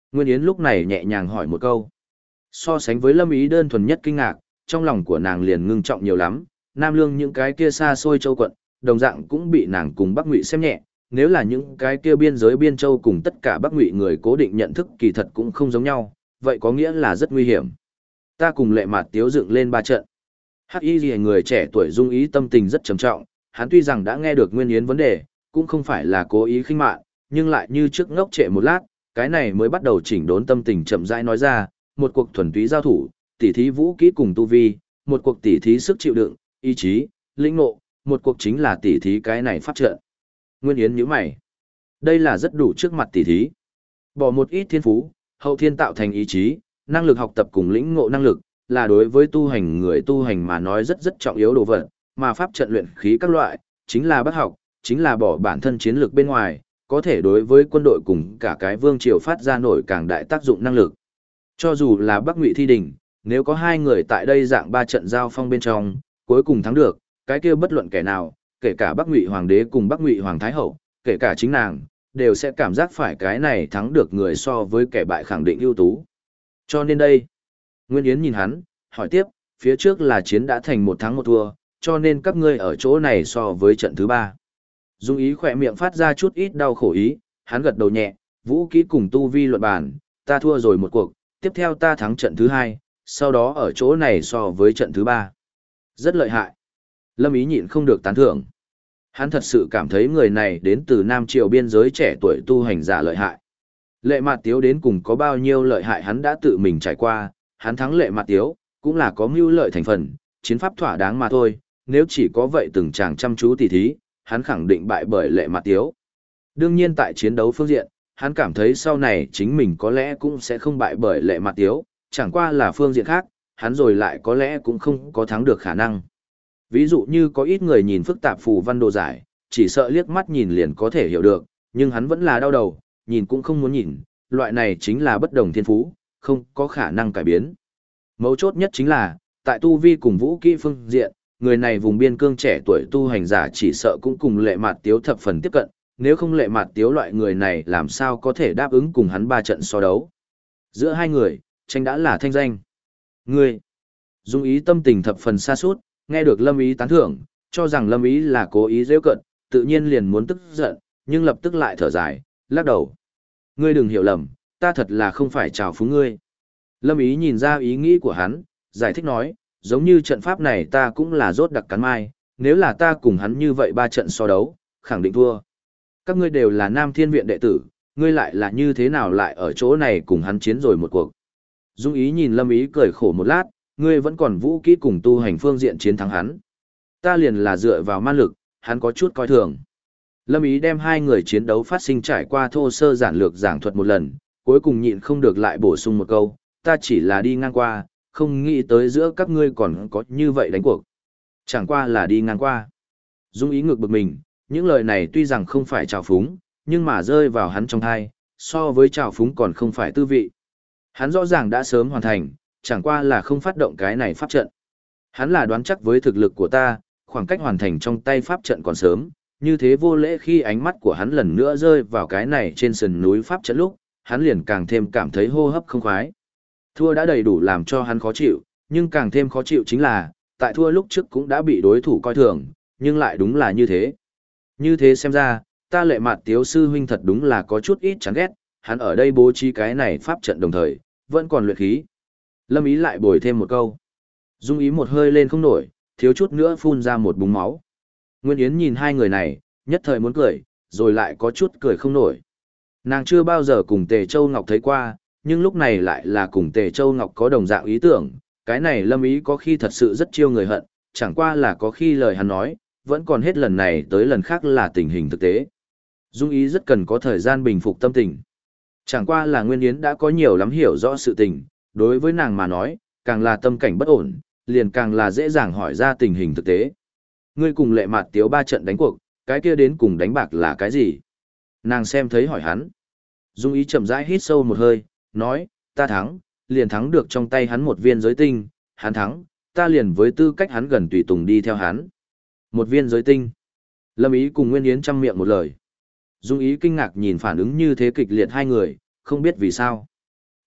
Nguyên Yến lúc này nhẹ nhàng hỏi một câu. So sánh với Lâm Ý đơn thuần nhất kinh ngạc, trong lòng của nàng liền ngưng trọng nhiều lắm, Nam Lương những cái kia xa xôi châu quận, đồng dạng cũng bị nàng cùng Bắc Ngụy xem nhẹ, nếu là những cái kia biên giới biên châu cùng tất cả Bắc Ngụy người cố định nhận thức kỳ thật cũng không giống nhau, vậy có nghĩa là rất nguy hiểm. Ta cùng Lệ Mạt Tiếu dựng lên 3 trận. Hắc Y Liễu người trẻ tuổi Dung Ý tâm tình rất trầm trọng, hắn tuy rằng đã nghe được Nguyên Yến vấn đề, cũng không phải là cố ý khinh mạn, nhưng lại như trước ngốc trệ một lát, cái này mới bắt đầu chỉnh đốn tâm tình chậm rãi nói ra, một cuộc thuần túy giao thủ, tỉ thí vũ kỹ cùng tu vi, một cuộc tỉ thí sức chịu đựng, ý chí, lĩnh ngộ, một cuộc chính là tỉ thí cái này pháp trận. Nguyên Yến nhíu mày. Đây là rất đủ trước mặt tỉ thí. Bỏ một ít thiên phú, hậu thiên tạo thành ý chí, năng lực học tập cùng lĩnh ngộ năng lực, là đối với tu hành người tu hành mà nói rất rất trọng yếu đồ vật, mà pháp trận luyện khí các loại, chính là bác học, chính là bỏ bản thân chiến lược bên ngoài, có thể đối với quân đội cùng cả cái vương triều phát ra nổi càng đại tác dụng năng lực. Cho dù là Bắc Ngụy Thi Đình, nếu có 2 người tại đây dạng 3 trận giao phong bên trong, cuối cùng thắng được, cái kia bất luận kẻ nào, kể cả Bắc Ngụy Hoàng đế cùng Bắc Ngụy Hoàng Thái Hậu, kể cả chính nàng, đều sẽ cảm giác phải cái này thắng được người so với kẻ bại khẳng định ưu tú. Cho nên đây, Nguyên Yến nhìn hắn, hỏi tiếp, phía trước là chiến đã thành 1 thắng 1 thua, cho nên các ngươi ở chỗ này so với trận thứ 3. Dung Ý khỏe miệng phát ra chút ít đau khổ ý, hắn gật đầu nhẹ, vũ kỹ cùng tu vi luận bàn, ta thua rồi một cuộc, tiếp theo ta thắng trận thứ 2, sau đó ở chỗ này so với trận thứ 3. Rất lợi hại. Lâm Ý nhịn không được tán thưởng. Hắn thật sự cảm thấy người này đến từ Nam Triều biên giới trẻ tuổi tu hành giả lợi hại. Lệ Mạt Tiếu đến cùng có bao nhiêu lợi hại hắn đã tự mình trải qua, hắn thắng Lệ Mạt Tiếu, cũng là có mưu lợi thành phần, chiến pháp thỏa đáng mà thôi, nếu chỉ có vậy từng chàng chăm chú tỉ thí, hắn khẳng định bại bởi Lệ Mạt Tiếu. Đương nhiên tại chiến đấu phương diện, hắn cảm thấy sau này chính mình có lẽ cũng sẽ không bại bởi Lệ Mạt Tiếu, chẳng qua là phương diện khác, hắn rồi lại có lẽ cũng không có thắng được khả năng. Ví dụ như có ít người nhìn phức tạp phù văn đồ giải, chỉ sợ liếc mắt nhìn liền có thể hiểu được, nhưng hắn vẫn là đau đầu, nhìn cũng không muốn nhìn, loại này chính là bất đồng thiên phú, không có khả năng cải biến. Mấu chốt nhất chính là, tại tu vi cùng vũ kỹ phương diện, người này vùng biên cương trẻ tuổi tu hành giả chỉ sợ cũng cùng Lệ Mạt Tiếu thập phần tiếp cận, nếu không Lệ Mạt Tiếu loại người này làm sao có thể đáp ứng cùng hắn 3 trận so đấu. Giữa 2 người, tranh đã là thanh danh. Ngươi, Dung Ý tâm tình thập phần xa sút nghe được Lâm Ý tán thưởng, cho rằng Lâm Ý là cố ý giễu cợt, tự nhiên liền muốn tức giận, nhưng lập tức lại thở dài, lắc đầu. Ngươi đừng hiểu lầm, ta thật là không phải chào phúng ngươi. Lâm Ý nhìn ra ý nghĩ của hắn, giải thích nói, giống như trận pháp này ta cũng là rốt đặc cắn mai, nếu là ta cùng hắn như vậy 3 trận so đấu, khẳng định thua. Các ngươi đều là Nam Thiên Viện đệ tử, ngươi lại là như thế nào lại ở chỗ này cùng hắn chiến rồi một cuộc. Dung Ý nhìn Lâm Ý cười khổ một lát, ngươi vẫn còn vũ kỹ cùng tu hành phương diện chiến thắng hắn. Ta liền là dựa vào man lực, hắn có chút coi thường. Lâm Ý đem 2 người chiến đấu phát sinh trải qua thô sơ giản lược giảng thuật một lần, cuối cùng nhịn không được lại bổ sung một câu, ta chỉ là đi ngang qua, không nghĩ tới giữa các ngươi còn có như vậy đánh cuộc. Chẳng qua là đi ngang qua. Dung Ý ngược bực mình, những lời này tuy rằng không phải trào phúng, nhưng mà rơi vào hắn trong thai, so với trào phúng còn không phải tư vị. Hắn rõ ràng đã sớm hoàn thành, chẳng qua là không phát động cái này pháp trận. Hắn là đoán chắc với thực lực của ta, khoảng cách hoàn thành trong tay pháp trận còn sớm, như thế vô lễ khi ánh mắt của hắn lần nữa rơi vào cái này trên sườn núi pháp trận lúc, hắn liền càng thêm cảm thấy hô hấp không khoái. Thua đã đầy đủ làm cho hắn khó chịu, nhưng càng thêm khó chịu chính là, tại thua lúc trước cũng đã bị đối thủ coi thường, nhưng lại đúng là như thế. Như thế xem ra, ta Lệ Mạt Tiếu sư huynh thật đúng là có chút ít chán ghét, hắn ở đây bố trí cái này pháp trận đồng thời, vẫn còn luyện khí. Lâm Ý lại bồi thêm một câu. Dung Ý một hơi lên không nổi, thiếu chút nữa phun ra một búng máu. Nguyên Yến nhìn 2 người này, nhất thời muốn cười, rồi lại có chút cười không nổi. Nàng chưa bao giờ cùng Tề Châu Ngọc thấy qua, nhưng lúc này lại là cùng Tề Châu Ngọc có đồng dạng ý tưởng. Cái này Lâm Ý có khi thật sự rất chiêu người hận, chẳng qua là có khi lời hắn nói, vẫn còn hết lần này tới lần khác là tình hình thực tế. Dung Ý rất cần có thời gian bình phục tâm tình. Chẳng qua là Nguyên Yến đã có nhiều lắm hiểu rõ sự tình, đối với nàng mà nói, càng là tâm cảnh bất ổn, liền càng là dễ dàng hỏi ra tình hình thực tế. Ngươi cùng Lệ Mạt Tiếu 3 trận đánh cuộc, cái kia đến cùng đánh bạc là cái gì? Nàng xem thấy hỏi hắn. Dung Ý chậm rãi hít sâu một hơi, nói, ta thắng, liền thắng được trong tay hắn một viên giới tinh, hắn thắng, ta liền với tư cách hắn gần tùy tùng đi theo hắn. Một viên giới tinh. Lâm Ý cùng Nguyên Yến chăm miệng một lời. Dung Ý kinh ngạc nhìn phản ứng như thế kịch liệt 2 người, không biết vì sao.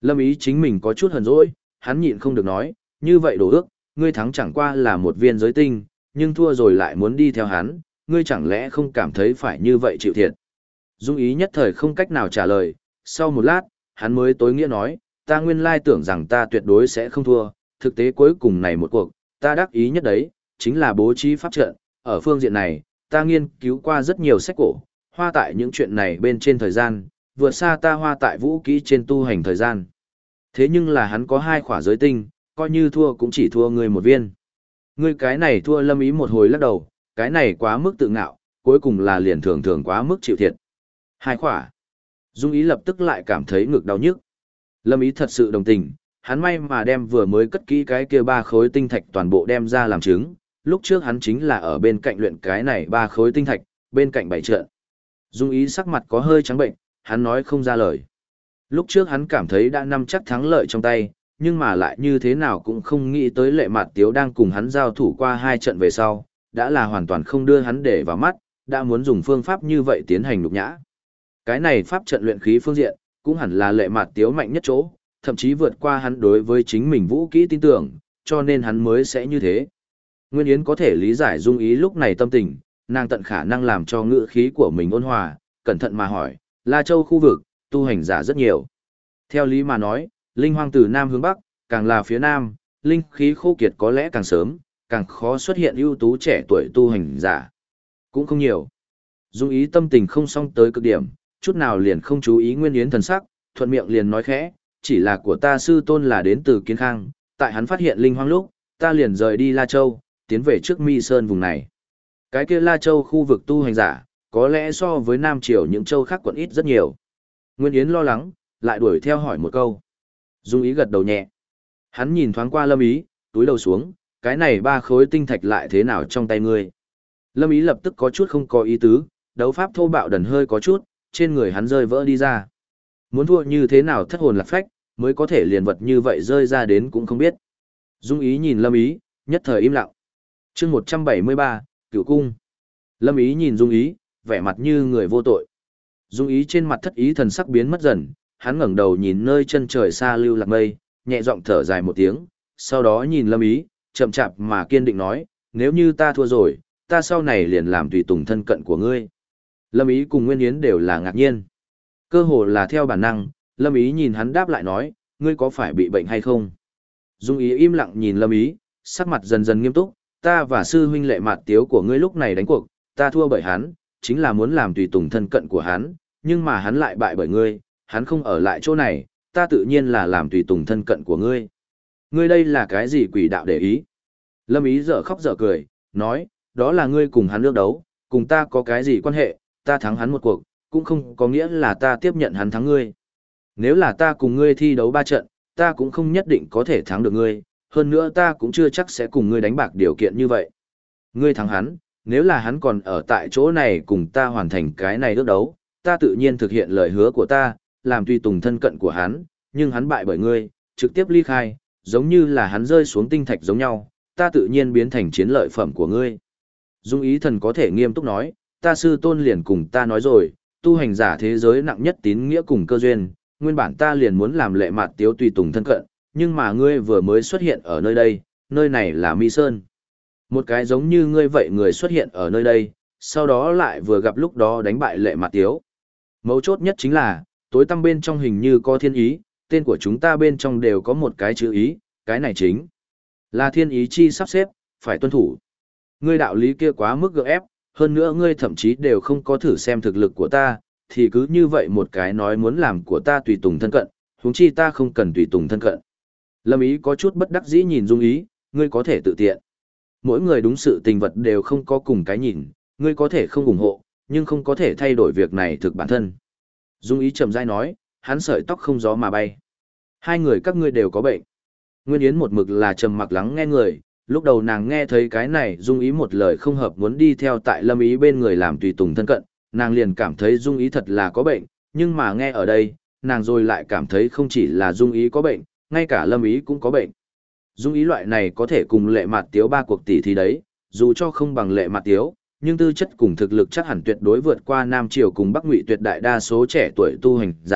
Lâm Ý chính mình có chút hờn dỗi, hắn nhịn không được nói, như vậy đồ ước, ngươi thắng chẳng qua là một viên giới tinh, nhưng thua rồi lại muốn đi theo hắn, ngươi chẳng lẽ không cảm thấy phải như vậy chịu thiệt. Dung Ý nhất thời không cách nào trả lời, sau một lát, hắn mới tối nghĩa nói, ta nguyên lai tưởng rằng ta tuyệt đối sẽ không thua, thực tế cuối cùng này một cuộc, ta đắc ý nhất đấy, chính là bố trí pháp trận, ở phương diện này, ta nghiên cứu qua rất nhiều sách cổ, hoa tại những chuyện này bên trên thời gian, vượt xa ta hoa tại vũ kỹ trên tu hành thời gian. Thế nhưng là hắn có 2 khỏa giới tinh, coi như thua cũng chỉ thua ngươi một viên. Ngươi cái này thua. Lâm Ý một hồi lắc đầu, cái này quá mức tự ngạo, cuối cùng là liền thường thường quá mức chịu thiệt. 2 khỏa. Dung Ý lập tức lại cảm thấy ngực đau nhức. Lâm Ý thật sự đồng tình, hắn may mà đem vừa mới cất kỹ cái kia 3 khối tinh thạch toàn bộ đem ra làm chứng, lúc trước hắn chính là ở bên cạnh luyện cái này 3 khối tinh thạch, bên cạnh bày trận. Dung Ý sắc mặt có hơi trắng bệnh, hắn nói không ra lời. Lúc trước hắn cảm thấy đã nắm chắc thắng lợi trong tay, nhưng mà lại như thế nào cũng không nghĩ tới Lệ Mạt Tiếu đang cùng hắn giao thủ qua 2 trận về sau, đã là hoàn toàn không đưa hắn để vào mắt, đã muốn dùng phương pháp như vậy tiến hành nhục nhã. Cái này pháp trận luyện khí phương diện, cũng hẳn là Lệ Mạt Tiếu mạnh nhất chỗ, thậm chí vượt qua hắn đối với chính mình vũ kỹ tin tưởng, cho nên hắn mới sẽ như thế. Nguyên Yến có thể lý giải Dung Ý lúc này tâm tình, nàng tận khả năng làm cho ngữ khí của mình ôn hòa, cẩn thận mà hỏi, La Châu khu vực, tu hành giả rất nhiều. Theo lý mà nói, linh hoang từ Nam hướng Bắc, càng là phía Nam, linh khí khô kiệt có lẽ càng sớm, càng khó xuất hiện ưu tú trẻ tuổi tu hành giả. Cũng không nhiều. Dung Ý tâm tình không xong tới cực điểm, chút nào liền không chú ý Nguyên Yến thần sắc, thuận miệng liền nói khẽ, chỉ là của ta sư tôn là đến từ Kiến Khang, tại hắn phát hiện linh hoang lúc, ta liền rời đi La Châu, tiến về trước Mi Sơn vùng này. Cái kia La Châu khu vực tu hành giả, có lẽ so với Nam Triều những châu khác quận ít rất nhiều. Nguyên Yến lo lắng, lại đuổi theo hỏi một câu. Dung Ý gật đầu nhẹ. Hắn nhìn thoáng qua Lâm Ý, túi đầu xuống, cái này 3 khối tinh thạch lại thế nào trong tay ngươi. Lâm Ý lập tức có chút không có ý tứ, đấu pháp thô bạo đần hơi có chút, trên người hắn rơi vỡ đi ra. Muốn thua như thế nào thất hồn lạc phách, mới có thể liền vật như vậy rơi ra đến cũng không biết. Dung Ý nhìn Lâm Ý, nhất thời im lặng. Chương 173, Cửu Cung. Lâm Ý nhìn Dung Ý, vẻ mặt như người vô tội. Dung Ý trên mặt thất ý thần sắc biến mất dần, hắn ngẩng đầu nhìn nơi chân trời xa lưu lạc mây, nhẹ giọng thở dài một tiếng, sau đó nhìn Lâm Ý, chậm chạp mà kiên định nói, nếu như ta thua rồi, ta sau này liền làm tùy tùng thân cận của ngươi. Lâm Ý cùng Nguyên Yến đều là ngạc nhiên. Cơ hồ là theo bản năng, Lâm Ý nhìn hắn đáp lại nói, ngươi có phải bị bệnh hay không? Dung Ý im lặng nhìn Lâm Ý, sắc mặt dần dần nghiêm túc, ta và sư huynh Lệ Mạt Tiếu của ngươi lúc này đánh cuộc, ta thua bởi hắn, chính là muốn làm tùy tùng thân cận của hắn, nhưng mà hắn lại bại bởi ngươi, hắn không ở lại chỗ này, ta tự nhiên là làm tùy tùng thân cận của ngươi. Ngươi đây là cái gì quỷ đạo để ý? Lâm Ý dở khóc dở cười, nói, đó là ngươi cùng hắn ước đấu, cùng ta có cái gì quan hệ, ta thắng hắn một cuộc, cũng không có nghĩa là ta tiếp nhận hắn thắng ngươi. Nếu là ta cùng ngươi thi đấu 3 trận, ta cũng không nhất định có thể thắng được ngươi, hơn nữa ta cũng chưa chắc sẽ cùng ngươi đánh bạc điều kiện như vậy. Ngươi thắng hắn, nếu là hắn còn ở tại chỗ này cùng ta hoàn thành cái này ước đấu, ta tự nhiên thực hiện lời hứa của ta, làm tùy tùng thân cận của hắn, nhưng hắn bại bởi ngươi, trực tiếp ly khai, giống như là hắn rơi xuống tinh thạch giống nhau, ta tự nhiên biến thành chiến lợi phẩm của ngươi. Dung Ý thần có thể nghiêm túc nói, ta sư tôn liền cùng ta nói rồi, tu hành giả thế giới nặng nhất tín nghĩa cùng cơ duyên, nguyên bản ta liền muốn làm Lệ Mạt Tiếu tùy tùng thân cận, nhưng mà ngươi vừa mới xuất hiện ở nơi đây, nơi này là Mi Sơn. Một cái giống như ngươi vậy người xuất hiện ở nơi đây, sau đó lại vừa gặp lúc đó đánh bại Lệ Mạt Tiếu. Mấu chốt nhất chính là, tối tăm bên trong hình như có thiên ý, tên của chúng ta bên trong đều có một cái chữ ý, cái này chính là thiên ý chi sắp xếp, phải tuân thủ. Ngươi đạo lý kia quá mức gượng ép, hơn nữa ngươi thậm chí đều không có thử xem thực lực của ta, thì cứ như vậy một cái nói muốn làm của ta tùy tùng thân cận, huống chi ta không cần tùy tùng thân cận. Lâm Ý có chút bất đắc dĩ nhìn Dung Ý, ngươi có thể tự tiện. Mỗi người đúng sự tình vật đều không có cùng cái nhìn, ngươi có thể không ủng hộ, nhưng không có thể thay đổi việc này thực bản thân. Dung Ý chậm rãi nói, hắn sợi tóc không gió mà bay. 2 người các ngươi đều có bệnh. Nguyên Yến một mực là trầm mặc lắng nghe người, lúc đầu nàng nghe thấy cái này Dung Ý một lời không hợp muốn đi theo tại Lâm Ý bên người làm tùy tùng thân cận, nàng liền cảm thấy Dung Ý thật là có bệnh, nhưng mà nghe ở đây, nàng rồi lại cảm thấy không chỉ là Dung Ý có bệnh, ngay cả Lâm Ý cũng có bệnh. Dung Ý loại này có thể cùng Lệ Mạt Tiếu 3 cuộc tỷ thí đấy, dù cho không bằng Lệ Mạt Tiếu, nhưng tư chất cùng thực lực chắc hẳn tuyệt đối vượt qua Nam Triều cùng Bắc Ngụy tuyệt đại đa số trẻ tuổi tu hành giả,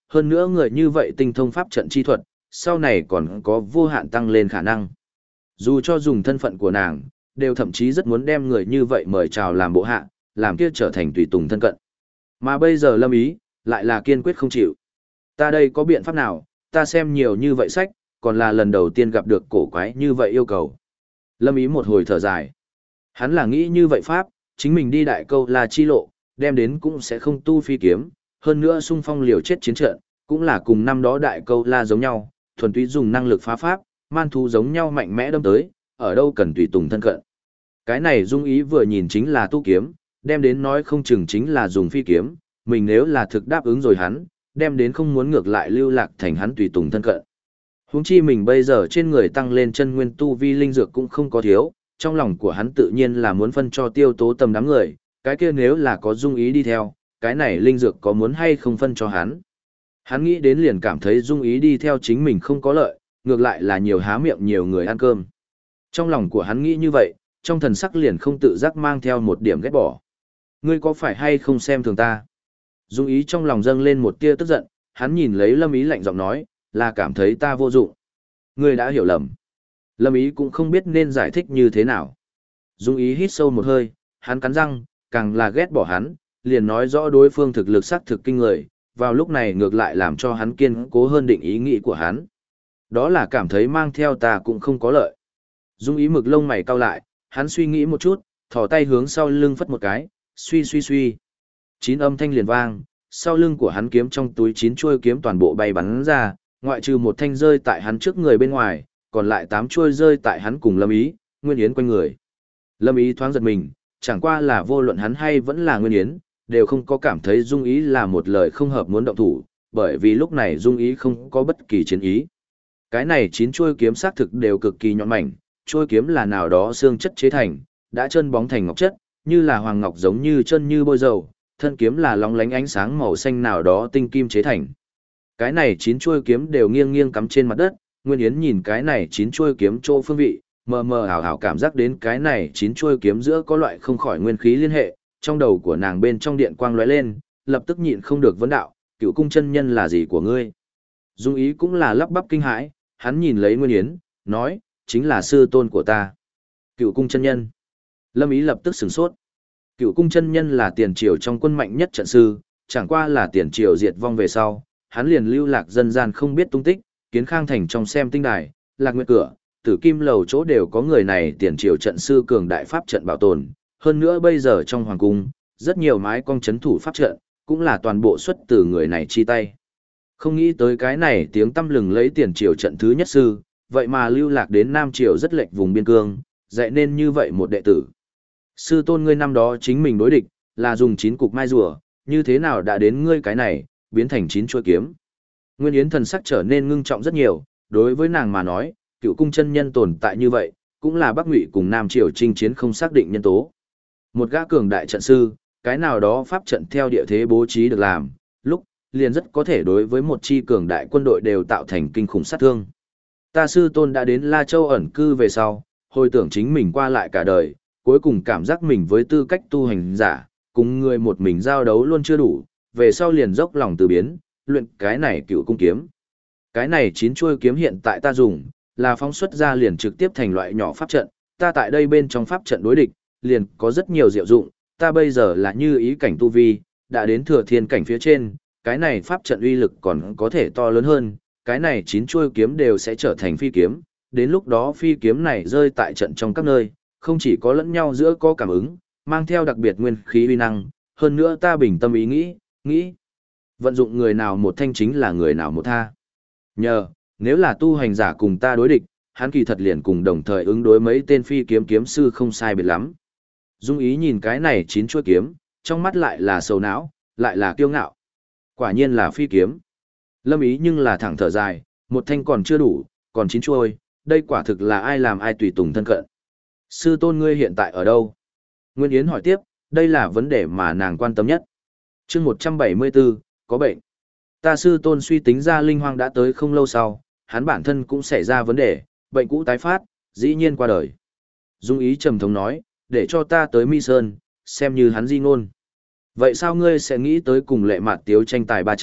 hơn nữa người như vậy tinh thông pháp trận chi thuật, sau này còn có vô hạn tăng lên khả năng. Dù cho dùng thân phận của nàng, đều thậm chí rất muốn đem người như vậy mời chào làm bộ hạ, làm kia trở thành tùy tùng thân cận. Mà bây giờ Lâm Ý, lại là kiên quyết không chịu. Ta đây có biện pháp nào, ta xem nhiều như vậy sách, còn là lần đầu tiên gặp được cổ quái như vậy yêu cầu. Lâm Ý một hồi thở dài. Hắn là nghĩ như vậy pháp, chính mình đi đại câu là chi lộ, đem đến cũng sẽ không tu phi kiếm, hơn nữa xung phong liều chết chiến trận, cũng là cùng năm đó đại câu la giống nhau, thuần túy dùng năng lực phá pháp, man thú giống nhau mạnh mẽ đâm tới, ở đâu cần tùy tùng thân cận. Cái này Dung Ý vừa nhìn chính là tu kiếm, đem đến nói không chừng chính là dùng phi kiếm, mình nếu là thực đáp ứng rồi hắn, đem đến không muốn ngược lại lưu lạc thành hắn tùy tùng thân cận. Huống chi mình bây giờ trên người tăng lên chân nguyên tu vi linh dược cũng không có thiếu, trong lòng của hắn tự nhiên là muốn phân cho Tiêu Tố Tầm đám người, cái kia nếu là có Dung Ý đi theo, cái này linh dược có muốn hay không phân cho hắn. Hắn nghĩ đến liền cảm thấy Dung Ý đi theo chính mình không có lợi, ngược lại là nhiều há miệng nhiều người ăn cơm. Trong lòng của hắn nghĩ như vậy, trong thần sắc liền không tự giác mang theo một điểm ghét bỏ. Ngươi có phải hay không xem thường ta? Dung Ý trong lòng dâng lên một tia tức giận, hắn nhìn lấy Lâm Ý lạnh giọng nói, là cảm thấy ta vô dụng. Ngươi đã hiểu lầm. Lâm Ý cũng không biết nên giải thích như thế nào. Dung Ý hít sâu một hơi, hắn cắn răng, càng là ghét bỏ hắn, liền nói rõ đối phương thực lực sắc thực kinh người, vào lúc này ngược lại làm cho hắn kiên cố hơn định ý nghĩ của hắn. Đó là cảm thấy mang theo ta cũng không có lợi. Dung Ý mực lông mày cau lại, hắn suy nghĩ một chút, thò tay hướng sau lưng phất một cái, suy suy suy. 9 âm thanh liền vang, sau lưng của hắn kiếm trong túi 9 chuôi kiếm toàn bộ bay bắn ra, ngoại trừ một thanh rơi tại hắn trước người bên ngoài, còn lại 8 chuôi rơi tại hắn cùng Lâm Ý, Nguyên Yến quanh người. Lâm Ý thoáng giật mình, chẳng qua là vô luận hắn hay vẫn là Nguyên Yến, đều không có cảm thấy Dung Ý là một lời không hợp muốn động thủ, bởi vì lúc này Dung Ý không có bất kỳ chiến ý. Cái này 9 chuôi kiếm xác thực đều cực kỳ nhọn mảnh, chuôi kiếm là nào đó xương chất chế thành, đã chân bóng thành ngọc chất, như là hoàng ngọc giống như chân như bôi dầu, thân kiếm là lóng lánh ánh sáng màu xanh nào đó tinh kim chế thành. Cái này 9 chuôi kiếm đều nghiêng nghiêng cắm trên mặt đất, Nguyên Yến nhìn cái này 9 chuôi kiếm chỗ phương vị, mờ mờ ảo ảo cảm giác đến cái này 9 chuôi kiếm giữa có loại không khỏi nguyên khí liên hệ, trong đầu của nàng bên trong điện quang lóe lên, lập tức nhịn không được vấn đạo, Cựu cung chân nhân là gì của ngươi? Dung Ý cũng là lắp bắp kinh hãi, hắn nhìn lấy Nguyên Yến, nói, chính là sư tôn của ta. Cựu cung chân nhân. Lâm Ý lập tức sửng sốt. Cựu cung chân nhân là tiền triều trong quân mạnh nhất trận sư, chẳng qua là tiền triều diệt vong về sau, hắn liền lưu lạc dân gian không biết tung tích, Kiến Khang thành trong xem tinh đài, Lạc Nguyệt cửa, Tử Kim lầu chỗ đều có người này tiền triều trận sư cường đại pháp trận bảo tồn, hơn nữa bây giờ trong hoàng cung, rất nhiều mái cong chấn thủ pháp trận, cũng là toàn bộ xuất từ người này chi tay. Không nghĩ tới cái này tiếng tăm lừng lấy tiền triều trận thứ nhất sư, vậy mà lưu lạc đến Nam triều rất lệch vùng biên cương, dạy nên như vậy một đệ tử. Sư tôn ngươi năm đó chính mình đối địch, là dùng 9 cục mai rùa, như thế nào đã đến ngươi cái này, biến thành 9 chuôi kiếm. Nguyên Yến thần sắc trở nên ngưng trọng rất nhiều, đối với nàng mà nói, Cựu cung chân nhân tồn tại như vậy, cũng là Bắc Ngụy cùng Nam triều chinh chiến không xác định nhân tố. Một gã cường đại trận sư, cái nào đó pháp trận theo địa thế bố trí được làm, lúc liền rất có thể đối với một chi cường đại quân đội đều tạo thành kinh khủng sát thương. Ta sư tôn đã đến La Châu ẩn cư về sau, hồi tưởng chính mình qua lại cả đời, cuối cùng cảm giác mình với tư cách tu hành giả, cùng người một mình giao đấu luôn chưa đủ, về sau liền dốc lòng từ biến, luyện cái này Cựu cung kiếm. Cái này 9 chuôi kiếm hiện tại ta dùng, là phóng xuất ra liền trực tiếp thành loại nhỏ pháp trận, ta tại đây bên trong pháp trận đối địch, liền có rất nhiều diệu dụng, ta bây giờ là như ý cảnh tu vi, đã đến thừa thiên cảnh phía trên, cái này pháp trận uy lực còn có thể to lớn hơn, cái này 9 chuôi kiếm đều sẽ trở thành phi kiếm, đến lúc đó phi kiếm này rơi tại trận trong các nơi, không chỉ có lẫn nhau giữa có cảm ứng, mang theo đặc biệt nguyên khí uy năng, hơn nữa ta bình tâm ý nghĩ, vận dụng người nào một thanh chính là người nào một tha. Nhờ, nếu là tu hành giả cùng ta đối địch, hắn kỳ thật liền cùng đồng thời ứng đối mấy tên phi kiếm kiếm sư không sai biệt lắm. Dung Ý nhìn cái này 9 chuôi kiếm, trong mắt lại là sầu não, lại là kiêu ngạo. Quả nhiên là phi kiếm. Lâm Ý nhưng là thẳng thở dài, một thanh còn chưa đủ, còn 9 chuôi, đây quả thực là ai làm ai tùy tùng thân cận. Sư tôn ngươi hiện tại ở đâu? Nguyên Yến hỏi tiếp, đây là vấn đề mà nàng quan tâm nhất. Chương 174, có bệnh. Ta sư tôn suy tính ra linh hoang đã tới không lâu sau, hắn bản thân cũng xảy ra vấn đề, bệnh cũ tái phát, dĩ nhiên qua đời. Dung Ý trầm thống nói, để cho ta tới Mi Sơn, xem như hắn di ngôn. Vậy sao ngươi sẽ nghĩ tới cùng Lệ Mạt Tiếu tranh tài ba trận,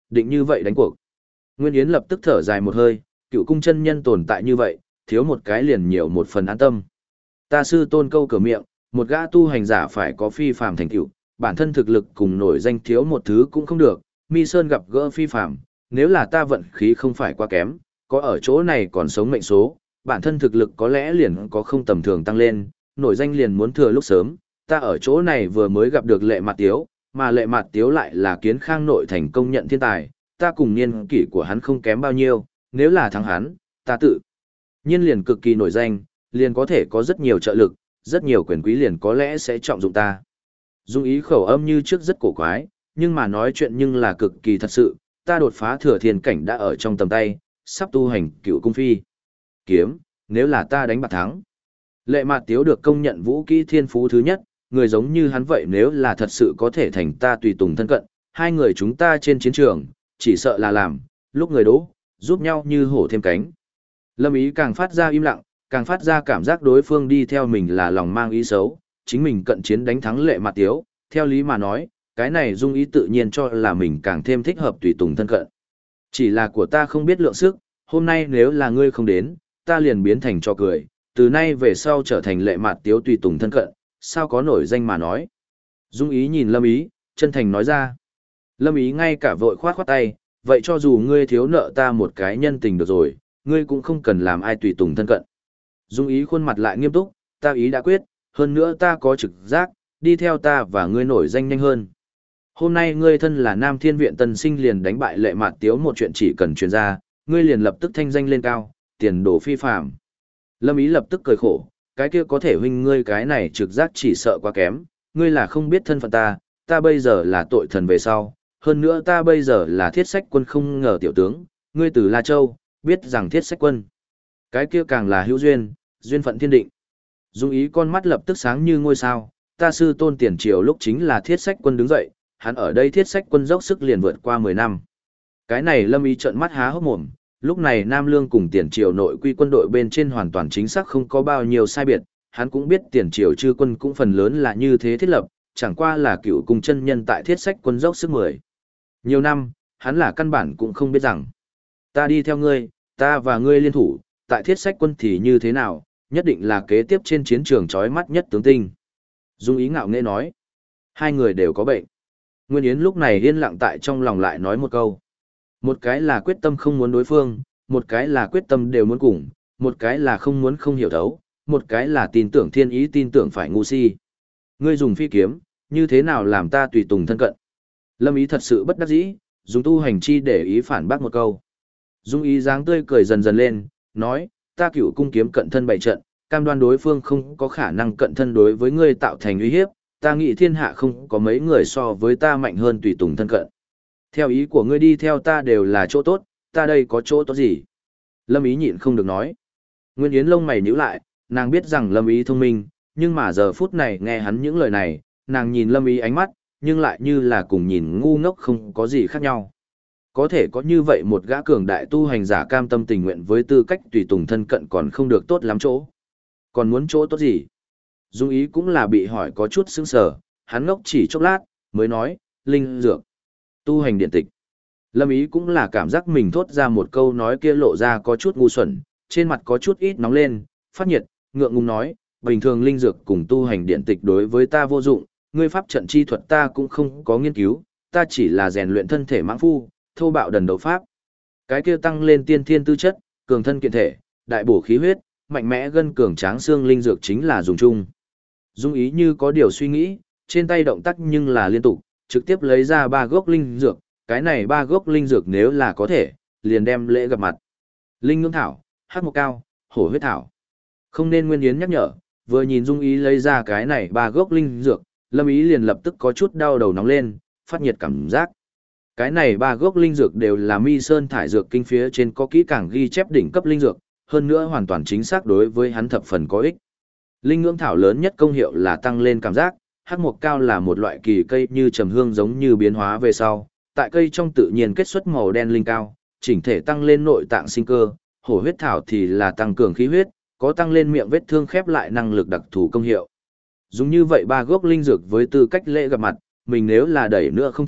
định như vậy đánh cuộc. Nguyên Yến lập tức thở dài một hơi, Cựu cung chân nhân tồn tại như vậy, thiếu một cái liền nhiều một phần an tâm. Ta sư tôn câu cửa miệng, một gã tu hành giả phải có phi phàm thành tựu, bản thân thực lực cùng nổi danh thiếu một thứ cũng không được. Mi Sơn gặp gỡ phi phàm, nếu là ta vận khí không phải quá kém, có ở chỗ này còn sống mệnh số, bản thân thực lực có lẽ liền có không tầm thường tăng lên, nổi danh liền muốn thừa lúc sớm. Ta ở chỗ này vừa mới gặp được Lệ Mạt Tiếu, mà Lệ Mạt Tiếu lại là Kiến Khang nội thành công nhận thiên tài, ta cùng niên kỷ của hắn không kém bao nhiêu, nếu là thắng hắn, ta tự nhiên liền cực kỳ nổi danh, liền có thể có rất nhiều trợ lực, rất nhiều quyền quý liền có lẽ sẽ trọng dụng ta. Dung Ý khẩu âm như trước rất cổ quái, nhưng mà nói chuyện nhưng là cực kỳ thật sự, ta đột phá thừa thiên cảnh đã ở trong tầm tay, sắp tu hành Cựu cung phi kiếm, nếu là ta đánh bạc thắng. Lệ Mạt Tiếu được công nhận vũ kỹ thiên phú thứ nhất, người giống như hắn vậy nếu là thật sự có thể thành ta tùy tùng thân cận, hai người chúng ta trên chiến trường, chỉ sợ là làm, lúc người đố, giúp nhau như hổ thêm cánh. Lâm Ý càng phát ra im lặng, càng phát ra cảm giác đối phương đi theo mình là lòng mang ý xấu, chính mình cận chiến đánh thắng Lệ Mạt Tiếu, theo lý mà nói, cái này Dung Ý tự nhiên cho là mình càng thêm thích hợp tùy tùng thân cận. Chỉ là của ta không biết lượng sức, hôm nay nếu là ngươi không đến, ta liền biến thành trò cười, từ nay về sau trở thành Lệ Mạt Tiếu tùy tùng thân cận, sao có nổi danh mà nói. Dung Ý nhìn Lâm Ý, chân thành nói ra. Lâm Ý ngay cả vội khoát khoát tay, vậy cho dù ngươi thiếu nợ ta một cái nhân tình được rồi, ngươi cũng không cần làm ai tùy tùng thân cận. Dung Ý khuôn mặt lại nghiêm túc, ta ý đã quyết, hơn nữa ta có trực giác, đi theo ta và ngươi nổi danh nhanh hơn. Hôm nay ngươi thân là Nam Thiên Viện tân sinh liền đánh bại Lệ Mạt Tiếu một chuyện chỉ cần truyền ra, ngươi liền lập tức thanh danh lên cao, tiền đồ phi phàm. Lâm Ý lập tức cười khổ, cái kia có thể huynh ngươi cái này trực giác chỉ sợ quá kém, ngươi là không biết thân phận ta bây giờ là tội thần về sau, hơn nữa ta bây giờ là Thiết Sách Quân không ngờ tiểu tướng, ngươi từ La Châu, biết rằng Thiết Sách Quân. Cái kia càng là hữu duyên, duyên phận thiên định. Dung Ý con mắt lập tức sáng như ngôi sao, ta sư tôn Tiền Triều lúc chính là Thiết Sách Quân đứng dậy, hắn ở đây Thiết Sách Quân dốc sức liền vượt qua 10 năm. Cái này Lâm Ý trợn mắt há hốc mồm, lúc này Nam Lương cùng Tiền Triều nội quy quân đội bên trên hoàn toàn chính xác không có bao nhiêu sai biệt, hắn cũng biết Tiền Triều chư quân cũng phần lớn là như thế thiết lập, chẳng qua là Cựu cung chân nhân tại Thiết Sách Quân dốc sức 10. Nhiều năm, hắn là căn bản cũng không biết rằng, ta đi theo ngươi, ta và ngươi liên thủ, tại Thiết Sách Quân thì như thế nào, nhất định là kế tiếp trên chiến trường chói mắt nhất tướng tinh. Dung Ý ngạo nghễ nói, hai người đều có bệnh. Nguyên Yến lúc này yên lặng tại trong lòng lại nói một câu. Một cái là quyết tâm không muốn đối phương, một cái là quyết tâm đều muốn cùng, một cái là không muốn không hiểu thấu, một cái là tin tưởng thiên ý tin tưởng phải ngu si. Ngươi dùng phi kiếm, như thế nào làm ta tùy tùng thân cận? Lâm Ý thật sự bất đắc dĩ, dùng tu hành chi để ý phản bác một câu. Dung Ý dáng tươi cười dần dần lên, nói, ta Cựu cung kiếm cận thân bày trận, cam đoan đối phương không có khả năng cận thân đối với ngươi tạo thành uy hiếp, ta nghĩ thiên hạ không có mấy người so với ta mạnh hơn tùy tùng thân cận. Theo ý của ngươi đi theo ta đều là chỗ tốt, ta đây có chỗ tốt gì? Lâm Ý nhịn không được nói. Nguyên Yến lông mày nhíu lại, nàng biết rằng Lâm Ý thông minh, nhưng mà giờ phút này nghe hắn những lời này, nàng nhìn Lâm Ý ánh mắt, nhưng lại như là cùng nhìn ngu ngốc không có gì khác nhau. Có thể có như vậy một gã cường đại tu hành giả cam tâm tình nguyện với tư cách tùy tùng thân cận còn không được tốt lắm chỗ. Còn muốn chỗ tốt gì? Dung Ý cũng là bị hỏi có chút sững sờ, hắn ngốc chỉ chốc lát, mới nói, linh dược, tu hành điện tịch. Lâm Ý cũng là cảm giác mình thốt ra một câu nói kia lộ ra có chút ngu xuẩn, trên mặt có chút ít nóng lên, phát nhiệt, ngượng ngùng nói, bình thường linh dược cùng tu hành điện tịch đối với ta vô dụng, ngươi pháp trận chi thuật ta cũng không có nghiên cứu, ta chỉ là rèn luyện thân thể mãng phu, thô bạo đần đấu pháp. Cái kia tăng lên tiên thiên tư chất, cường thân kiện thể, đại bổ khí huyết, mạnh mẽ gân cường tráng xương linh dược chính là dùng chung. Dung Ý như có điều suy nghĩ, trên tay động tác nhưng là liên tục, trực tiếp lấy ra 3 gốc linh dược, cái này 3 gốc linh dược nếu là có thể, liền đem lễ gặp mặt. Linh ngưỡng thảo, hắc mộc cao, hổ huyết thảo. Không nên Nguyên Yến nhắc nhở, vừa nhìn Dung Ý lấy ra cái này 3 gốc linh dược, Lâm Ý liền lập tức có chút đau đầu nóng lên, phát nhiệt cảm giác. Cái này 3 gốc linh dược đều là Mi Sơn thải dược kinh phía trên có kỹ càng ghi chép đỉnh cấp linh dược, hơn nữa hoàn toàn chính xác đối với hắn thập phần có ích. Linh ngưỡng thảo lớn nhất công hiệu là tăng lên cảm giác, hắc mộc cao là một loại kỳ cây như trầm hương giống như biến hóa về sau, tại cây trong tự nhiên kết xuất màu đen linh cao, chỉnh thể tăng lên nội tạng sinh cơ, hổ huyết thảo thì là tăng cường khí huyết, có tăng lên miệng vết thương khép lại năng lực đặc thù công hiệu. Dùng như vậy 3 gốc linh dược với tư cách lễ gặp mặt, mình nếu là đẩy nữa không chịu,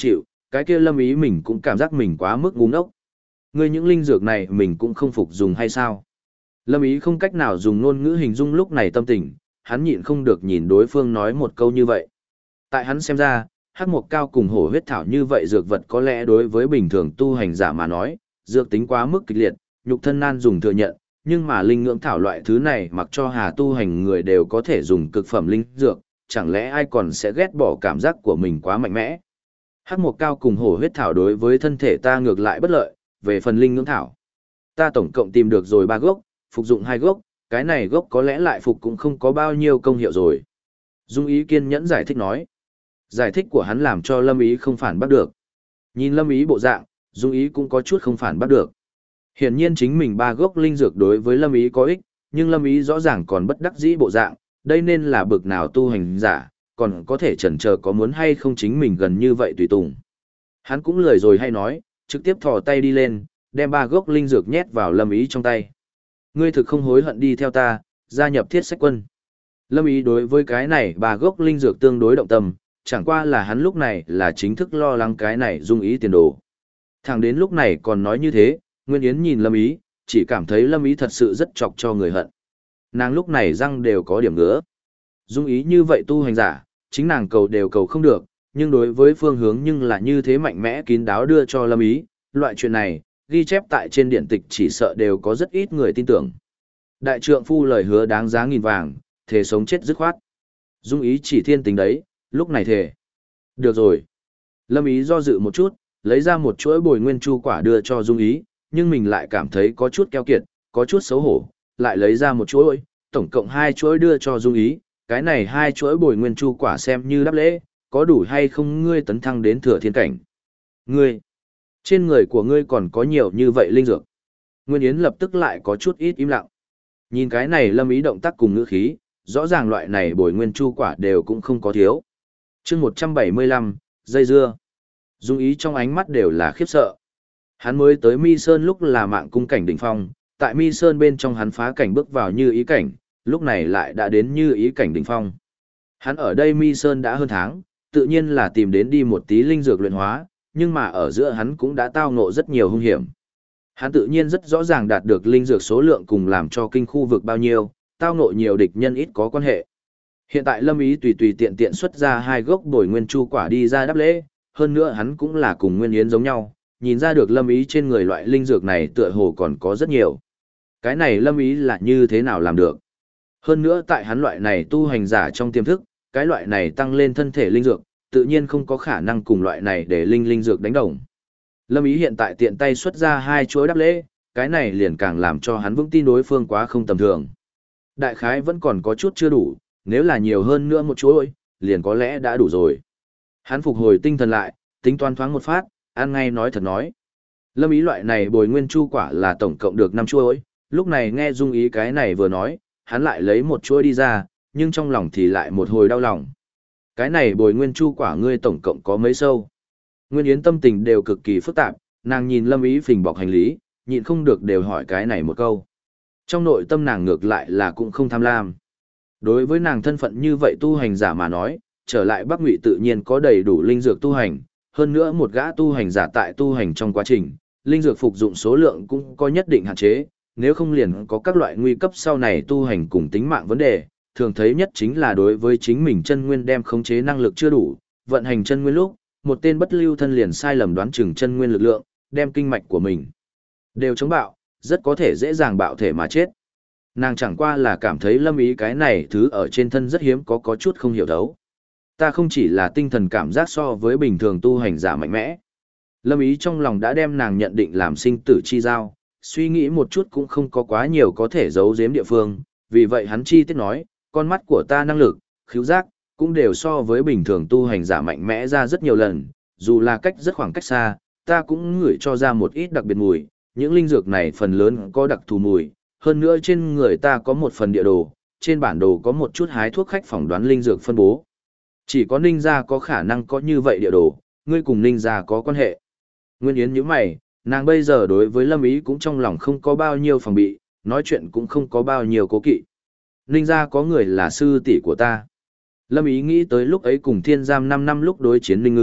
cái kia Lâm Ý mình cũng cảm giác mình quá mức ngu ngốc. Ngươi những linh dược này mình cũng không phục dùng hay sao? Lâm Ý không cách nào dùng ngôn ngữ hình dung lúc này tâm tình, hắn nhịn không được nhìn đối phương nói một câu như vậy. Tại hắn xem ra, hắc mộc cao cùng hổ huyết thảo như vậy dược vật có lẽ đối với bình thường tu hành giả mà nói, dược tính quá mức kịch liệt, nhục thân nan dùng thừa nhận, nhưng mà linh ngưỡng thảo loại thứ này mặc cho hà tu hành người đều có thể dùng cực phẩm linh dược, chẳng lẽ ai còn sẽ ghét bỏ cảm giác của mình quá mạnh mẽ. Hắc mộc cao cùng hổ huyết thảo đối với thân thể ta ngược lại bất lợi, về phần linh ngưỡng thảo. Ta tổng cộng tìm được rồi 3 gốc, phục dụng 2 gốc, cái này gốc có lẽ lại phục cũng không có bao nhiêu công hiệu rồi. Dung Ý kiên nhẫn giải thích nói. Giải thích của hắn làm cho Lâm Ý không phản bác được. Nhìn Lâm Ý bộ dạng, Dung Ý cũng có chút không phản bác được. Hiển nhiên chính mình 3 gốc linh dược đối với Lâm Ý có ích, nhưng Lâm Ý rõ ràng còn bất đắc dĩ bộ dạng, đây nên là bực nào tu hành giả, còn có thể chần chờ có muốn hay không chính mình gần như vậy tùy tùng. Hắn cũng lười rồi hay nói, trực tiếp thò tay đi lên, đem 3 gốc linh dược nhét vào Lâm Ý trong tay. Ngươi thực không hối hận đi theo ta, gia nhập Thiết Sách Quân. Lâm Ý đối với cái này 3 gốc linh dược tương đối động tâm, chẳng qua là hắn lúc này là chính thức lo lắng cái này Dung Ý tiền đồ. Thẳng đến lúc này còn nói như thế, Nguyên Yến nhìn Lâm Ý, chỉ cảm thấy Lâm Ý thật sự rất chọc cho người hận. Nàng lúc này răng đều có điểm ngứa. Dung Ý như vậy tu hành giả, chính nàng cầu đều cầu không được, nhưng đối với phương hướng nhưng là như thế mạnh mẽ kín đáo đưa cho Lâm Ý, loại chuyện này, ghi chép tại trên điện tịch chỉ sợ đều có rất ít người tin tưởng. Đại trượng phu lời hứa đáng giá nghìn vàng, thề sống chết dứt khoát. Dung Ý chỉ thiên tính đấy, lúc này thề. Được rồi. Lâm Ý do dự một chút, lấy ra một chuỗi bồi nguyên chu quả đưa cho Dung Ý, nhưng mình lại cảm thấy có chút keo kiệt, có chút xấu hổ, lại lấy ra một chuỗi, tổng cộng 2 chuỗi đưa cho Dung Ý, cái này 2 chuỗi bồi nguyên chu quả xem như đáp lễ, có đủ hay không ngươi tấn thăng đến thừa thiên cảnh. Ngươi, trên người của ngươi còn có nhiều như vậy linh dược. Nguyên Yến lập tức lại có chút ít im lặng. Nhìn cái này Lâm Ý động tác cùng ngữ khí, rõ ràng loại này bồi nguyên chu quả đều cũng không có thiếu. chương 175, dây dưa. Dung Ý trong ánh mắt đều là khiếp sợ. Hắn mới tới Mi Sơn lúc là mạng cung cảnh đỉnh phong, tại Mi Sơn bên trong hắn phá cảnh bước vào như ý cảnh, lúc này lại đã đến như ý cảnh đỉnh phong. Hắn ở đây Mi Sơn đã hơn tháng, tự nhiên là tìm đến đi một tí linh dược luyện hóa, nhưng mà ở giữa hắn cũng đã tao ngộ rất nhiều hung hiểm. Hắn tự nhiên rất rõ ràng đạt được linh dược số lượng cùng làm cho kinh khu vực bao nhiêu, tao ngộ nhiều địch nhân ít có quan hệ. Hiện tại Lâm Ý tùy tùy tiện tiện xuất ra 2 gốc bồi nguyên chu quả đi ra đáp lễ, hơn nữa hắn cũng là cùng Nguyên Yến giống nhau, nhìn ra được Lâm Ý trên người loại linh dược này tựa hồ còn có rất nhiều. Cái này Lâm Ý là như thế nào làm được? Hơn nữa tại hắn loại này tu hành giả trong tiềm thức, cái loại này tăng lên thân thể linh dược, tự nhiên không có khả năng cùng loại này để linh dược đánh đồng. Lâm Ý hiện tại tiện tay xuất ra 2 chuỗi đáp lễ, cái này liền càng làm cho hắn vững tin đối phương quá không tầm thường. Đại khái vẫn còn có chút chưa đủ, nếu là nhiều hơn nữa một chuỗi, liền có lẽ đã đủ rồi. Hắn phục hồi tinh thần lại, tính toán thoáng một phát, ăn ngay nói thật nói. Lâm Ý loại này bồi nguyên chu quả là tổng cộng được 5 chuỗi, lúc này nghe Dung Ý cái này vừa nói, hắn lại lấy một chuỗi đi ra, nhưng trong lòng thì lại một hồi đau lòng. Cái này bồi nguyên chu quả ngươi tổng cộng có mấy sâu? Nguyên Yến tâm tình đều cực kỳ phức tạp, nàng nhìn Lâm Ý phình bọc hành lý, nhịn không được đều hỏi cái này một câu. Trong nội tâm nàng ngược lại là cũng không tham lam. Đối với nàng thân phận như vậy tu hành giả mà nói, trở lại Bắc Ngụy tự nhiên có đầy đủ linh dược tu hành, hơn nữa một gã tu hành giả tại tu hành trong quá trình, linh dược phục dụng số lượng cũng có nhất định hạn chế, nếu không liền có các loại nguy cấp sau này tu hành cùng tính mạng vấn đề, thường thấy nhất chính là đối với chính mình chân nguyên đem khống chế năng lực chưa đủ, vận hành chân nguyên lúc, một tên bất lưu thân liền sai lầm đoán chừng chân nguyên lực lượng, đem kinh mạch của mình đều chống bạo, rất có thể dễ dàng bạo thể mà chết. Nàng chẳng qua là cảm thấy Lâm Ý cái này thứ ở trên thân rất hiếm có chút không hiểu thấu. Ta không chỉ là tinh thần cảm giác so với bình thường tu hành giả mạnh mẽ. Lâm Ý trong lòng đã đem nàng nhận định làm sinh tử chi giao, suy nghĩ một chút cũng không có quá nhiều có thể giấu giếm địa phương, vì vậy hắn chi tiết nói, con mắt của ta năng lực, khứu giác, cũng đều so với bình thường tu hành giả mạnh mẽ ra rất nhiều lần, dù là cách rất khoảng cách xa, ta cũng ngửi cho ra một ít đặc biệt mùi, những linh dược này phần lớn có đặc thù mùi, hơn nữa trên người ta có một phần địa đồ, trên bản đồ có một chút hái thuốc khách phỏng đoán linh dược phân bố. Chỉ có Ninh gia có khả năng có như vậy địa đồ, ngươi cùng Ninh gia có quan hệ. Nguyên Yến nhíu mày, nàng bây giờ đối với Lâm Ý cũng trong lòng không có bao nhiêu phòng bị, nói chuyện cũng không có bao nhiêu cố kỵ. Ninh gia có người là sư tỷ của ta. Lâm Ý nghĩ tới lúc ấy cùng Thiên Giam 5 năm lúc đối chiến Ninh Ngưng,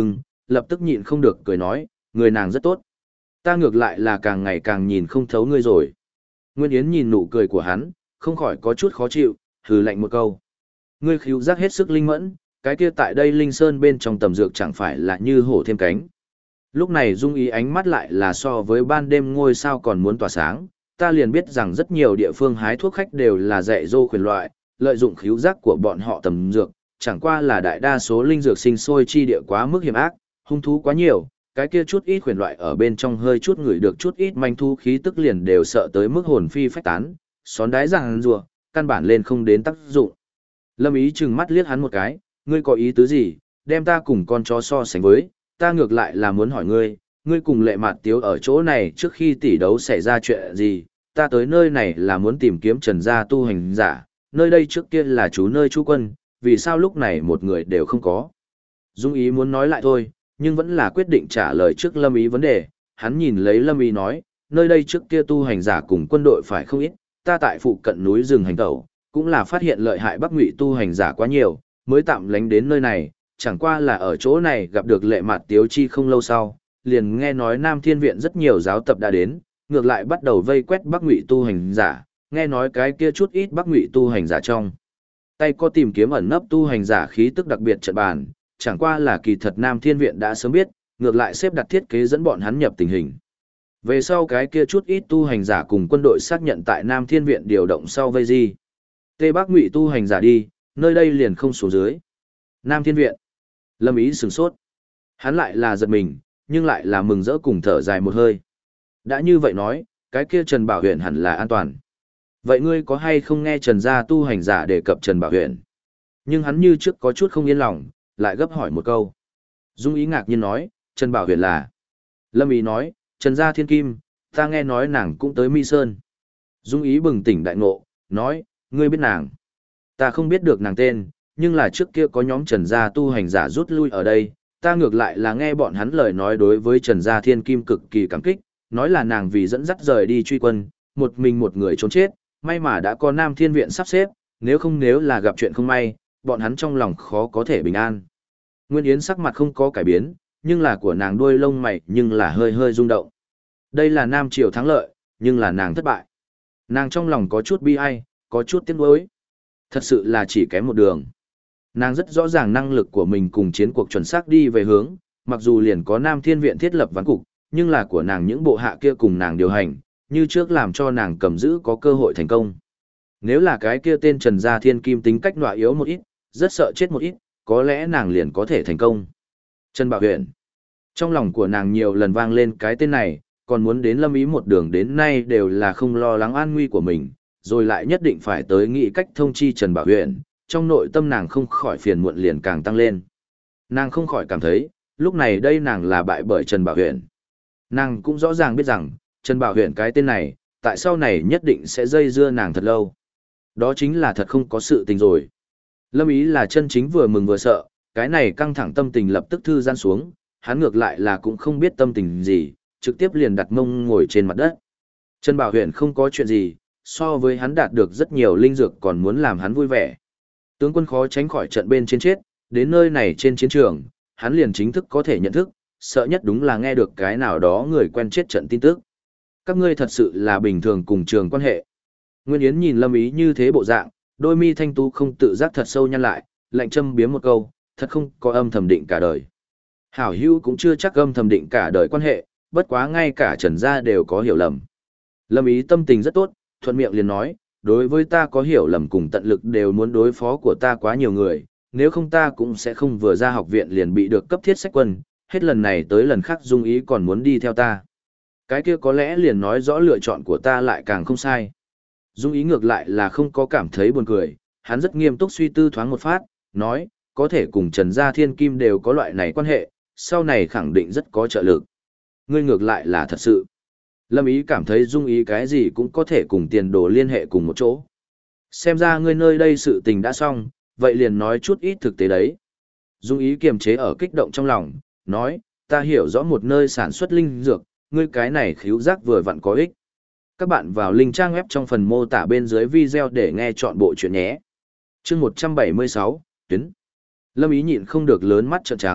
lập tức nhịn không được cười nói, người nàng rất tốt. Ta ngược lại là càng ngày càng nhìn không thấu ngươi rồi. Nguyên Yến nhìn nụ cười của hắn, không khỏi có chút khó chịu, hừ lạnh một câu. Ngươi khíu giác hết sức linh mẫn, cái kia tại đây linh sơn bên trong tầm dược chẳng phải là như hổ thêm cánh. Lúc này Dung Ý ánh mắt lại là so với ban đêm ngôi sao còn muốn tỏa sáng, ta liền biết rằng rất nhiều địa phương hái thuốc khách đều là dạy dô khuyển loại, lợi dụng khíu giác của bọn họ tầm dược, chẳng qua là đại đa số linh dược sinh sôi chi địa quá mức hiểm ác, hung thú quá nhiều, cái kia chút ít khuyển loại ở bên trong hơi chút ngửi được chút ít manh thu khí tức liền đều sợ tới mức hồn phi phách tán, xón đái rằng rùa, căn bản lên không đến tác dụng. Lâm Ý chừng mắt liếc hắn một cái, ngươi có ý tứ gì, đem ta cùng con chó so sánh với, ta ngược lại là muốn hỏi ngươi, ngươi cùng Lệ Mạt Tiếu ở chỗ này trước khi tỷ đấu xảy ra chuyện gì, ta tới nơi này là muốn tìm kiếm Trần gia tu hành giả, nơi đây trước kia là nơi trú quân, vì sao lúc này một người đều không có. Dung Ý muốn nói lại thôi, nhưng vẫn là quyết định trả lời trước Lâm Ý vấn đề, hắn nhìn lấy Lâm Ý nói, nơi đây trước kia tu hành giả cùng quân đội phải không ít, ta tại phụ cận núi rừng hành tẩu, cũng là phát hiện lợi hại Bắc Ngụy tu hành giả quá nhiều, mới tạm lánh đến nơi này, chẳng qua là ở chỗ này gặp được Lệ Mạt Tiếu Chi không lâu sau, liền nghe nói Nam Thiên Viện rất nhiều giáo tập đã đến, ngược lại bắt đầu vây quét Bắc Ngụy tu hành giả, nghe nói cái kia chút ít Bắc Ngụy tu hành giả trong tay có tìm kiếm ẩn nấp tu hành giả khí tức đặc biệt trận bàn, chẳng qua là kỳ thật Nam Thiên Viện đã sớm biết, ngược lại xếp đặt thiết kế dẫn bọn hắn nhập tình hình. Về sau cái kia chút ít tu hành giả cùng quân đội xác nhận tại Nam Thiên Viện điều động sau vây di. Tây Bắc Ngụy tu hành giả đi, nơi đây liền không xuống dưới. Nam Thiên Viện. Lâm Ý sửng sốt. Hắn lại là giật mình, nhưng lại là mừng rỡ cùng thở dài một hơi. Đã như vậy nói, cái kia Trần Bảo Huyền hẳn là an toàn. Vậy ngươi có hay không nghe Trần gia tu hành giả đề cập Trần Bảo Huyền? Nhưng hắn như trước có chút không yên lòng, lại gấp hỏi một câu. Dung Ý ngạc nhiên nói, Trần Bảo Huyền là. Lâm Ý nói, Trần gia thiên kim, ta nghe nói nàng cũng tới Mi Sơn. Dung Ý bừng tỉnh đại ngộ, nói, ngươi biết nàng. Ta không biết được nàng tên, nhưng là trước kia có nhóm Trần gia tu hành giả rút lui ở đây, ta ngược lại là nghe bọn hắn lời nói đối với Trần gia thiên kim cực kỳ cảm kích, nói là nàng vì dẫn dắt rời đi truy quân, một mình một người trốn chết, may mà đã có Nam Thiên Viện sắp xếp, nếu là gặp chuyện không may, bọn hắn trong lòng khó có thể bình an. Nguyên Yến sắc mặt không có cải biến, nhưng là của nàng đuôi lông mày nhưng là hơi hơi rung động. Đây là Nam Triều thắng lợi, nhưng là nàng thất bại. Nàng trong lòng có chút bi ai, có chút tiếc nuối. Thật sự là chỉ kém một đường. Nàng rất rõ ràng năng lực của mình cùng chiến cuộc chuẩn xác đi về hướng, mặc dù liền có Nam Thiên Viện thiết lập ván cục, nhưng là của nàng những bộ hạ kia cùng nàng điều hành, như trước làm cho nàng cầm giữ có cơ hội thành công. Nếu là cái kia tên Trần Gia Thiên Kim tính cách nọa yếu một ít, rất sợ chết một ít, có lẽ nàng liền có thể thành công. Trần Bảo Huyền. Trong lòng của nàng nhiều lần vang lên cái tên này, còn muốn đến Lâm Ý một đường đến nay đều là không lo lắng an nguy của mình, rồi lại nhất định phải tới nghĩ cách thông chi Trần Bảo Huyền, trong nội tâm nàng không khỏi phiền muộn liền càng tăng lên. Nàng không khỏi cảm thấy, lúc này đây nàng là bại bởi Trần Bảo Huyền. Nàng cũng rõ ràng biết rằng, Trần Bảo Huyền cái tên này, tại sau này nhất định sẽ dây dưa nàng thật lâu. Đó chính là thật không có sự tình rồi. Lâm Ý là chân chính vừa mừng vừa sợ, cái này căng thẳng tâm tình lập tức thư giãn xuống, hắn ngược lại là cũng không biết tâm tình gì, trực tiếp liền đặt mông ngồi trên mặt đất. Trần Bảo Huyền không có chuyện gì, so với hắn đạt được rất nhiều linh dược còn muốn làm hắn vui vẻ. Tướng quân khó tránh khỏi trận bên trên chết, đến nơi này trên chiến trường, hắn liền chính thức có thể nhận thức, sợ nhất đúng là nghe được cái nào đó người quen chết trận tin tức. Các ngươi thật sự là bình thường cùng trường quan hệ. Nguyên Yến nhìn Lâm Ý như thế bộ dạng, đôi mi thanh tú không tự giác thật sâu nhăn lại, lạnh châm biếm một câu, thật không có âm thầm định cả đời. Hảo hữu cũng chưa chắc âm thầm định cả đời quan hệ, bất quá ngay cả Trần gia đều có hiểu lầm. Lâm Ý tâm tình rất tốt, thuận miệng liền nói, đối với ta có hiểu lầm cùng tận lực đều muốn đối phó của ta quá nhiều người, nếu không ta cũng sẽ không vừa ra học viện liền bị được cấp thiết sách quân, hết lần này tới lần khác Dung Ý còn muốn đi theo ta. Cái kia có lẽ liền nói rõ lựa chọn của ta lại càng không sai. Dung Ý ngược lại là không có cảm thấy buồn cười, hắn rất nghiêm túc suy tư thoáng một phát, nói, có thể cùng Trần Gia Thiên Kim đều có loại này quan hệ, sau này khẳng định rất có trợ lực. Ngươi ngược lại là thật sự. Lâm Ý cảm thấy Dung Ý cái gì cũng có thể cùng tiền đồ liên hệ cùng một chỗ. Xem ra ngươi nơi đây sự tình đã xong, vậy liền nói chút ít thực tế đấy. Dung Ý kiềm chế ở kích động trong lòng, nói, ta hiểu rõ một nơi sản xuất linh dược, ngươi cái này khíu giác vừa vặn có ích. Các bạn vào link trang web trong phần mô tả bên dưới video để nghe chọn bộ chuyện nhé. Chương 176, Tuyến. Lâm Ý nhịn không được lớn mắt trợn trắng,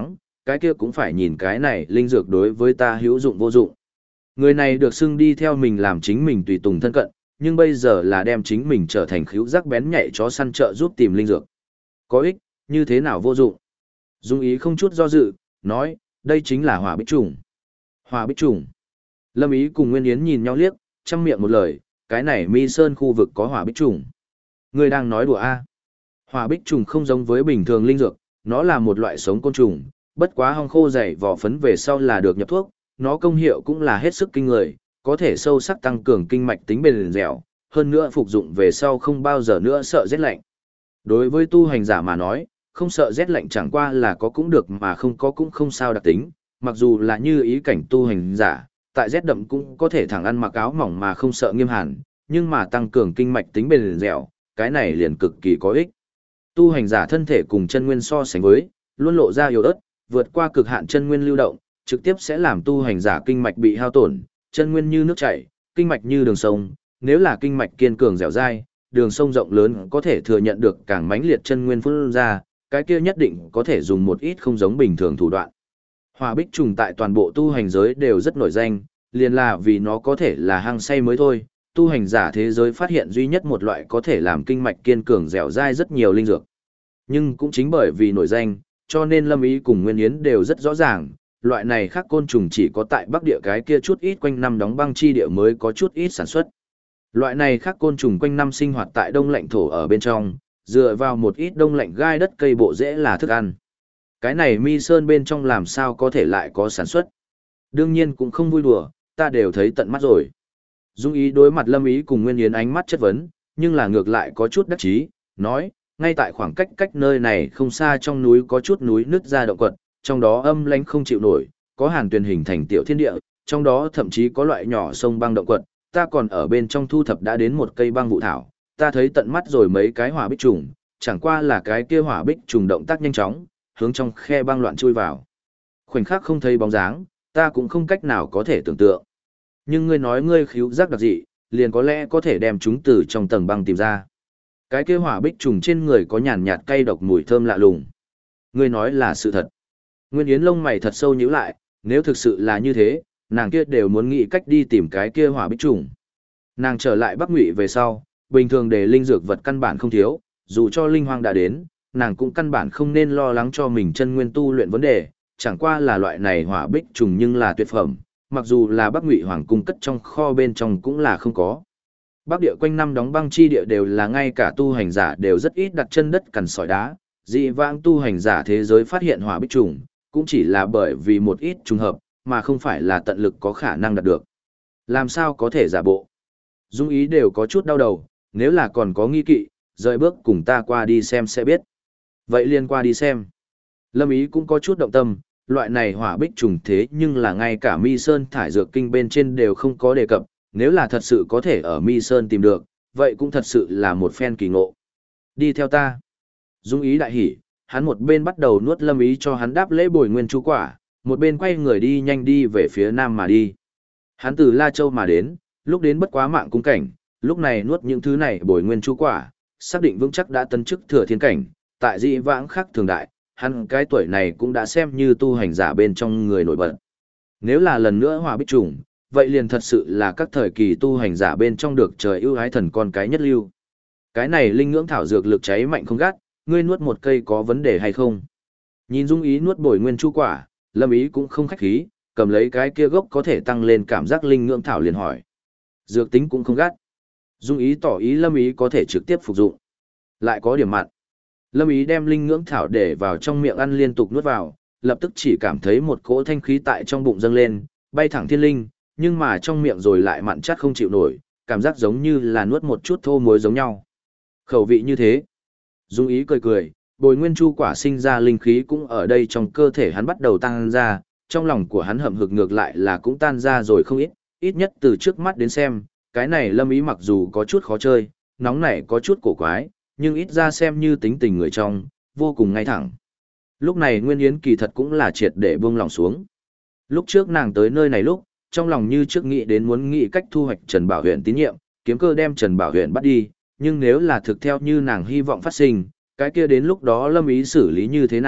cái kia cũng phải nhìn cái này linh dược đối với ta hữu dụng vô dụng. Người này được xưng đi theo mình làm chính mình tùy tùng thân cận, nhưng bây giờ là đem chính mình trở thành khíu giác bén nhạy chó săn trợ giúp tìm linh dược. Có ích, như thế nào vô dụng? Dung ý không chút do dự, nói, đây chính là hỏa bích trùng. Hỏa bích trùng. Lâm Ý cùng Nguyên Yến nhìn nhau liếc, chăm miệng một lời, cái này Mi Sơn khu vực có hỏa bích trùng. Người đang nói đùa a? Hỏa bích trùng không giống với bình thường linh dược, nó là một loại sống côn trùng, bất quá hong khô dày vỏ phấn về sau là được nhập thuốc, nó công hiệu cũng là hết sức kinh người, có thể sâu sắc tăng cường kinh mạch tính bền dẻo, hơn nữa phục dụng về sau không bao giờ nữa sợ rét lạnh. Đối với tu hành giả mà nói, không sợ rét lạnh chẳng qua là có cũng được mà không có cũng không sao đặc tính, mặc dù là như ý cảnh tu hành giả, tại rét đậm cũng có thể thẳng ăn mặc áo mỏng mà không sợ nghiêm hàn, nhưng mà tăng cường kinh mạch tính bền dẻo, cái này liền cực kỳ có ích. Tu hành giả thân thể cùng chân nguyên so sánh với, luôn lộ ra yếu ớt, vượt qua cực hạn chân nguyên lưu động, trực tiếp sẽ làm tu hành giả kinh mạch bị hao tổn, chân nguyên như nước chảy, kinh mạch như đường sông, nếu là kinh mạch kiên cường dẻo dai, đường sông rộng lớn có thể thừa nhận được càng mãnh liệt chân nguyên phun ra, cái kia nhất định có thể dùng một ít không giống bình thường thủ đoạn. Hỏa bích trùng tại toàn bộ tu hành giới đều rất nổi danh, liền là vì nó có thể là hăng say mới thôi, tu hành giả thế giới phát hiện duy nhất một loại có thể làm kinh mạch kiên cường dẻo dai rất nhiều linh dược. Nhưng cũng chính bởi vì nổi danh, cho nên Lâm Ý cùng Nguyên Yến đều rất rõ ràng, loại này khác côn trùng chỉ có tại Bắc Địa cái kia chút ít quanh năm đóng băng chi địa mới có chút ít sản xuất. Loại này khác côn trùng quanh năm sinh hoạt tại đông lạnh thổ ở bên trong, dựa vào một ít đông lạnh gai đất cây bộ rễ là thức ăn. Cái này Mi Sơn bên trong làm sao có thể lại có sản xuất? Đương nhiên cũng không vui đùa, ta đều thấy tận mắt rồi. Dung Ý đối mặt Lâm Ý cùng Nguyên Yến ánh mắt chất vấn, nhưng là ngược lại có chút đắc chí, nói, ngay tại khoảng cách nơi này không xa trong núi có chút núi nứt ra động quật, trong đó âm lãnh không chịu nổi, có hàn tuyền hình thành tiểu thiên địa, trong đó thậm chí có loại nhỏ sông băng động quật, ta còn ở bên trong thu thập đã đến một cây băng vụ thảo, ta thấy tận mắt rồi mấy cái hỏa bích trùng, chẳng qua là cái kia hỏa bích trùng động tác nhanh chóng, hướng trong khe băng loạn chui vào. Khoảnh khắc không thấy bóng dáng, ta cũng không cách nào có thể tưởng tượng. Nhưng ngươi nói ngươi khíu giác đặc dị, liền có lẽ có thể đem chúng từ trong tầng băng tìm ra. Cái kia hỏa bích trùng trên người có nhàn nhạt cay độc mùi thơm lạ lùng. Ngươi nói là sự thật. Nguyên Yến lông mày thật sâu nhíu lại, nếu thực sự là như thế, nàng kia đều muốn nghĩ cách đi tìm cái kia hỏa bích trùng. Nàng trở lại Bắc Ngụy về sau, bình thường để linh dược vật căn bản không thiếu, dù cho linh hoang đã đến, nàng cũng căn bản không nên lo lắng cho mình chân nguyên tu luyện vấn đề, chẳng qua là loại này hỏa bích trùng nhưng là tuyệt phẩm, mặc dù là Bắc Ngụy hoàng cung cất trong kho bên trong cũng là không có. Bắc địa quanh năm đóng băng chi địa đều là ngay cả tu hành giả đều rất ít đặt chân đất cằn sỏi đá, dị vãng tu hành giả thế giới phát hiện hỏa bích trùng, cũng chỉ là bởi vì một ít trùng hợp, mà không phải là tận lực có khả năng đạt được. Làm sao có thể giả bộ? Dung Ý đều có chút đau đầu, nếu là còn có nghi kỵ, rời bước cùng ta qua đi xem sẽ biết. Vậy liền qua đi xem. Lâm Ý cũng có chút động tâm, loại này hỏa bích trùng thế nhưng là ngay cả Mi Sơn thải dược kinh bên trên đều không có đề cập, nếu là thật sự có thể ở Mi Sơn tìm được, vậy cũng thật sự là một phen kỳ ngộ. Đi theo ta. Dung Ý đại hỉ, hắn một bên bắt đầu nuốt Lâm Ý cho hắn đáp lễ bồi nguyên chú quả, một bên quay người đi nhanh đi về phía nam mà đi. Hắn từ La Châu mà đến, lúc đến bất quá mạng cung cảnh, lúc này nuốt những thứ này bồi nguyên chú quả, xác định vững chắc đã tấn chức thừa thiên cảnh, tại dị vãng khác thường đại, hắn cái tuổi này cũng đã xem như tu hành giả bên trong người nổi bật. Nếu là lần nữa hỏa bích trùng, vậy liền thật sự là các thời kỳ tu hành giả bên trong được trời ưu ái thần con cái nhất lưu. Cái này linh ngưỡng thảo dược lực cháy mạnh không gắt, ngươi nuốt một cây có vấn đề hay không? Nhìn Dung Ý nuốt bồi nguyên chu quả, Lâm Ý cũng không khách khí, cầm lấy cái kia gốc có thể tăng lên cảm giác linh ngưỡng thảo liền hỏi. Dược tính cũng không gắt. Dung Ý tỏ ý Lâm Ý có thể trực tiếp phục dụng. Lại có điểm mặn. Lâm Ý đem linh ngưỡng thảo để vào trong miệng ăn liên tục nuốt vào, lập tức chỉ cảm thấy một cỗ thanh khí tại trong bụng dâng lên, bay thẳng thiên linh, nhưng mà trong miệng rồi lại mặn chát không chịu nổi, cảm giác giống như là nuốt một chút thô muối giống nhau. Khẩu vị như thế. Dung Ý cười cười, bồi nguyên chu quả sinh ra linh khí cũng ở đây trong cơ thể hắn bắt đầu tăng ra, trong lòng của hắn hậm hực ngược lại là cũng tan ra rồi không ít, ít nhất từ trước mắt đến xem, cái này Lâm Ý mặc dù có chút khó chơi, nóng nảy có chút cổ quái, nhưng ít ra xem như tính tình người trong, vô cùng ngay thẳng. Lúc này Nguyên Yến kỳ thật cũng là triệt để buông lòng xuống. Lúc trước nàng tới nơi này lúc, trong lòng như trước nghĩ đến muốn nghĩ cách thu hoạch Trần Bảo Huyền tín nhiệm, kiếm cơ đem Trần Bảo Huyền bắt đi, nhưng nếu là thực theo như nàng hy vọng phát sinh, cái kia đến lúc đó Lâm Ý xử lý như thế nào,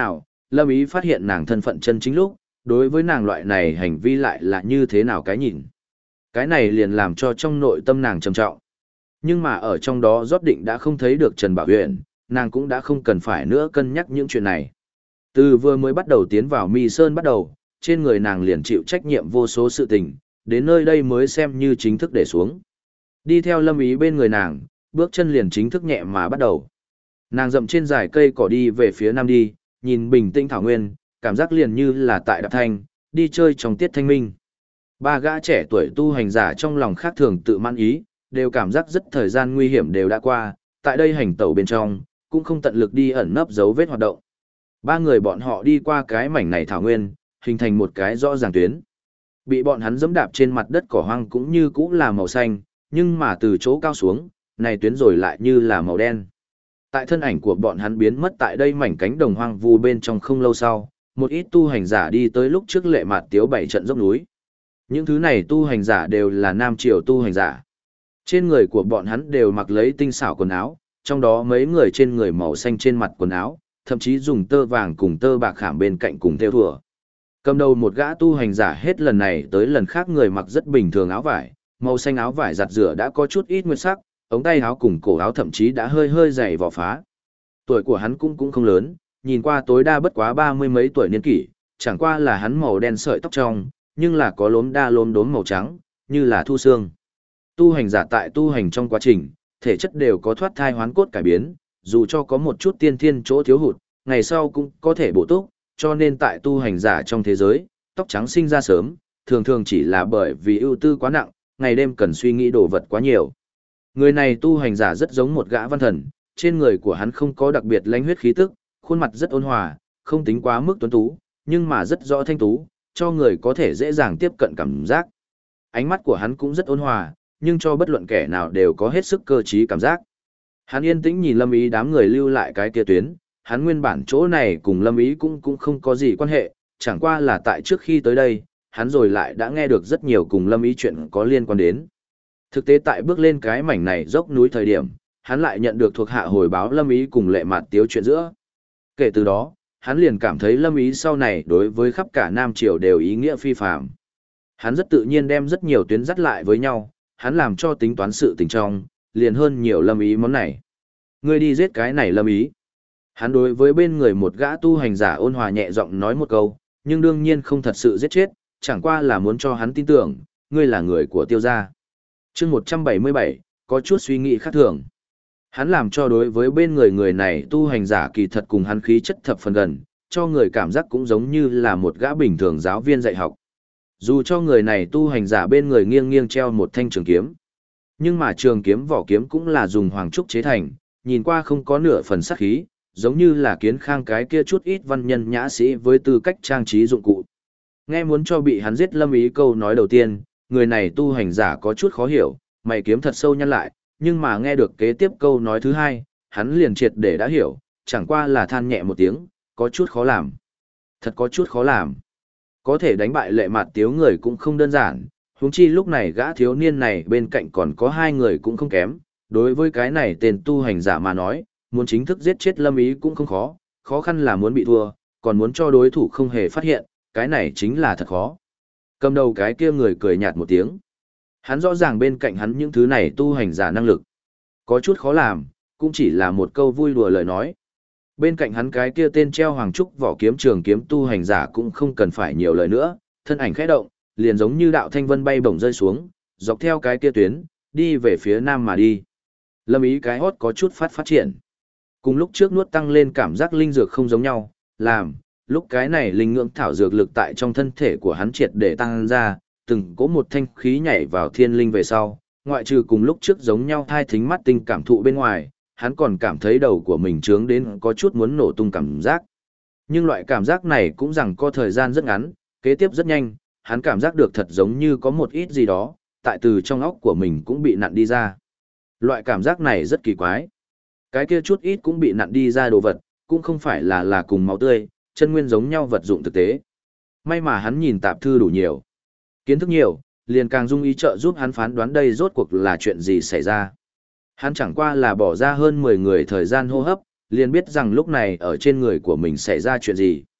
Lâm Ý phát hiện nàng thân phận chân chính lúc, đối với nàng loại này hành vi lại là như thế nào cái nhìn. Cái này liền làm cho trong nội tâm nàng trầm trọng. Nhưng mà ở trong đó Rót Định đã không thấy được Trần Bảo Huyền, nàng cũng đã không cần phải nữa cân nhắc những chuyện này. Từ vừa mới bắt đầu tiến vào Mi Sơn bắt đầu, trên người nàng liền chịu trách nhiệm vô số sự tình, đến nơi đây mới xem như chính thức để xuống. Đi theo Lâm Ý bên người nàng, bước chân liền chính thức nhẹ mà bắt đầu. Nàng dậm trên dải cây cỏ đi về phía nam đi, nhìn bình tĩnh thảo nguyên, cảm giác liền như là tại đạp thanh, đi chơi trong tiết thanh minh. Ba gã trẻ tuổi tu hành giả trong lòng khác thường tự mãn ý, đều cảm giác rất thời gian nguy hiểm đều đã qua, tại đây hành tẩu bên trong, cũng không tận lực đi ẩn nấp dấu vết hoạt động. Ba người bọn họ đi qua cái mảnh này thảo nguyên, hình thành một cái rõ ràng tuyến. Bị bọn hắn dẫm đạp trên mặt đất cỏ hoang cũng như cũ là màu xanh, nhưng mà từ chỗ cao xuống, này tuyến rồi lại như là màu đen. Tại thân ảnh của bọn hắn biến mất tại đây mảnh cánh đồng hoang vu bên trong không lâu sau, một ít tu hành giả đi tới lúc trước Lệ Mạt Tiếu 7 trận dốc núi. Những thứ này tu hành giả đều là nam triều tu hành giả. Trên người của bọn hắn đều mặc lấy tinh xảo quần áo, trong đó mấy người trên người màu xanh trên mặt quần áo, thậm chí dùng tơ vàng cùng tơ bạc khảm bên cạnh cùng theo thùa. Cầm đầu một gã tu hành giả hết lần này tới lần khác người mặc rất bình thường áo vải, màu xanh áo vải giặt rửa đã có chút ít nguyên sắc, ống tay áo cùng cổ áo thậm chí đã hơi hơi dày vỏ phá. Tuổi của hắn cũng không lớn, nhìn qua tối đa bất quá 30 mấy tuổi niên kỷ, chẳng qua là hắn màu đen sợi tóc trong, nhưng là có lốm đa lốm đốm màu trắng, như là thu xương. Tu hành giả tại tu hành trong quá trình, thể chất đều có thoát thai hoán cốt cải biến, dù cho có một chút tiên thiên chỗ thiếu hụt, ngày sau cũng có thể bổ túc, cho nên tại tu hành giả trong thế giới, tóc trắng sinh ra sớm, thường thường chỉ là bởi vì ưu tư quá nặng, ngày đêm cần suy nghĩ đồ vật quá nhiều. Người này tu hành giả rất giống một gã văn thần, trên người của hắn không có đặc biệt lãnh huyết khí tức, khuôn mặt rất ôn hòa, không tính quá mức tuấn tú, nhưng mà rất rõ thanh tú, cho người có thể dễ dàng tiếp cận cảm giác. Ánh mắt của hắn cũng rất ôn hòa, nhưng cho bất luận kẻ nào đều có hết sức cơ trí cảm giác. Hắn yên tĩnh nhìn Lâm Ý đám người lưu lại cái kia tuyến, hắn nguyên bản chỗ này cùng Lâm Ý cũng không có gì quan hệ, chẳng qua là tại trước khi tới đây, hắn rồi lại đã nghe được rất nhiều cùng Lâm Ý chuyện có liên quan đến. Thực tế tại bước lên cái mảnh này dốc núi thời điểm, hắn lại nhận được thuộc hạ hồi báo Lâm Ý cùng Lệ Mạt Tiếu chuyện giữa. Kể từ đó, hắn liền cảm thấy Lâm Ý sau này đối với khắp cả Nam Triều đều ý nghĩa phi phàm. Hắn rất tự nhiên đem rất nhiều tuyến dắt lại với nhau, hắn làm cho tính toán sự tình trong, liền hơn nhiều Lâm Ý món này. Ngươi đi giết cái này Lâm Ý. Hắn đối với bên người một gã tu hành giả ôn hòa nhẹ giọng nói một câu, nhưng đương nhiên không thật sự giết chết, chẳng qua là muốn cho hắn tin tưởng, ngươi là người của Tiêu gia. Chương 177, có chút suy nghĩ khác thường. Hắn làm cho đối với bên người này tu hành giả kỳ thật cùng hắn khí chất thập phần gần, cho người cảm giác cũng giống như là một gã bình thường giáo viên dạy học. Dù cho người này tu hành giả bên người nghiêng nghiêng treo một thanh trường kiếm, nhưng mà trường kiếm vỏ kiếm cũng là dùng hoàng trúc chế thành, nhìn qua không có nửa phần sắc khí, giống như là kiến khang cái kia chút ít văn nhân nhã sĩ với tư cách trang trí dụng cụ. Nghe muốn cho bị hắn giết Lâm Ý câu nói đầu tiên, người này tu hành giả có chút khó hiểu, mày kiếm thật sâu nhăn lại, nhưng mà nghe được kế tiếp câu nói thứ hai, hắn liền triệt để đã hiểu, chẳng qua là than nhẹ một tiếng, có chút khó làm. Thật có chút khó làm. Có thể đánh bại Lệ Mạt Tiếu người cũng không đơn giản, huống chi lúc này gã thiếu niên này bên cạnh còn có hai người cũng không kém, đối với cái này tên tu hành giả mà nói, muốn chính thức giết chết Lâm Ý cũng không khó, khó khăn là muốn bị thua, còn muốn cho đối thủ không hề phát hiện, cái này chính là thật khó. Cầm đầu cái kia người cười nhạt một tiếng. Hắn rõ ràng bên cạnh hắn những thứ này tu hành giả năng lực. Có chút khó làm, cũng chỉ là một câu vui đùa lời nói. Bên cạnh hắn cái kia tên treo hoàng trúc vỏ kiếm trường kiếm tu hành giả cũng không cần phải nhiều lời nữa, thân ảnh khẽ động, liền giống như đạo thanh vân bay bổng rơi xuống, dọc theo cái kia tuyến, đi về phía nam mà đi. Lâm Ý cái hót có chút phát triển. Cùng lúc trước nuốt tăng lên cảm giác linh dược không giống nhau, lúc cái này linh ngưỡng thảo dược lực tại trong thân thể của hắn triệt để tăng ra, từng có một thanh khí nhảy vào thiên linh về sau, ngoại trừ cùng lúc trước giống nhau thai thính mắt tinh cảm thụ bên ngoài, hắn còn cảm thấy đầu của mình trướng đến có chút muốn nổ tung cảm giác. Nhưng loại cảm giác này cũng rằng có thời gian rất ngắn, kế tiếp rất nhanh, hắn cảm giác được thật giống như có một ít gì đó, tại từ trong óc của mình cũng bị nặn đi ra. Loại cảm giác này rất kỳ quái. Cái kia chút ít cũng bị nặn đi ra đồ vật, cũng không phải là cùng máu tươi, chân nguyên giống nhau vật dụng thực tế. May mà hắn nhìn tạp thư đủ nhiều, kiến thức nhiều, liền càng dung ý trợ giúp hắn phán đoán đây rốt cuộc là chuyện gì xảy ra. Hắn chẳng qua là bỏ ra hơn 10 người thời gian hô hấp, liền biết rằng lúc này ở trên người của mình xảy ra chuyện gì.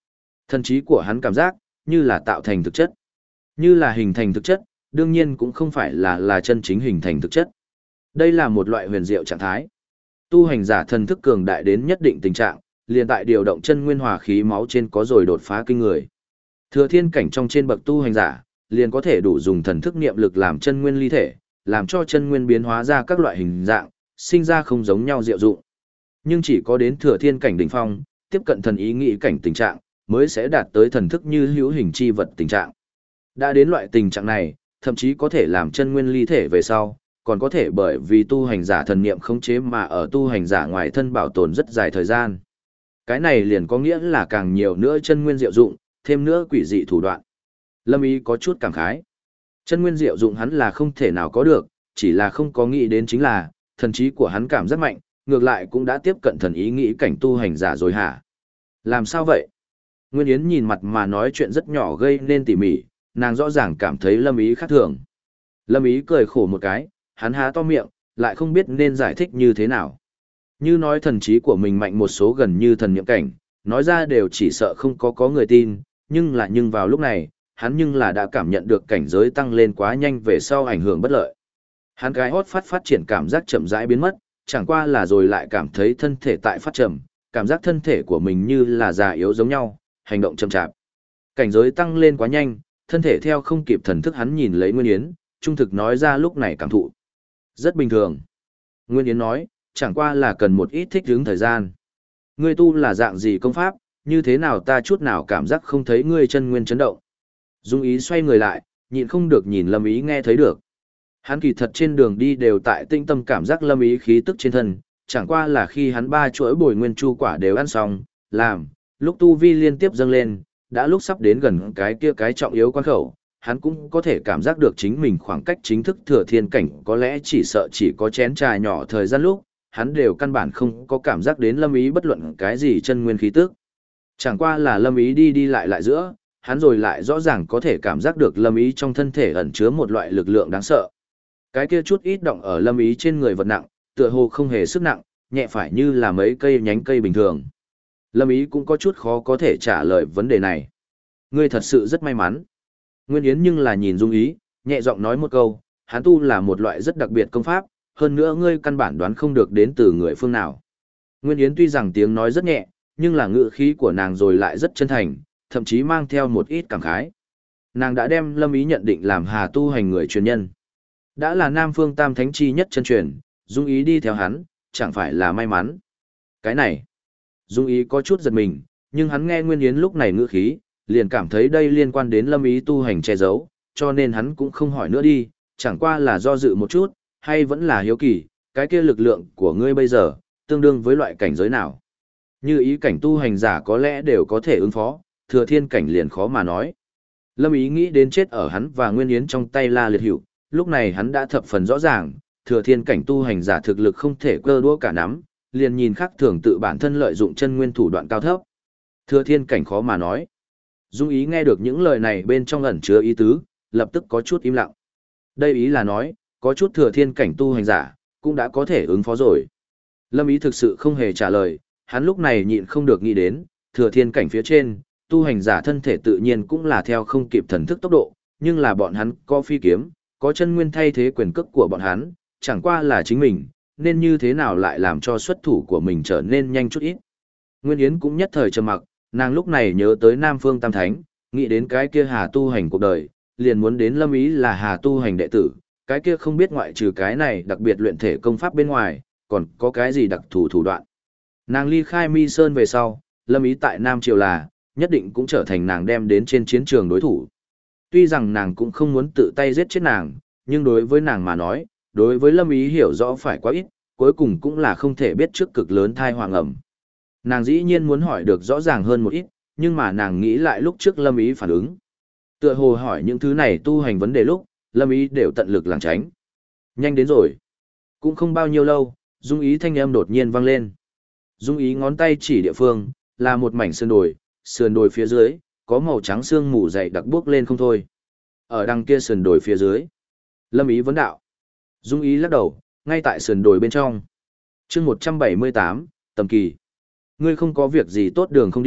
Thần trí của hắn cảm giác, như là tạo thành thực chất. Như là hình thành thực chất, đương nhiên cũng không phải là chân chính hình thành thực chất. Đây là một loại huyền diệu trạng thái. Tu hành giả thần thức cường đại đến nhất định tình trạng, liền tại điều động chân nguyên hòa khí máu trên có rồi đột phá kinh người. Thừa thiên cảnh trong trên bậc tu hành giả, liền có thể đủ dùng thần thức niệm lực làm chân nguyên ly thể, làm cho chân nguyên biến hóa ra các loại hình dạng, sinh ra không giống nhau diệu dụng. Nhưng chỉ có đến thừa thiên cảnh đỉnh phong, tiếp cận thần ý nghĩ cảnh tình trạng, mới sẽ đạt tới thần thức như hữu hình chi vật tình trạng. Đã đến loại tình trạng này, thậm chí có thể làm chân nguyên ly thể về sau, còn có thể bởi vì tu hành giả thần niệm khống chế mà ở tu hành giả ngoài thân bảo tồn rất dài thời gian. Cái này liền có nghĩa là càng nhiều nữa chân nguyên diệu dụng, thêm nữa quỷ dị thủ đoạn. Lâm Ý có chút cảm khái. Chân nguyên diệu dụng hắn là không thể nào có được, chỉ là không có nghĩ đến chính là, thần trí của hắn cảm rất mạnh, ngược lại cũng đã tiếp cận thần ý nghĩ cảnh tu hành giả rồi hả? Làm sao vậy? Nguyên Yến nhìn mặt mà nói chuyện rất nhỏ gây nên tỉ mỉ, nàng rõ ràng cảm thấy Lâm Ý khác thường. Lâm Ý cười khổ một cái, hắn há to miệng, lại không biết nên giải thích như thế nào. Như nói thần trí của mình mạnh một số gần như thần niệm cảnh, nói ra đều chỉ sợ không có người tin, nhưng vào lúc này, hắn nhưng là đã cảm nhận được cảnh giới tăng lên quá nhanh về sau ảnh hưởng bất lợi. Hắn cái hót phát triển cảm giác chậm rãi biến mất, chẳng qua là rồi lại cảm thấy thân thể tại phát trầm, cảm giác thân thể của mình như là già yếu giống nhau, hành động chậm chạp. Cảnh giới tăng lên quá nhanh, thân thể theo không kịp thần thức hắn nhìn lấy Nguyên Yến, trung thực nói ra lúc này cảm thụ. Rất bình thường. Nguyên Yến nói, chẳng qua là cần một ít thích ứng thời gian. Ngươi tu là dạng gì công pháp, như thế nào ta chút nào cảm giác không thấy ngươi chân nguyên chấn động. Dung Ý xoay người lại, nhịn không được nhìn Lâm Ý nghe thấy được. Hắn kỳ thật trên đường đi đều tại tinh tâm cảm giác Lâm Ý khí tức trên thân, chẳng qua là khi hắn 3 chuỗi bồi nguyên chu quả đều ăn xong, làm, lúc tu vi liên tiếp dâng lên, đã lúc sắp đến gần cái trọng yếu quan khẩu, hắn cũng có thể cảm giác được chính mình khoảng cách chính thức thừa thiên cảnh có lẽ chỉ sợ chỉ có chén trà nhỏ thời gian lúc, hắn đều căn bản không có cảm giác đến Lâm Ý bất luận cái gì chân nguyên khí tức. Chẳng qua là Lâm Ý đi đi lại giữa, hắn rồi lại rõ ràng có thể cảm giác được Lâm Ý trong thân thể ẩn chứa một loại lực lượng đáng sợ. Cái kia chút ít động ở Lâm Ý trên người vật nặng, tựa hồ không hề sức nặng, nhẹ phải như là mấy cây nhánh cây bình thường. Lâm Ý cũng có chút khó có thể trả lời vấn đề này. Ngươi thật sự rất may mắn. Nguyên Yến nhưng là nhìn Dung Ý, nhẹ giọng nói một câu, hắn tu là một loại rất đặc biệt công pháp, hơn nữa ngươi căn bản đoán không được đến từ người phương nào. Nguyên Yến tuy rằng tiếng nói rất nhẹ, nhưng là ngữ khí của nàng rồi lại rất chân thành, thậm chí mang theo một ít cảm khái. Nàng đã đem Lâm Ý nhận định làm Hà tu hành người truyền nhân. Đã là Nam Phương Tam Thánh chi nhất chân truyền, Dung Ý đi theo hắn, chẳng phải là may mắn. Cái này, Dung Ý có chút giật mình, nhưng hắn nghe Nguyên Yến lúc này ngữ khí, liền cảm thấy đây liên quan đến Lâm Ý tu hành che giấu, cho nên hắn cũng không hỏi nữa đi, chẳng qua là do dự một chút, hay vẫn là hiếu kỳ, cái kia lực lượng của ngươi bây giờ, tương đương với loại cảnh giới nào. Như ý cảnh tu hành giả có lẽ đều có thể ứng phó, thừa thiên cảnh liền khó mà nói. Lâm Ý nghĩ đến chết ở hắn và Nguyên Yến trong tay La Liệt Hữu, lúc này hắn đã thập phần rõ ràng, thừa thiên cảnh tu hành giả thực lực không thể cơ đũa cả nắm, liền nhìn khắc thường tự bản thân lợi dụng chân nguyên thủ đoạn cao thấp. Thừa thiên cảnh khó mà nói. Dung Ý nghe được những lời này bên trong ẩn chứa ý tứ, lập tức có chút im lặng. Đây ý là nói, có chút thừa thiên cảnh tu hành giả, cũng đã có thể ứng phó rồi. Lâm Ý thực sự không hề trả lời, hắn lúc này nhịn không được nghĩ đến, thừa thiên cảnh phía trên, tu hành giả thân thể tự nhiên cũng là theo không kịp thần thức tốc độ, nhưng là bọn hắn có phi kiếm, có chân nguyên thay thế quyền cước của bọn hắn, chẳng qua là chính mình, nên như thế nào lại làm cho xuất thủ của mình trở nên nhanh chút ít. Nguyên Yến cũng nhất thời trầm mặc, nàng lúc này nhớ tới Nam Phương Tam Thánh, nghĩ đến cái kia Hà tu hành cuộc đời, liền muốn đến Lâm Ý là Hà tu hành đệ tử, cái kia không biết ngoại trừ cái này đặc biệt luyện thể công pháp bên ngoài, còn có cái gì đặc thù thủ đoạn. Nàng ly khai Mi Sơn về sau, Lâm Ý tại Nam Triều là, nhất định cũng trở thành nàng đem đến trên chiến trường đối thủ. Tuy rằng nàng cũng không muốn tự tay giết chết nàng, nhưng đối với nàng mà nói, đối với Lâm Ý hiểu rõ phải quá ít, cuối cùng cũng là không thể biết trước cực lớn thai hoàng ẩm. Nàng dĩ nhiên muốn hỏi được rõ ràng hơn một ít, nhưng mà nàng nghĩ lại lúc trước Lâm Ý phản ứng. Tựa hồ hỏi những thứ này tu hành vấn đề lúc, Lâm Ý đều tận lực lảng tránh. Nhanh đến rồi. Cũng không bao nhiêu lâu, Dung Ý thanh âm đột nhiên vang lên. Dung Ý ngón tay chỉ địa phương, là một mảnh sườn đồi phía dưới, có màu trắng sương mù dày đặc bước lên không thôi. Ở đằng kia sườn đồi phía dưới. Lâm Ý vấn đạo. Dung Ý lắc đầu, ngay tại sườn đồi bên trong. chương 178, tầm kỳ. Ngươi không có việc gì tốt đường không đi,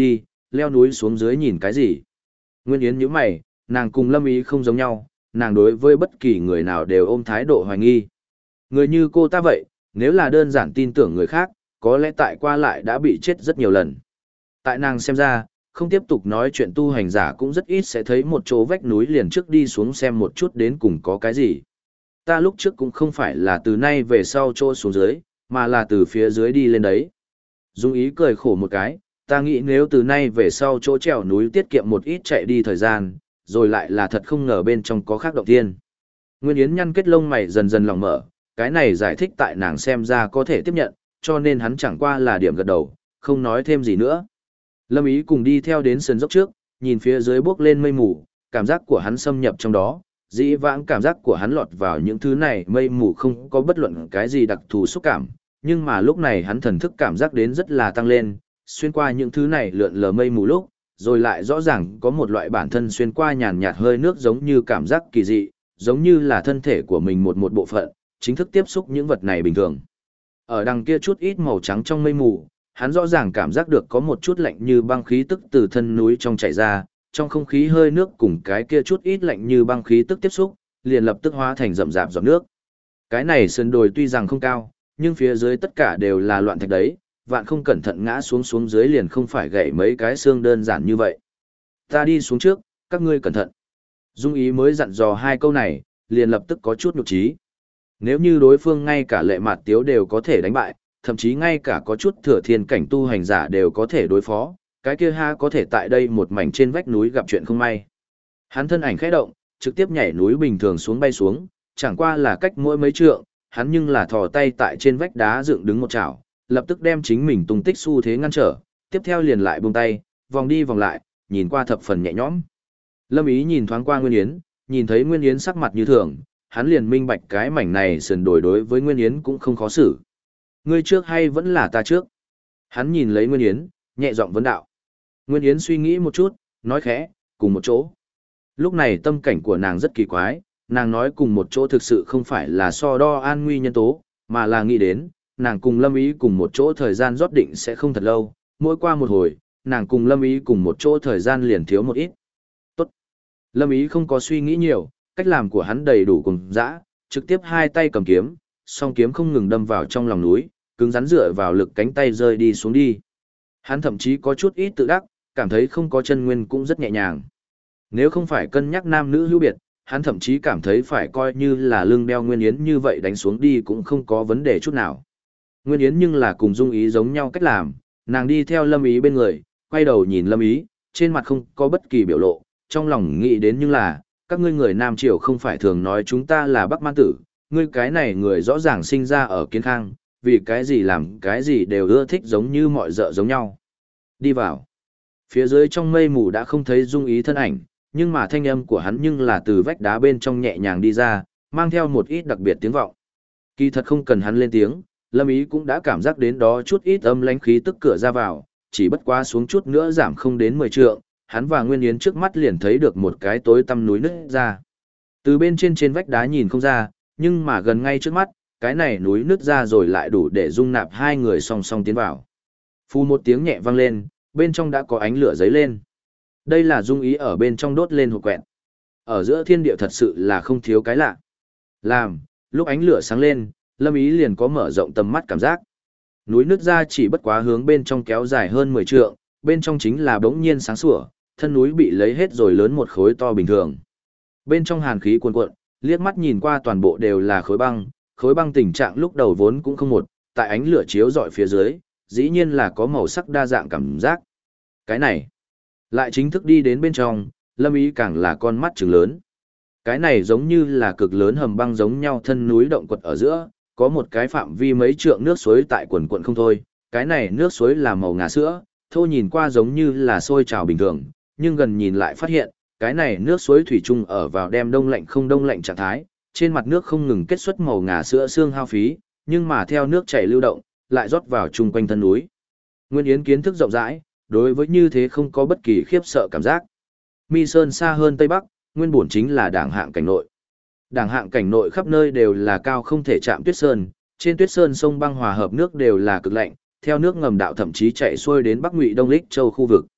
leo núi xuống dưới nhìn cái gì. Nguyên Yến nhíu mày, nàng cùng Lâm Ý không giống nhau, nàng đối với bất kỳ người nào đều ôm thái độ hoài nghi. Người như cô ta vậy, nếu là đơn giản tin tưởng người khác, có lẽ tại qua lại đã bị chết rất nhiều lần. Tại nàng xem ra, không tiếp tục nói chuyện tu hành giả cũng rất ít sẽ thấy một chỗ vách núi liền trước đi xuống xem một chút đến cùng có cái gì. Ta lúc trước cũng không phải là từ nay về sau chỗ xuống dưới, mà là từ phía dưới đi lên đấy. Dung Ý cười khổ một cái, ta nghĩ nếu từ nay về sau chỗ trèo núi tiết kiệm một ít chạy đi thời gian, rồi lại là thật không ngờ bên trong có khác động thiên. Nguyên Yến nhăn kết lông mày dần dần lòng mở, cái này giải thích tại nàng xem ra có thể tiếp nhận, cho nên hắn chẳng qua là điểm gật đầu, không nói thêm gì nữa. Lâm Ý cùng đi theo đến sườn dốc trước, nhìn phía dưới bước lên mây mù, cảm giác của hắn xâm nhập trong đó, dĩ vãng cảm giác của hắn lọt vào những thứ này mây mù không có bất luận cái gì đặc thù xúc cảm, nhưng mà lúc này hắn thần thức cảm giác đến rất là tăng lên, xuyên qua những thứ này lượn lờ mây mù lúc, rồi lại rõ ràng có một loại bản thân xuyên qua nhàn nhạt hơi nước giống như cảm giác kỳ dị, giống như là thân thể của mình một bộ phận, chính thức tiếp xúc những vật này bình thường. Ở đằng kia chút ít màu trắng trong mây mù, hắn rõ ràng cảm giác được có một chút lạnh như băng khí tức từ thân núi trong chảy ra, trong không khí hơi nước cùng cái kia chút ít lạnh như băng khí tức tiếp xúc, liền lập tức hóa thành rậm rạp giọt nước. Cái này sườn đồi tuy rằng không cao, nhưng phía dưới tất cả đều là loạn thạch đấy, vạn không cẩn thận ngã xuống dưới liền không phải gãy mấy cái xương đơn giản như vậy. Ta đi xuống trước, các ngươi cẩn thận. Dung Ý mới dặn dò hai câu này, liền lập tức có chút nhục trí. Nếu như đối phương ngay cả Lệ Mạt Tiếu đều có thể đánh bại, thậm chí ngay cả có chút thừa thiên cảnh tu hành giả đều có thể đối phó, cái kia ha có thể tại đây một mảnh trên vách núi gặp chuyện không may. Hắn thân ảnh khẽ động, trực tiếp nhảy núi bình thường xuống bay xuống, chẳng qua là cách mỗi mấy trượng, hắn nhưng là thò tay tại trên vách đá dựng đứng một chảo, lập tức đem chính mình tung tích xu thế ngăn trở, tiếp theo liền lại buông tay, vòng đi vòng lại, nhìn qua thập phần nhẹ nhõm. Lâm Ý nhìn thoáng qua Nguyên Yến, nhìn thấy Nguyên Yến sắc mặt như thường, hắn liền minh bạch cái mảnh này sườn đồi đối với Nguyên Yến cũng không khó xử. Ngươi trước hay vẫn là ta trước? Hắn nhìn lấy Nguyên Yến, nhẹ giọng vấn đạo. Nguyên Yến suy nghĩ một chút, nói khẽ, cùng một chỗ. Lúc này tâm cảnh của nàng rất kỳ quái, nàng nói cùng một chỗ thực sự không phải là so đo an nguy nhân tố, mà là nghĩ đến, nàng cùng Lâm Ý cùng một chỗ thời gian rót định sẽ không thật lâu, mỗi qua một hồi, nàng cùng Lâm Ý cùng một chỗ thời gian liền thiếu một ít. Tốt. Lâm Ý không có suy nghĩ nhiều, cách làm của hắn đầy đủ cùng dã, trực tiếp hai tay cầm kiếm, song kiếm không ngừng đâm vào trong lòng núi, cứng rắn dựa vào lực cánh tay rơi đi xuống đi. Hắn thậm chí có chút ít tự đắc, cảm thấy không có chân nguyên cũng rất nhẹ nhàng. Nếu không phải cân nhắc nam nữ hữu biệt, hắn thậm chí cảm thấy phải coi như là lưng đeo Nguyên Yến như vậy đánh xuống đi cũng không có vấn đề chút nào. Nguyên Yến nhưng là cùng Dung Ý giống nhau cách làm, nàng đi theo Lâm Ý bên người, quay đầu nhìn Lâm Ý, trên mặt không có bất kỳ biểu lộ, trong lòng nghĩ đến nhưng là, các ngươi người Nam Triều không phải thường nói chúng ta là Bắc Man tử, ngươi cái này người rõ ràng sinh ra ở Kiến Khang, vì cái gì làm cái gì đều ưa thích giống như mọi dợ giống nhau. Đi vào. Phía dưới trong mây mù đã không thấy Dung Ý thân ảnh, nhưng mà thanh âm của hắn nhưng là từ vách đá bên trong nhẹ nhàng đi ra, mang theo một ít đặc biệt tiếng vọng. Kỳ thật không cần hắn lên tiếng, Lâm Ý cũng đã cảm giác đến đó chút ít âm lãnh khí tức cửa ra vào, chỉ bất quá xuống chút nữa giảm không đến 10 trượng, hắn và Nguyên Yến trước mắt liền thấy được một cái tối tăm núi nứt ra. Từ bên trên vách đá nhìn không ra, nhưng mà gần ngay trước mắt, cái này núi nứt ra rồi lại đủ để dung nạp hai người song song tiến vào. Phù một tiếng nhẹ vang lên, bên trong đã có ánh lửa giấy lên. Đây là Dung Ý ở bên trong đốt lên hộp quẹt. Ở giữa thiên địa thật sự là không thiếu cái lạ. Làm, lúc ánh lửa sáng lên, Lâm Ý liền có mở rộng tầm mắt cảm giác. Núi nứt ra chỉ bất quá hướng bên trong kéo dài hơn 10 trượng, bên trong chính là bỗng nhiên sáng sủa, thân núi bị lấy hết rồi lớn một khối to bình thường. Bên trong hàn khí cuồn cuộn, liếc mắt nhìn qua toàn bộ đều là khối băng tình trạng lúc đầu vốn cũng không một, tại ánh lửa chiếu rọi phía dưới, dĩ nhiên là có màu sắc đa dạng cảm giác. Cái này, lại chính thức đi đến bên trong, Lâm Ý càng là con mắt trừng lớn. Cái này giống như là cực lớn hầm băng giống nhau thân núi động quật ở giữa, có một cái phạm vi mấy trượng nước suối tại quần quận không thôi, cái này nước suối là màu ngà sữa, thô nhìn qua giống như là sôi trào bình thường, nhưng gần nhìn lại phát hiện, cái này nước suối thủy chung ở vào đem đông lạnh không đông lạnh trạng thái, trên mặt nước không ngừng kết xuất màu ngà sữa xương hao phí, nhưng mà theo nước chảy lưu động, lại rót vào chung quanh thân núi. Nguyên Yến kiến thức rộng rãi, đối với như thế không có bất kỳ khiếp sợ cảm giác. Mi Sơn xa hơn Tây Bắc, nguyên bổn chính là đảng hạng cảnh nội. Đảng hạng cảnh nội khắp nơi đều là cao không thể chạm tuyết sơn, trên tuyết sơn sông băng hòa hợp nước đều là cực lạnh, theo nước ngầm đạo thậm chí chạy xuôi đến Bắc Ngụy Đông Lích Châu khu vực.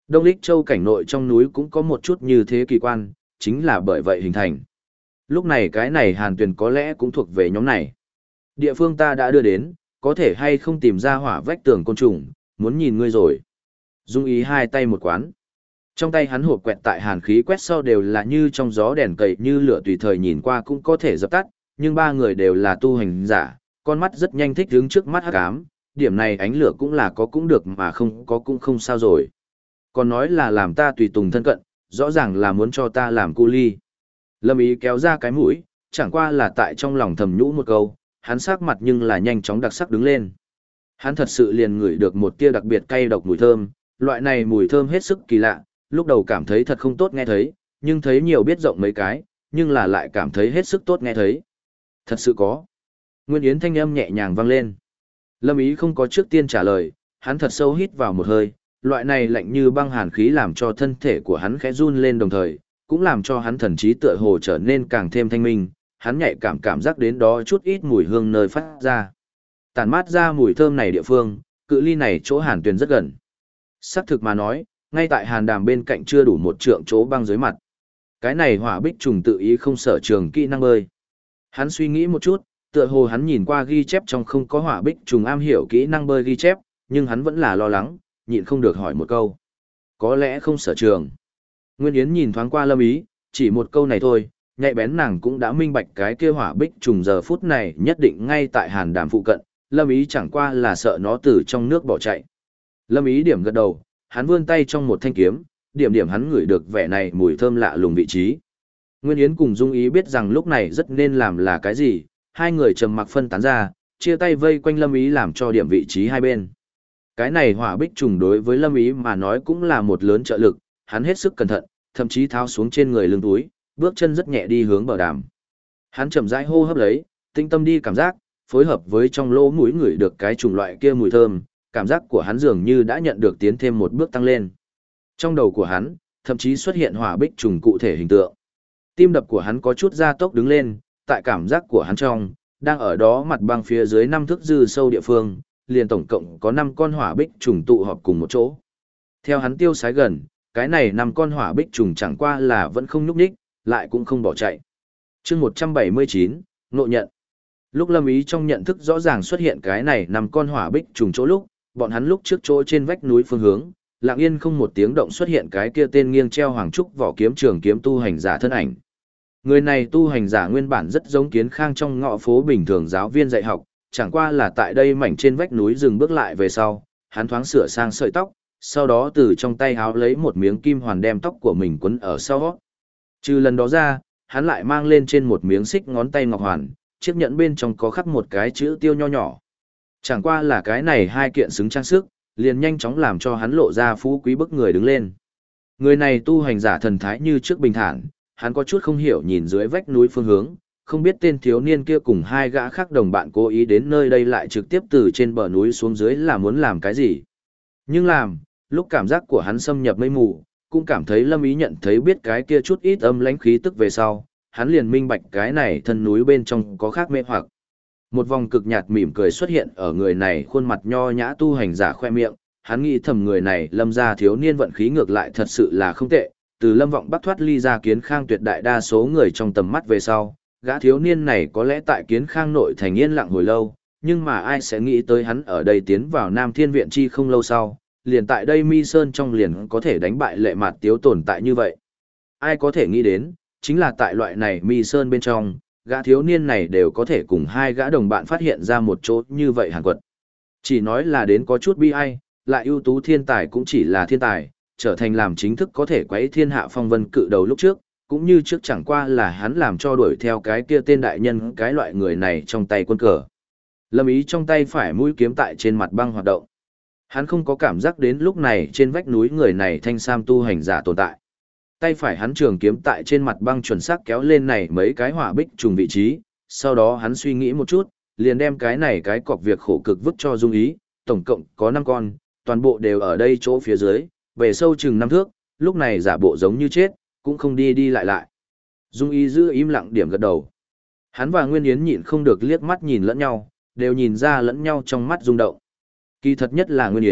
Đông Lích Châu cảnh nội trong núi cũng có một chút như thế kỳ quan, chính là bởi vậy hình thành. Lúc này cái này Hàn Tuyền có lẽ cũng thuộc về nhóm này. Địa phương ta đã đưa đến, có thể hay không tìm ra hỏa vách tường côn trùng, muốn nhìn ngươi rồi. Dung ý hai tay một quán. Trong tay hắn hộp quẹt tại hàn khí quét sau đều là như trong gió đèn cậy như lửa tùy thời nhìn qua cũng có thể dập tắt, nhưng ba người đều là tu hành giả, con mắt rất nhanh thích đứng trước mắt hắc ám, điểm này ánh lửa cũng là có cũng được mà không có cũng không sao rồi. Còn nói là làm ta tùy tùng thân cận, rõ ràng là muốn cho ta làm cu ly. Lâm Ý kéo ra cái mũi, chẳng qua là tại trong lòng thầm nhũ một câu, hắn sắc mặt nhưng là nhanh chóng đặc sắc đứng lên. Hắn thật sự liền ngửi được một tia đặc biệt cay độc mùi thơm, loại này mùi thơm hết sức kỳ lạ, lúc đầu cảm thấy thật không tốt nghe thấy, nhưng thấy nhiều biết rộng mấy cái, nhưng là lại cảm thấy hết sức tốt nghe thấy. Thật sự có. Nguyên Yến thanh âm nhẹ nhàng vang lên. Lâm Ý không có trước tiên trả lời, hắn thật sâu hít vào một hơi, loại này lạnh như băng hàn khí làm cho thân thể của hắn khẽ run lên đồng thời, cũng làm cho hắn thần trí tựa hồ trở nên càng thêm thanh minh, hắn nhạy cảm giác đến đó chút ít mùi hương nơi phát ra. Tản mát ra mùi thơm này địa phương, cự ly này chỗ Hàn Tuyền rất gần. Xác thực mà nói, ngay tại Hàn Đàm bên cạnh chưa đủ một trượng chỗ băng dưới mặt. Cái này hỏa bích trùng tự ý không sở trường kỹ năng bơi. Hắn suy nghĩ một chút, tựa hồ hắn nhìn qua ghi chép trong không có hỏa bích trùng am hiểu kỹ năng bơi ghi chép, nhưng hắn vẫn là lo lắng, nhịn không được hỏi một câu. Có lẽ không sở trường. Nguyên Yến nhìn thoáng qua Lâm Ý, chỉ một câu này thôi, nhạy bén nàng cũng đã minh bạch cái kia hỏa bích trùng giờ phút này nhất định ngay tại Hàn Đàm phụ cận, Lâm Ý chẳng qua là sợ nó từ trong nước bỏ chạy. Lâm Ý điểm gật đầu, hắn vươn tay trong một thanh kiếm, điểm hắn ngửi được vẻ này mùi thơm lạ lùng vị trí. Nguyên Yến cùng Dung Ý biết rằng lúc này rất nên làm là cái gì, hai người trầm mặc phân tán ra, chia tay vây quanh Lâm Ý làm cho điểm vị trí hai bên. Cái này hỏa bích trùng đối với Lâm Ý mà nói cũng là một lớn trợ lực, hắn hết sức cẩn thận, thậm chí tháo xuống trên người lưng túi, bước chân rất nhẹ đi hướng bờ đàm. Hắn chậm rãi hô hấp lấy, tinh tâm đi cảm giác, phối hợp với trong lỗ mũi ngửi được cái chủng loại kia mùi thơm, cảm giác của hắn dường như đã nhận được tiến thêm một bước tăng lên. Trong đầu của hắn, thậm chí xuất hiện hỏa bích trùng cụ thể hình tượng. Tim đập của hắn có chút gia tốc đứng lên, tại cảm giác của hắn trong, đang ở đó mặt băng phía dưới 5 thước dư sâu địa phương, liền tổng cộng có 5 con hỏa bích trùng tụ họp cùng một chỗ. Theo hắn tiêu sái gần, cái này 5 con hỏa bích trùng chẳng qua là vẫn không nhúc nhích, lại cũng không bỏ chạy. Chương 179, ngộ nhận. Lúc Lâm Ý trong nhận thức rõ ràng xuất hiện cái này 5 con hỏa bích trùng chỗ lúc, bọn hắn lúc trước chỗ trên vách núi phương hướng, lặng yên không một tiếng động xuất hiện cái kia tên nghiêng treo hoàng trúc vỏ kiếm trường kiếm tu hành giả thân ảnh. Người này tu hành giả nguyên bản rất giống Kiến Khang trong ngõ phố bình thường giáo viên dạy học, chẳng qua là tại đây mảnh trên vách núi dừng bước lại về sau, hắn thoáng sửa sang sợi tóc, sau đó từ trong tay háo lấy một miếng kim hoàn đem tóc của mình quấn ở sau. Trừ lần đó ra, hắn lại mang lên trên một miếng xích ngón tay ngọc hoàn, chiếc nhẫn bên trong có khắc một cái chữ tiêu nho nhỏ. Chẳng qua là cái này hai kiện xứng trang sức, liền nhanh chóng làm cho hắn lộ ra phú quý bức người đứng lên. Người này tu hành giả thần thái như trước bình thản, hắn có chút không hiểu nhìn dưới vách núi phương hướng, không biết tên thiếu niên kia cùng hai gã khác đồng bạn cố ý đến nơi đây lại trực tiếp từ trên bờ núi xuống dưới là muốn làm cái gì. Nhưng làm, lúc cảm giác của hắn xâm nhập mây mù, cũng cảm thấy Lâm Ý nhận thấy biết cái kia chút ít âm lãnh khí tức về sau, hắn liền minh bạch cái này thân núi bên trong có khác mê hoặc. Một vòng cực nhạt mỉm cười xuất hiện ở người này khuôn mặt nho nhã tu hành giả khoe miệng, hắn nghĩ thầm người này Lâm gia thiếu niên vận khí ngược lại thật sự là không tệ, từ Lâm Vọng Bắc thoát ly ra Kiến Khang tuyệt đại đa số người trong tầm mắt về sau, gã thiếu niên này có lẽ tại Kiến Khang nội thành yên lặng hồi lâu, nhưng mà ai sẽ nghĩ tới hắn ở đây tiến vào Nam Thiên Viện chi không lâu sau, liền tại đây Mi Sơn trong liền có thể đánh bại Lệ Mạt Tiếu tồn tại như vậy. Ai có thể nghĩ đến, chính là tại loại này Mi Sơn bên trong, gã thiếu niên này đều có thể cùng hai gã đồng bạn phát hiện ra một chỗ như vậy hàn quật. Chỉ nói là đến có chút bi ai, lại ưu tú thiên tài cũng chỉ là thiên tài, trở thành làm chính thức có thể quấy thiên hạ phong vân cự đầu lúc trước, cũng như trước chẳng qua là hắn làm cho đuổi theo cái kia tên đại nhân cái loại người này trong tay quân cờ. Lâm Ý trong tay phải mũi kiếm tại trên mặt băng hoạt động. Hắn không có cảm giác đến lúc này trên vách núi người này thanh sam tu hành giả tồn tại. Tay phải hắn trường kiếm tại trên mặt băng chuẩn xác kéo lên này mấy cái hỏa bích trùng vị trí, sau đó hắn suy nghĩ một chút, liền đem cái này cái cọc việc khổ cực vứt cho Dung Ý, tổng cộng có 5 con, toàn bộ đều ở đây chỗ phía dưới, về sâu chừng 5 thước, lúc này giả bộ giống như chết, cũng không đi đi lại lại. Dung Ý giữ im lặng điểm gật đầu. Hắn và Nguyên Yến nhịn không được liếc mắt nhìn lẫn nhau, đều nhìn ra lẫn nhau trong mắt rung động. Kỳ thật nhất là Nguyên Yến,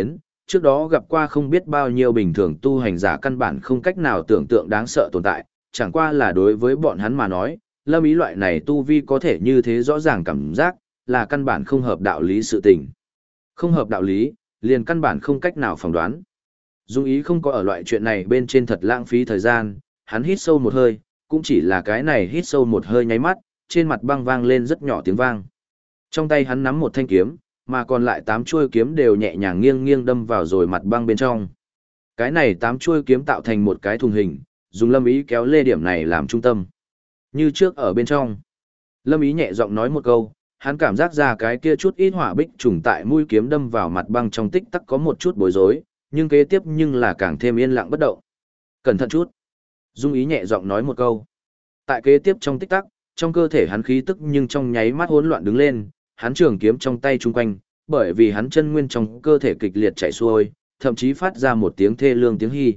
trước đó gặp qua không biết bao nhiêu bình thường tu hành giả căn bản không cách nào tưởng tượng đáng sợ tồn tại, chẳng qua là đối với bọn hắn mà nói, Lâm Ý loại này tu vi có thể như thế rõ ràng cảm giác, là căn bản không hợp đạo lý sự tình. Không hợp đạo lý, liền căn bản không cách nào phỏng đoán. Dung Ý không có ở loại chuyện này bên trên thật lãng phí thời gian, hắn hít sâu một hơi, cũng chỉ là cái này hít sâu một hơi nháy mắt, trên mặt băng vang lên rất nhỏ tiếng vang. Trong tay hắn nắm một thanh kiếm, mà còn lại 8 chuôi kiếm đều nhẹ nhàng nghiêng nghiêng đâm vào rồi mặt băng bên trong. Cái này 8 chuôi kiếm tạo thành một cái thùng hình, dùng Lâm Ý kéo lê điểm này làm trung tâm. Như trước ở bên trong. Lâm Ý nhẹ giọng nói một câu, hắn cảm giác ra cái kia chút ít hỏa bích trùng tại mũi kiếm đâm vào mặt băng trong tích tắc có một chút bối rối, nhưng kế tiếp nhưng là càng thêm yên lặng bất động. Cẩn thận chút. Dung Ý nhẹ giọng nói một câu. Tại kế tiếp trong tích tắc, trong cơ thể hắn khí tức nhưng trong nháy mắt hỗn loạn đứng lên, hắn trường kiếm trong tay chung quanh, bởi vì hắn chân nguyên trong cơ thể kịch liệt chảy xuôi, thậm chí phát ra một tiếng thê lương tiếng hy.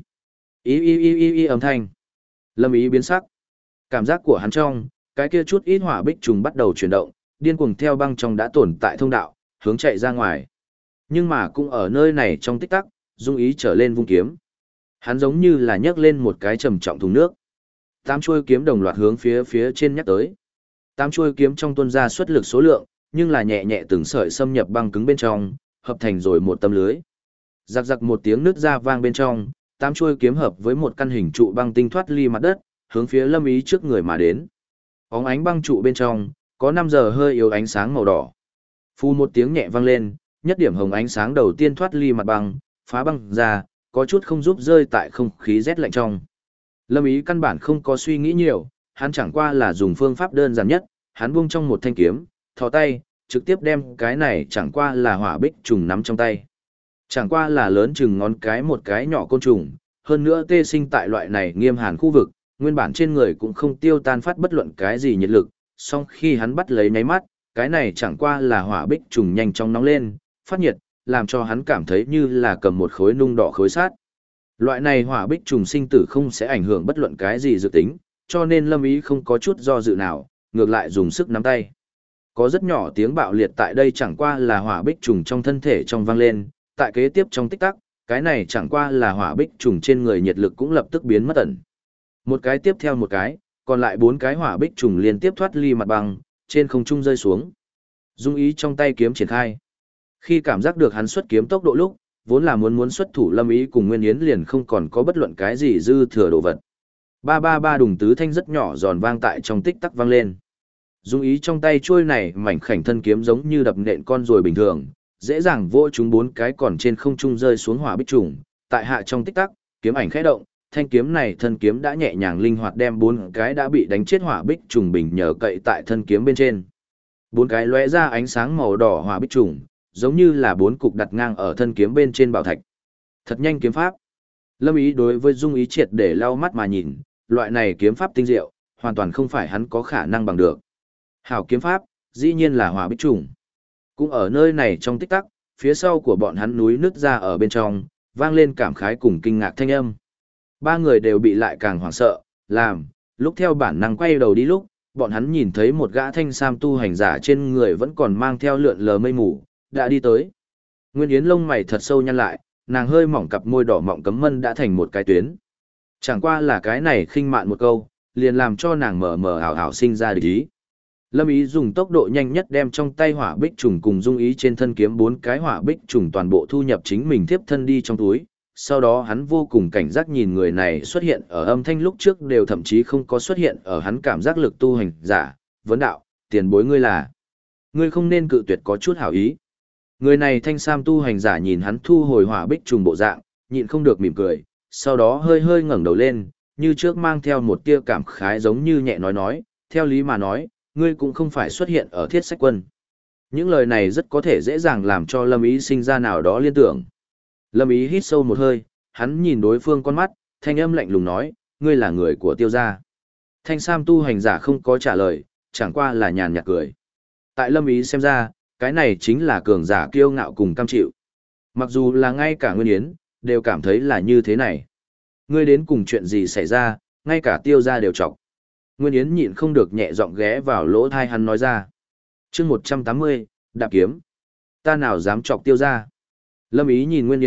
Y âm thanh. Lâm Ý biến sắc. Cảm giác của hắn trong, cái kia chút ít hỏa bích trùng bắt đầu chuyển động, điên cuồng theo băng trong đã tồn tại thông đạo, hướng chạy ra ngoài. Nhưng mà cũng ở nơi này trong tích tắc, Dung Ý trở lên vung kiếm. Hắn giống như là nhấc lên một cái trầm trọng thùng nước. 8 chuôi kiếm đồng loạt hướng phía trên nhắc tới. 8 chuôi kiếm trong tuôn ra xuất lực số lượng, nhưng là nhẹ nhẹ từng sợi xâm nhập băng cứng bên trong, hợp thành rồi một tấm lưới. Rắc rắc một tiếng nứt ra vang bên trong, 8 chuôi kiếm hợp với một căn hình trụ băng tinh thoát ly mặt đất, hướng phía Lâm Ý trước người mà đến. Bóng ánh băng trụ bên trong, có 5 giờ hơi yếu ánh sáng màu đỏ. Phu một tiếng nhẹ vang lên, nhất điểm hồng ánh sáng đầu tiên thoát ly mặt băng, phá băng ra, có chút không giúp rơi tại không khí rét lạnh trong. Lâm Ý căn bản không có suy nghĩ nhiều, hắn chẳng qua là dùng phương pháp đơn giản nhất, hắn buông trong một thanh kiếm, thò tay, trực tiếp đem cái này chẳng qua là hỏa bích trùng nắm trong tay. Chẳng qua là lớn chừng ngón cái một cái nhỏ côn trùng, hơn nữa tê sinh tại loại này nghiêm hàn khu vực, nguyên bản trên người cũng không tiêu tan phát bất luận cái gì nhiệt lực, song khi hắn bắt lấy nháy mắt, cái này chẳng qua là hỏa bích trùng nhanh chóng nóng lên, phát nhiệt, làm cho hắn cảm thấy như là cầm một khối nung đỏ khối sát. Loại này hỏa bích trùng sinh tử không sẽ ảnh hưởng bất luận cái gì dự tính, cho nên Lâm Ý không có chút do dự nào, ngược lại dùng sức nắm tay. Có rất nhỏ tiếng bạo liệt tại đây chẳng qua là hỏa bích trùng trong thân thể trong vang lên, tại kế tiếp trong tích tắc, cái này chẳng qua là hỏa bích trùng trên người nhiệt lực cũng lập tức biến mất ẩn. Một cái tiếp theo một cái, còn lại 4 cái hỏa bích trùng liên tiếp thoát ly mặt băng, trên không trung rơi xuống. Dung Ý trong tay kiếm triển khai. Khi cảm giác được hắn xuất kiếm tốc độ lúc, vốn là muốn xuất thủ Lâm Ý cùng Nguyên Yến liền không còn có bất luận cái gì dư thừa đồ vật. Ba ba ba đùng tứ thanh rất nhỏ giòn vang tại trong tích tắc vang lên. Dung Ý trong tay chuôi này mảnh khảnh thân kiếm giống như đập nện con ruồi bình thường, dễ dàng vỗ chúng 4 cái còn trên không trung rơi xuống hỏa bích trùng, tại hạ trong tích tắc, kiếm ảnh khẽ động, thanh kiếm này thân kiếm đã nhẹ nhàng linh hoạt đem 4 cái đã bị đánh chết hỏa bích trùng bình nhờ cậy tại thân kiếm bên trên. 4 cái lóe ra ánh sáng màu đỏ hỏa bích trùng, giống như là 4 cục đặt ngang ở thân kiếm bên trên bảo thạch. Thật nhanh kiếm pháp. Lâm Ý đối với Dung Ý triệt để lau mắt mà nhìn, loại này kiếm pháp tinh diệu, hoàn toàn không phải hắn có khả năng bằng được. Hảo kiếm pháp, dĩ nhiên là hỏa bích trùng. Cũng ở nơi này trong tích tắc, phía sau của bọn hắn núi nứt ra ở bên trong, vang lên cảm khái cùng kinh ngạc thanh âm. 3 người đều bị lại càng hoảng sợ, lúc theo bản năng quay đầu đi lúc, bọn hắn nhìn thấy một gã thanh sam tu hành giả trên người vẫn còn mang theo lượn lờ mây mù, đã đi tới. Nguyên Yến lông mày thật sâu nhăn lại, nàng hơi mỏng cặp môi đỏ mọng cấm mân đã thành một cái tuyến. Chẳng qua là cái này khinh mạn một câu, liền làm cho nàng mờ mờ ảo ảo sinh ra địch ý. Lâm Ý dùng tốc độ nhanh nhất đem trong tay hỏa bích trùng cùng Dung Ý trên thân kiếm 4 cái hỏa bích trùng toàn bộ thu nhập chính mình tiếp thân đi trong túi. Sau đó hắn vô cùng cảnh giác nhìn người này xuất hiện ở âm thanh lúc trước đều thậm chí không có xuất hiện ở hắn cảm giác lực tu hành giả, vấn đạo, tiền bối ngươi là. Ngươi không nên cự tuyệt có chút hảo ý. Người này thanh sam tu hành giả nhìn hắn thu hồi hỏa bích trùng bộ dạng, nhịn không được mỉm cười, sau đó hơi hơi ngẩng đầu lên, như trước mang theo một tia cảm khái giống như nhẹ nói, theo lý mà nói, ngươi cũng không phải xuất hiện ở Thiết Sách Quân. Những lời này rất có thể dễ dàng làm cho Lâm Ý sinh ra nào đó liên tưởng. Lâm Ý hít sâu một hơi, hắn nhìn đối phương con mắt, thanh âm lạnh lùng nói, ngươi là người của Tiêu gia. Thanh sam tu hành giả không có trả lời, chẳng qua là nhàn nhạt cười. Tại Lâm Ý xem ra, cái này chính là cường giả kiêu ngạo cùng cam chịu. Mặc dù là ngay cả Nguyên Yến, đều cảm thấy là như thế này. Ngươi đến cùng chuyện gì xảy ra, ngay cả Tiêu gia đều chọc. Nguyên Yến nhịn không được nhẹ giọng ghé vào lỗ thai hắn nói ra. chương 180, đạp kiếm. Ta nào dám chọc Tiêu gia. Lâm Ý nhìn Nguyên Yến liếc,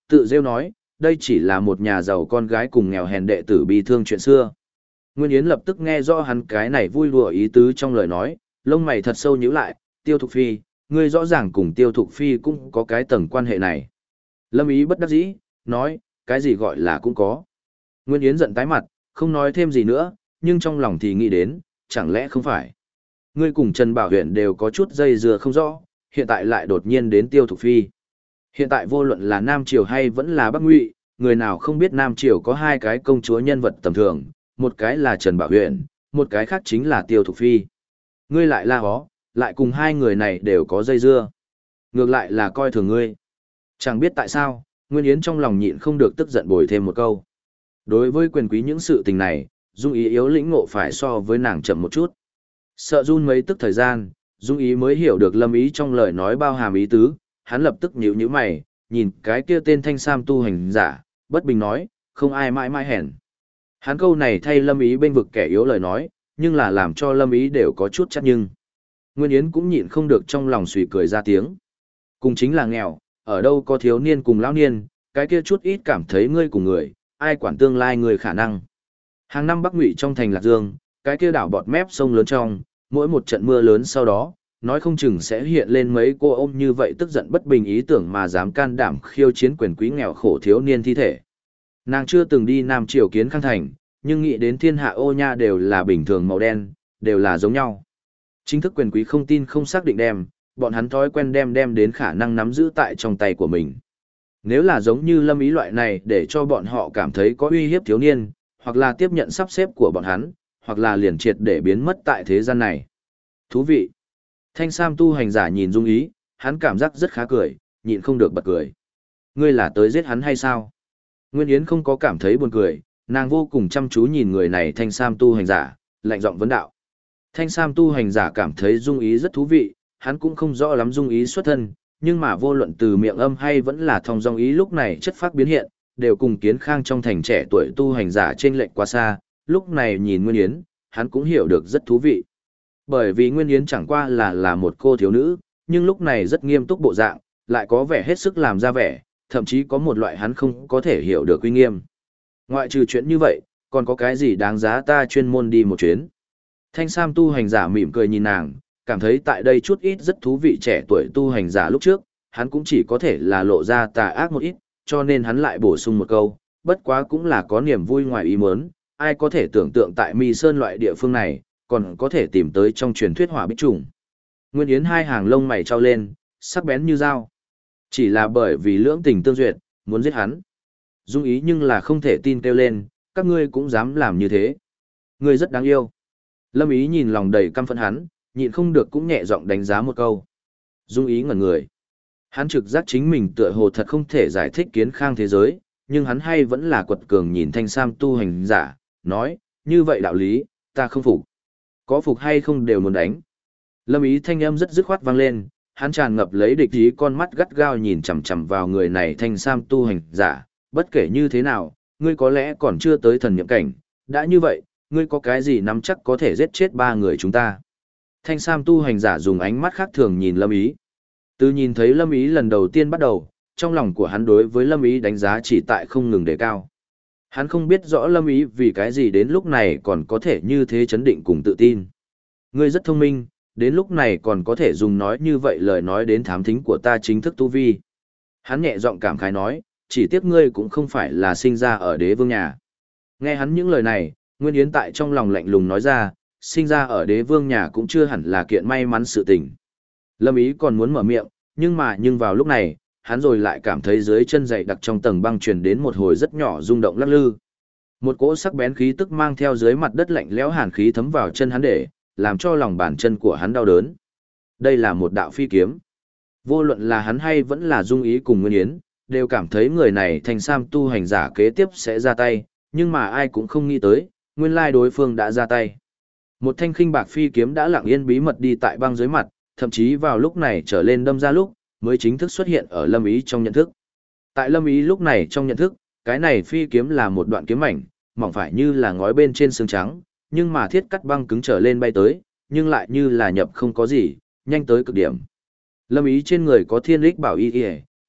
tự rêu nói, đây chỉ là một nhà giàu con gái cùng nghèo hèn đệ tử bi thương chuyện xưa. Nguyên Yến lập tức nghe rõ hắn cái này vui đùa ý tứ trong lời nói, lông mày thật sâu nhíu lại, Tiêu Thục Phi, ngươi rõ ràng cùng Tiêu Thục Phi cũng có cái tầng quan hệ này. Lâm Ý bất đắc dĩ, nói, cái gì gọi là cũng có. Nguyên Yến giận tái mặt, không nói thêm gì nữa, nhưng trong lòng thì nghĩ đến, chẳng lẽ không phải. Ngươi cùng Trần Bảo Huyền đều có chút dây dưa không rõ, hiện tại lại đột nhiên đến Tiêu Thục Phi. Hiện tại vô luận là Nam Triều hay vẫn là Bắc Ngụy, người nào không biết Nam Triều có hai cái công chúa nhân vật tầm thường, một cái là Trần Bảo Huyền, một cái khác chính là Tiêu Thục Phi. Ngươi lại la hó, lại cùng hai người này đều có dây dưa. Ngược lại là coi thường ngươi. Chẳng biết tại sao, Nguyên Yến trong lòng nhịn không được tức giận bồi thêm một câu. Đối với quyền quý những sự tình này, Dung Ý yếu lĩnh ngộ phải so với nàng chậm một chút. Sợ run mấy tức thời gian, Dung Ý mới hiểu được Lâm Ý trong lời nói bao hàm ý tứ, hắn lập tức nhíu nhíu mày, nhìn cái kia tên Thanh Sam tu hành giả, bất bình nói, không ai mãi mãi hèn. Hắn câu này thay Lâm Ý bên vực kẻ yếu lời nói, nhưng là làm cho Lâm Ý đều có chút chắc nhưng. Nguyên Yến cũng nhịn không được trong lòng suy cười ra tiếng. Cùng chính là nghèo, ở đâu có thiếu niên cùng lão niên, cái kia chút ít cảm thấy ngươi cùng người, ai quản tương lai người khả năng. Hàng năm Bắc Ngụy trong thành Lạc Dương, cái kia đảo bọt mép sông lớn trong, mỗi một trận mưa lớn sau đó, nói không chừng sẽ hiện lên mấy cô ôm như vậy tức giận bất bình ý tưởng mà dám can đảm khiêu chiến quyền quý nghèo khổ thiếu niên thi thể. Nàng chưa từng đi Nam Triều kiến khang thành, nhưng nghĩ đến thiên hạ ô nha đều là bình thường màu đen, đều là giống nhau. Chính thức quyền quý không tin không xác định đem, bọn hắn thói quen đem đến khả năng nắm giữ tại trong tay của mình. Nếu là giống như Lâm Ý loại này để cho bọn họ cảm thấy có uy hiếp thiếu niên, hoặc là tiếp nhận sắp xếp của bọn hắn, hoặc là liền triệt để biến mất tại thế gian này. Thú vị. Thanh Sam tu hành giả nhìn Dung Ý, hắn cảm giác rất khá cười, nhịn không được bật cười. Ngươi là tới giết hắn hay sao? Nguyên Yến không có cảm thấy buồn cười, nàng vô cùng chăm chú nhìn người này Thanh Sam tu hành giả, lạnh giọng vấn đạo. Thanh Sam tu hành giả cảm thấy Dung Ý rất thú vị, hắn cũng không rõ lắm Dung Ý xuất thân, nhưng mà vô luận từ miệng âm hay vẫn là thông dong ý lúc này chất phác biến hiện, đều cùng Kiến Khang trong thành trẻ tuổi tu hành giả trên lệch quá xa, lúc này nhìn Nguyên Yến, hắn cũng hiểu được rất thú vị. Bởi vì Nguyên Yến chẳng qua là một cô thiếu nữ, nhưng lúc này rất nghiêm túc bộ dạng, lại có vẻ hết sức làm ra vẻ, thậm chí có một loại hắn không có thể hiểu được uy nghiêm. Ngoại trừ chuyện như vậy, còn có cái gì đáng giá ta chuyên môn đi một chuyến? Thanh Sam tu hành giả mỉm cười nhìn nàng, cảm thấy tại đây chút ít rất thú vị trẻ tuổi tu hành giả lúc trước, hắn cũng chỉ có thể là lộ ra tà ác một ít, cho nên hắn lại bổ sung một câu, bất quá cũng là có niềm vui ngoài ý muốn, ai có thể tưởng tượng tại Mi Sơn loại địa phương này, còn có thể tìm tới trong truyền thuyết hỏa bích trùng. Nguyên Yến hai hàng lông mày trao lên, sắc bén như dao. Chỉ là bởi vì lưỡng tình tương duyệt, muốn giết hắn. Dung Ý nhưng là không thể tin kêu lên, các ngươi cũng dám làm như thế. Ngươi rất đáng yêu. Lâm Ý nhìn lòng đầy căm phẫn hắn, nhịn không được cũng nhẹ giọng đánh giá một câu. Dung Ý ngẩn người. Hắn trực giác chính mình tựa hồ thật không thể giải thích Kiến Khang thế giới, nhưng hắn hay vẫn là quật cường nhìn Thanh Sam tu hành giả, nói, như vậy đạo lý, ta không phục. Có phục hay không đều muốn đánh. Lâm Ý thanh âm rất dứt khoát vang lên, hắn tràn ngập lấy địch ý con mắt gắt gao nhìn chằm chằm vào người này Thanh Sam tu hành giả, bất kể như thế nào, ngươi có lẽ còn chưa tới thần niệm cảnh, đã như vậy, ngươi có cái gì nắm chắc có thể giết chết ba người chúng ta. Thanh Sam tu hành giả dùng ánh mắt khác thường nhìn Lâm Ý. Từ nhìn thấy Lâm Ý lần đầu tiên bắt đầu, trong lòng của hắn đối với Lâm Ý đánh giá chỉ tại không ngừng đề cao. Hắn không biết rõ Lâm Ý vì cái gì đến lúc này còn có thể như thế chấn định cùng tự tin. Ngươi rất thông minh, đến lúc này còn có thể dùng nói như vậy lời nói đến thám thính của ta chính thức tu vi. Hắn nhẹ giọng cảm khái nói, chỉ tiếc ngươi cũng không phải là sinh ra ở đế vương nhà. Nghe hắn những lời này, Nguyên Yến tại trong lòng lạnh lùng nói ra, sinh ra ở đế vương nhà cũng chưa hẳn là kiện may mắn sự tình. Lâm Ý còn muốn mở miệng, nhưng vào lúc này, hắn rồi lại cảm thấy dưới chân dày đặc trong tầng băng truyền đến một hồi rất nhỏ rung động lắc lư. Một cỗ sắc bén khí tức mang theo dưới mặt đất lạnh lẽo hàn khí thấm vào chân hắn để, làm cho lòng bàn chân của hắn đau đớn. Đây là một đạo phi kiếm. Vô luận là hắn hay vẫn là Dung Ý cùng Nguyên Yến, đều cảm thấy người này Thanh Sam tu hành giả kế tiếp sẽ ra tay, nhưng mà ai cũng không nghĩ tới, nguyên lai đối phương đã ra tay. Một thanh khinh bạc phi kiếm đã lặng yên bí mật đi tại băng dưới mặt, thậm chí vào lúc này trở lên đâm ra lúc, mới chính thức xuất hiện ở Lâm Ý trong nhận thức. Tại Lâm Ý lúc này trong nhận thức, cái này phi kiếm là một đoạn kiếm mảnh, mỏng phải như là ngói bên trên xương trắng, nhưng mà thiết cắt băng cứng trở lên bay tới, nhưng lại như là nhập không có gì, nhanh tới cực điểm. Lâm Ý trên người có thiên lích bảo y y,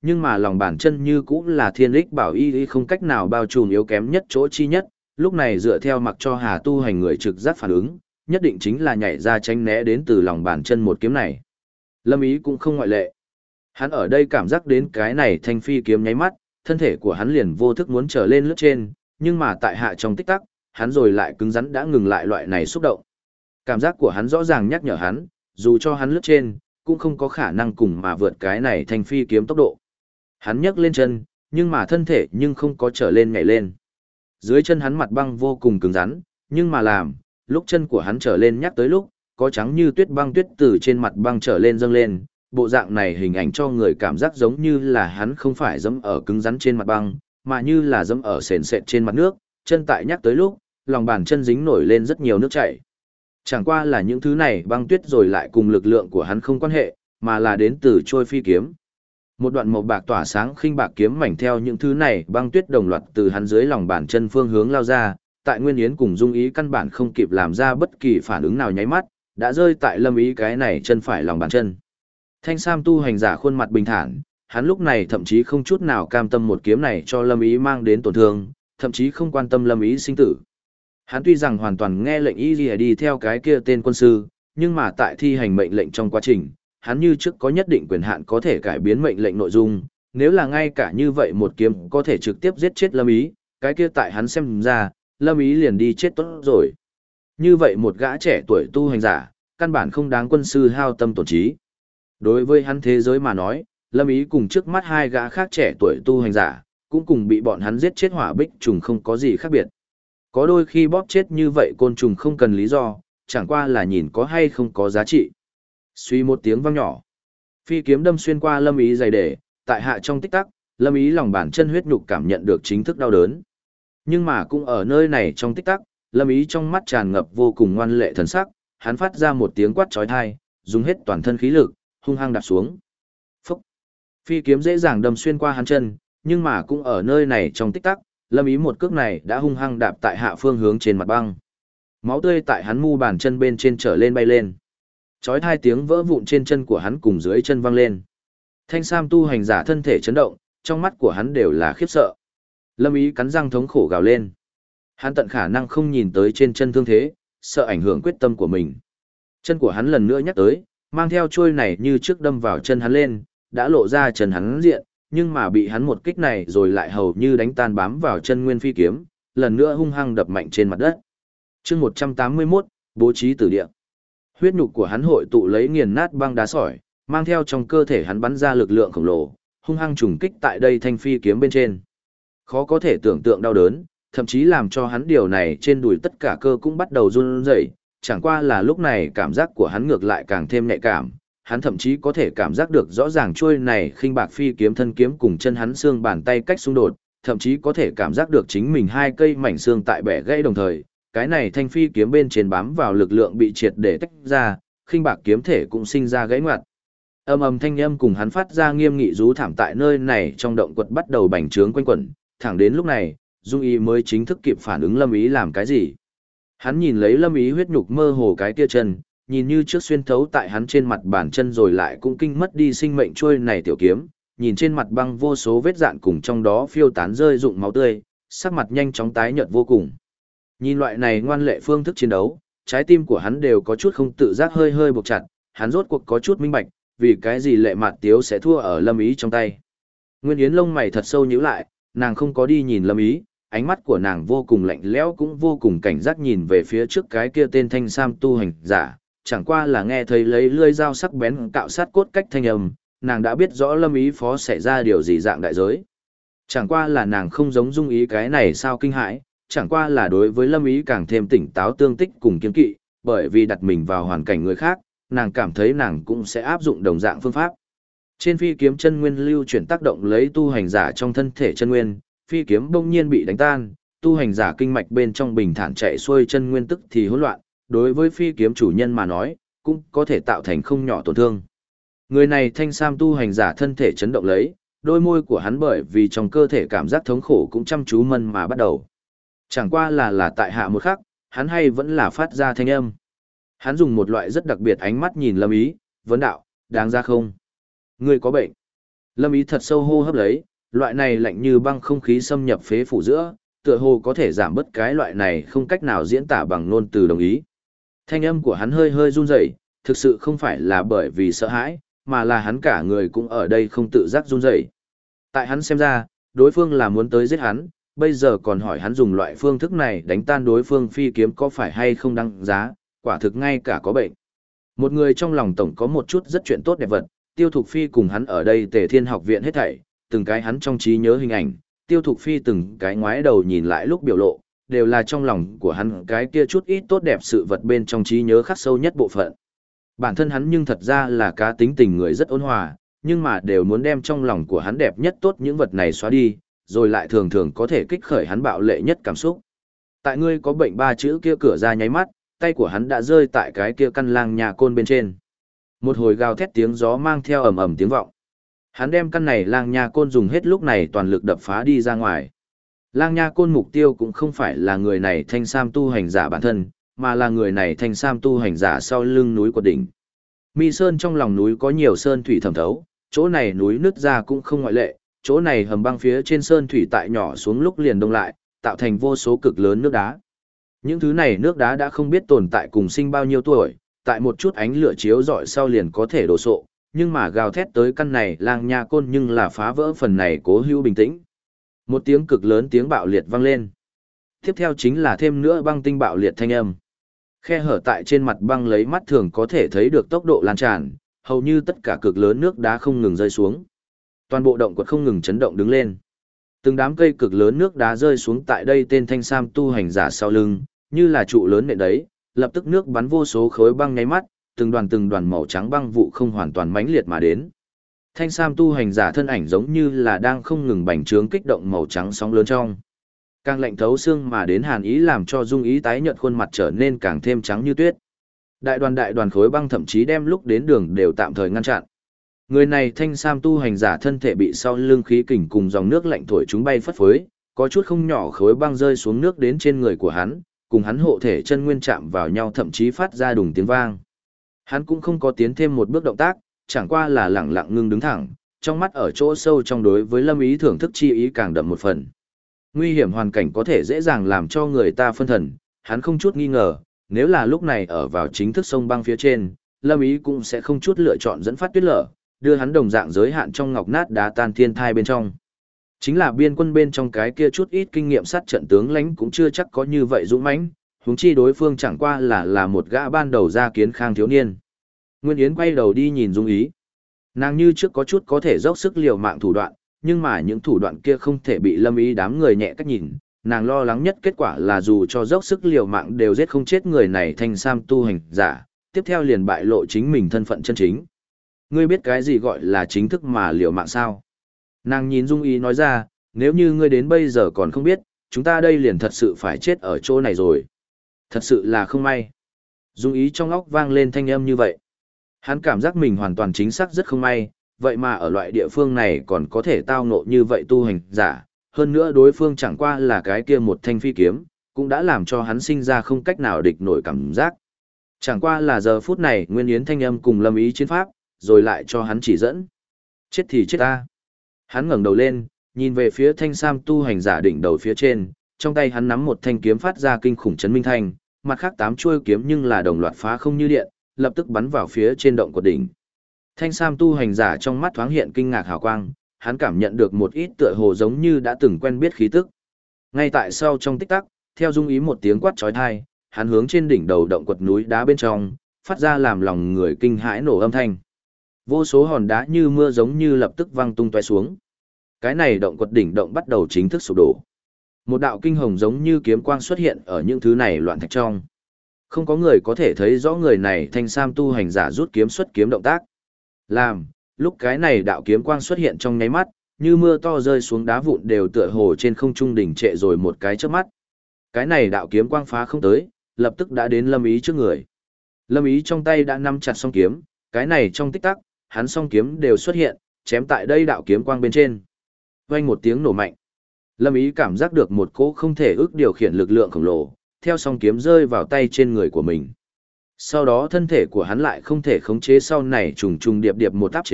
nhưng mà lòng bàn chân như cũng là thiên ích bảo y không cách nào bao trùm yếu kém nhất chỗ chi nhất, lúc này dựa theo mặc cho Hà tu hành người trực giác phản ứng, nhất định chính là nhảy ra tránh né đến từ lòng bàn chân một kiếm này. Lâm Ý cũng không ngoại lệ. Hắn ở đây cảm giác đến cái này thanh phi kiếm nháy mắt, thân thể của hắn liền vô thức muốn trở lên lướt trên, nhưng mà tại hạ trong tích tắc, hắn rồi lại cứng rắn đã ngừng lại loại này xúc động. Cảm giác của hắn rõ ràng nhắc nhở hắn, dù cho hắn lướt trên, cũng không có khả năng cùng mà vượt cái này thanh phi kiếm tốc độ. Hắn nhấc lên chân, nhưng mà thân thể nhưng không có trở lên nhảy lên. Dưới chân hắn mặt băng vô cùng cứng rắn, nhưng mà lúc chân của hắn trở lên nhắc tới lúc, có trắng như tuyết băng tuyết từ trên mặt băng trở lên dâng lên, bộ dạng này hình ảnh cho người cảm giác giống như là hắn không phải dẫm ở cứng rắn trên mặt băng, mà như là dẫm ở sền sệt trên mặt nước, chân tại nhắc tới lúc, lòng bàn chân dính nổi lên rất nhiều nước chảy. Chẳng qua là những thứ này băng tuyết rồi lại cùng lực lượng của hắn không quan hệ, mà là đến từ trôi phi kiếm. Một đoạn màu bạc tỏa sáng khinh bạc kiếm mảnh theo những thứ này băng tuyết đồng loạt từ hắn dưới lòng bàn chân phương hướng lao ra, tại Nguyên Yến cùng Dung Ý căn bản không kịp làm ra bất kỳ phản ứng nào nháy mắt, đã rơi tại Lâm Ý cái này chân phải lòng bàn chân. Thanh Sam tu hành giả khuôn mặt bình thản, hắn lúc này thậm chí không chút nào cam tâm một kiếm này cho Lâm Ý mang đến tổn thương, thậm chí không quan tâm Lâm Ý sinh tử. Hắn tuy rằng hoàn toàn nghe lệnh y lìa đi theo cái kia tên quân sư, nhưng mà tại thi hành mệnh lệnh trong quá trình, hắn như trước có nhất định quyền hạn có thể cải biến mệnh lệnh nội dung, nếu là ngay cả như vậy một kiếm có thể trực tiếp giết chết Lâm Ý, cái kia tại hắn xem ra, Lâm Ý liền đi chết tốt rồi. Như vậy một gã trẻ tuổi tu hành giả, căn bản không đáng quân sư hao tâm tổn trí. Đối với hắn thế giới mà nói, Lâm Ý cùng trước mắt hai gã khác trẻ tuổi tu hành giả, cũng cùng bị bọn hắn giết chết hỏa bích trùng không có gì khác biệt. Có đôi khi bóp chết như vậy côn trùng không cần lý do, chẳng qua là nhìn có hay không có giá trị. Suy một tiếng vang nhỏ. Phi kiếm đâm xuyên qua Lâm Ý dày để, tại hạ trong tích tắc, Lâm Ý lòng bàn chân huyết nhục cảm nhận được chính thức đau đớn. Nhưng mà cũng ở nơi này trong tích tắc, Lâm Ý trong mắt tràn ngập vô cùng ngoan lệ thần sắc, hắn phát ra một tiếng quát chói tai, dùng hết toàn thân khí lực, hung hăng đạp xuống. Phúc! Phi kiếm dễ dàng đâm xuyên qua hắn chân, nhưng mà cũng ở nơi này trong tích tắc, Lâm Ý một cước này đã hung hăng đạp tại hạ phương hướng trên mặt băng. Máu tươi tại hắn mu bàn chân bên trên trở lên bay lên. Chói tai tiếng vỡ vụn trên chân của hắn cùng dưới chân vang lên. Thanh Sam tu hành giả thân thể chấn động, trong mắt của hắn đều là khiếp sợ. Lâm Ý cắn răng thống khổ gào lên. Hắn tận khả năng không nhìn tới trên chân thương thế, sợ ảnh hưởng quyết tâm của mình. Chân của hắn lần nữa nhắc tới, mang theo chuôi này như trước đâm vào chân hắn lên, đã lộ ra chân hắn diện, nhưng mà bị hắn một kích này rồi lại hầu như đánh tan bám vào chân nguyên phi kiếm, lần nữa hung hăng đập mạnh trên mặt đất. Chương 181, bố trí tử địa. Huyết nhục của hắn hội tụ lấy nghiền nát băng đá sỏi, mang theo trong cơ thể hắn bắn ra lực lượng khổng lồ, hung hăng trùng kích tại đây thanh phi kiếm bên trên. Khó có thể tưởng tượng đau đớn, thậm chí làm cho hắn điều này trên đùi tất cả cơ cũng bắt đầu run rẩy, chẳng qua là lúc này cảm giác của hắn ngược lại càng thêm nhạy cảm, hắn thậm chí có thể cảm giác được rõ ràng chuôi này khinh bạc phi kiếm thân kiếm cùng chân hắn xương bàn tay cách xung đột, thậm chí có thể cảm giác được chính mình hai cây mảnh xương tại bẻ gãy đồng thời, cái này thanh phi kiếm bên trên bám vào lực lượng bị triệt để tách ra, khinh bạc kiếm thể cũng sinh ra gãy ngoặt. Âm ầm thanh âm cùng hắn phát ra nghiêm nghị rú thảm tại nơi này trong động quật bắt đầu bành trướng quanh quẩn, thẳng đến lúc này, Dung Ý mới chính thức kịp phản ứng Lâm Ý làm cái gì. Hắn nhìn lấy Lâm Ý huyết nhục mơ hồ cái kia chân, nhìn như trước xuyên thấu tại hắn trên mặt bàn chân rồi lại cũng kinh mất đi sinh mệnh trôi này tiểu kiếm, nhìn trên mặt băng vô số vết dạn cùng trong đó phiêu tán rơi rụng máu tươi, sắc mặt nhanh chóng tái nhợt vô cùng. Nhìn loại này ngoan lệ phương thức chiến đấu, trái tim của hắn đều có chút không tự giác hơi hơi buộc chặt, hắn rốt cuộc có chút minh bạch, vì cái gì Lệ Mạt Tiếu sẽ thua ở Lâm Ý trong tay. Nguyên Yến lông mày thật sâu nhíu lại, nàng không có đi nhìn Lâm Ý, ánh mắt của nàng vô cùng lạnh lẽo cũng vô cùng cảnh giác nhìn về phía trước cái kia tên Thanh Sam tu hành giả, chẳng qua là nghe thấy lấy lưỡi dao sắc bén cạo sát cốt cách thanh âm, nàng đã biết rõ Lâm Ý phó xảy ra điều gì dạng đại giới. Chẳng qua là nàng không giống Dung Ý cái này sao kinh hãi, chẳng qua là đối với Lâm Ý càng thêm tỉnh táo tương tích cùng kiên kỵ, bởi vì đặt mình vào hoàn cảnh người khác, nàng cảm thấy nàng cũng sẽ áp dụng đồng dạng phương pháp. Trên phi kiếm chân nguyên lưu chuyển tác động lấy tu hành giả trong thân thể chân nguyên, phi kiếm bỗng nhiên bị đánh tan, tu hành giả kinh mạch bên trong bình thản chạy xuôi chân nguyên tức thì hỗn loạn, đối với phi kiếm chủ nhân mà nói, cũng có thể tạo thành không nhỏ tổn thương. Người này Thanh Sam tu hành giả thân thể chấn động lấy, đôi môi của hắn bởi vì trong cơ thể cảm giác thống khổ cũng chăm chú mân mà bắt đầu. Chẳng qua là tại hạ một khắc, hắn hay vẫn là phát ra thanh âm. Hắn dùng một loại rất đặc biệt ánh mắt nhìn Lâm Ý, vấn đạo, đáng ra không? Ngươi có bệnh. Lâm Ý thật sâu hô hấp lấy, loại này lạnh như băng không khí xâm nhập phế phủ giữa, tựa hồ có thể giảm bớt cái loại này không cách nào diễn tả bằng ngôn từ đồng ý. Thanh âm của hắn hơi hơi run rẩy, thực sự không phải là bởi vì sợ hãi, mà là hắn cả người cũng ở đây không tự giác run rẩy. Tại hắn xem ra, đối phương là muốn tới giết hắn, bây giờ còn hỏi hắn dùng loại phương thức này đánh tan đối phương phi kiếm có phải hay không đăng giá, quả thực ngay cả có bệnh. Một người trong lòng tổng có một chút rất chuyện tốt đẹp vật, Tiêu Thục Phi cùng hắn ở đây Tề Thiên học viện hết thảy, từng cái hắn trong trí nhớ hình ảnh, Tiêu Thục Phi từng cái ngoái đầu nhìn lại lúc biểu lộ, đều là trong lòng của hắn cái kia chút ít tốt đẹp sự vật bên trong trí nhớ khắc sâu nhất bộ phận. Bản thân hắn nhưng thật ra là cá tính tình người rất ôn hòa, nhưng mà đều muốn đem trong lòng của hắn đẹp nhất tốt những vật này xóa đi, rồi lại thường thường có thể kích khởi hắn bạo lệ nhất cảm xúc. Tại ngươi có bệnh ba chữ kia cửa ra nháy mắt, tay của hắn đã rơi tại cái kia căn lang nhà côn bên trên. Một hồi gào thét tiếng gió mang theo ầm ầm tiếng vọng. Hắn đem căn này lang nha côn dùng hết lúc này toàn lực đập phá đi ra ngoài. Lang nha côn mục tiêu cũng không phải là người này thanh sam tu hành giả bản thân, mà là người này thanh sam tu hành giả sau lưng núi của đỉnh. Mi Sơn trong lòng núi có nhiều sơn thủy thẩm thấu, chỗ này núi nứt ra cũng không ngoại lệ, chỗ này hầm băng phía trên sơn thủy tại nhỏ xuống lúc liền đông lại, tạo thành vô số cực lớn nước đá. Những thứ này nước đá đã không biết tồn tại cùng sinh bao nhiêu tuổi, tại một chút ánh lửa chiếu rọi sau liền có thể đổ sộ, nhưng mà gào thét tới căn này lang nha côn nhưng là phá vỡ phần này cố hữu bình tĩnh. Một tiếng cực lớn tiếng bạo liệt vang lên. Tiếp theo chính là thêm nữa băng tinh bạo liệt thanh âm. Khe hở tại trên mặt băng lấy mắt thường có thể thấy được tốc độ lan tràn, hầu như tất cả cực lớn nước đá không ngừng rơi xuống. Toàn bộ động quật không ngừng chấn động đứng lên. Từng đám cây cực lớn nước đá rơi xuống tại đây tên thanh sam tu hành giả sau lưng, như là trụ lớn nện đấy, lập tức nước bắn vô số khối băng nháy mắt, từng đoàn màu trắng băng vụ không hoàn toàn mãnh liệt mà đến. Thanh sam tu hành giả thân ảnh giống như là đang không ngừng bành trướng kích động màu trắng sóng lớn trong. Càng lạnh thấu xương mà đến hàn ý làm cho Dung Ý tái nhợt khuôn mặt trở nên càng thêm trắng như tuyết. Đại đoàn khối băng thậm chí đem lúc đến đường đều tạm thời ngăn chặn. Người này thanh sam tu hành giả thân thể bị sau lưng khí kình cùng dòng nước lạnh thổi chúng bay phất phới, có chút không nhỏ khối băng rơi xuống nước đến trên người của hắn, cùng hắn hộ thể chân nguyên chạm vào nhau thậm chí phát ra đùng tiếng vang. Hắn cũng không có tiến thêm một bước động tác, chẳng qua là lẳng lặng ngưng đứng thẳng, trong mắt ở chỗ sâu trong đối với Lâm Ý thưởng thức chi ý càng đậm một phần. Nguy hiểm hoàn cảnh có thể dễ dàng làm cho người ta phân thần, hắn không chút nghi ngờ, nếu là lúc này ở vào chính thức sông băng phía trên, Lâm Ý cũng sẽ không chút lựa chọn dẫn phát tuyết lở, đưa hắn đồng dạng giới hạn trong ngọc nát đá tan thiên thai bên trong. Chính là biên quân bên trong cái kia chút ít kinh nghiệm sát trận tướng lãnh cũng chưa chắc có như vậy dũng mãnh, huống chi đối phương chẳng qua là một gã ban đầu ra kiến khang thiếu niên. Nguyên Yến quay đầu đi nhìn Dung Ý. Nàng như trước có chút có thể dốc sức liều mạng thủ đoạn, nhưng mà những thủ đoạn kia không thể bị Lâm Ý đám người nhẹ cách nhìn. Nàng lo lắng nhất kết quả là dù cho dốc sức liều mạng đều giết không chết người này thanh sam tu hành giả, tiếp theo liền bại lộ chính mình thân phận chân chính. Ngươi biết cái gì gọi là chính thức mà liều mạng sao? Nàng nhìn Dung Ý nói ra, nếu như ngươi đến bây giờ còn không biết, chúng ta đây liền thật sự phải chết ở chỗ này rồi. Thật sự là không may. Dung Ý trong óc vang lên thanh âm như vậy. Hắn cảm giác mình hoàn toàn chính xác rất không may, vậy mà ở loại địa phương này còn có thể tao ngộ như vậy tu hành giả, hơn nữa đối phương chẳng qua là cái kia một thanh phi kiếm, cũng đã làm cho hắn sinh ra không cách nào địch nổi cảm giác. Chẳng qua là giờ phút này Nguyên Yến thanh âm cùng Lâm Ý chiến pháp, rồi lại cho hắn chỉ dẫn. Chết thì chết ta. Hắn ngẩng đầu lên, nhìn về phía thanh sam tu hành giả đỉnh đầu phía trên, trong tay hắn nắm một thanh kiếm phát ra kinh khủng chấn minh thanh, mặt khác 8 chuôi kiếm nhưng là đồng loạt phá không như điện, lập tức bắn vào phía trên động của đỉnh. Thanh sam tu hành giả trong mắt thoáng hiện kinh ngạc hào quang, hắn cảm nhận được một ít tựa hồ giống như đã từng quen biết khí tức. Ngay tại sau trong tích tắc, theo Dung Ý một tiếng quát chói tai, hắn hướng trên đỉnh đầu động quật núi đá bên trong, phát ra làm lòng người kinh hãi nổ âm thanh. Vô số hòn đá như mưa giống như lập tức văng tung tóe xuống. Cái này động quật đỉnh động bắt đầu chính thức sụp đổ. Một đạo kinh hồng giống như kiếm quang xuất hiện ở những thứ này loạn thạch trong. Không có người có thể thấy rõ người này thanh sam tu hành giả rút kiếm xuất kiếm động tác. Lúc cái này đạo kiếm quang xuất hiện trong nháy mắt, như mưa to rơi xuống đá vụn đều tựa hồ trên không trung đỉnh trệ rồi một cái chớp mắt. Cái này đạo kiếm quang phá không tới, lập tức đã đến Lâm Ý trước người. Lâm Ý trong tay đã nắm chặt song kiếm, cái này trong tích tắc, hắn song kiếm đều xuất hiện, chém tại đây đạo kiếm quang bên trên. Vang một tiếng nổ mạnh. Lâm Ý cảm giác được một cỗ không thể ước điều khiển lực lượng khổng lồ, theo song kiếm rơi vào tay trên người của mình. Sau đó thân thể của hắn lại không thể khống chế sau này trùng trùng điệp điệp một áp chế,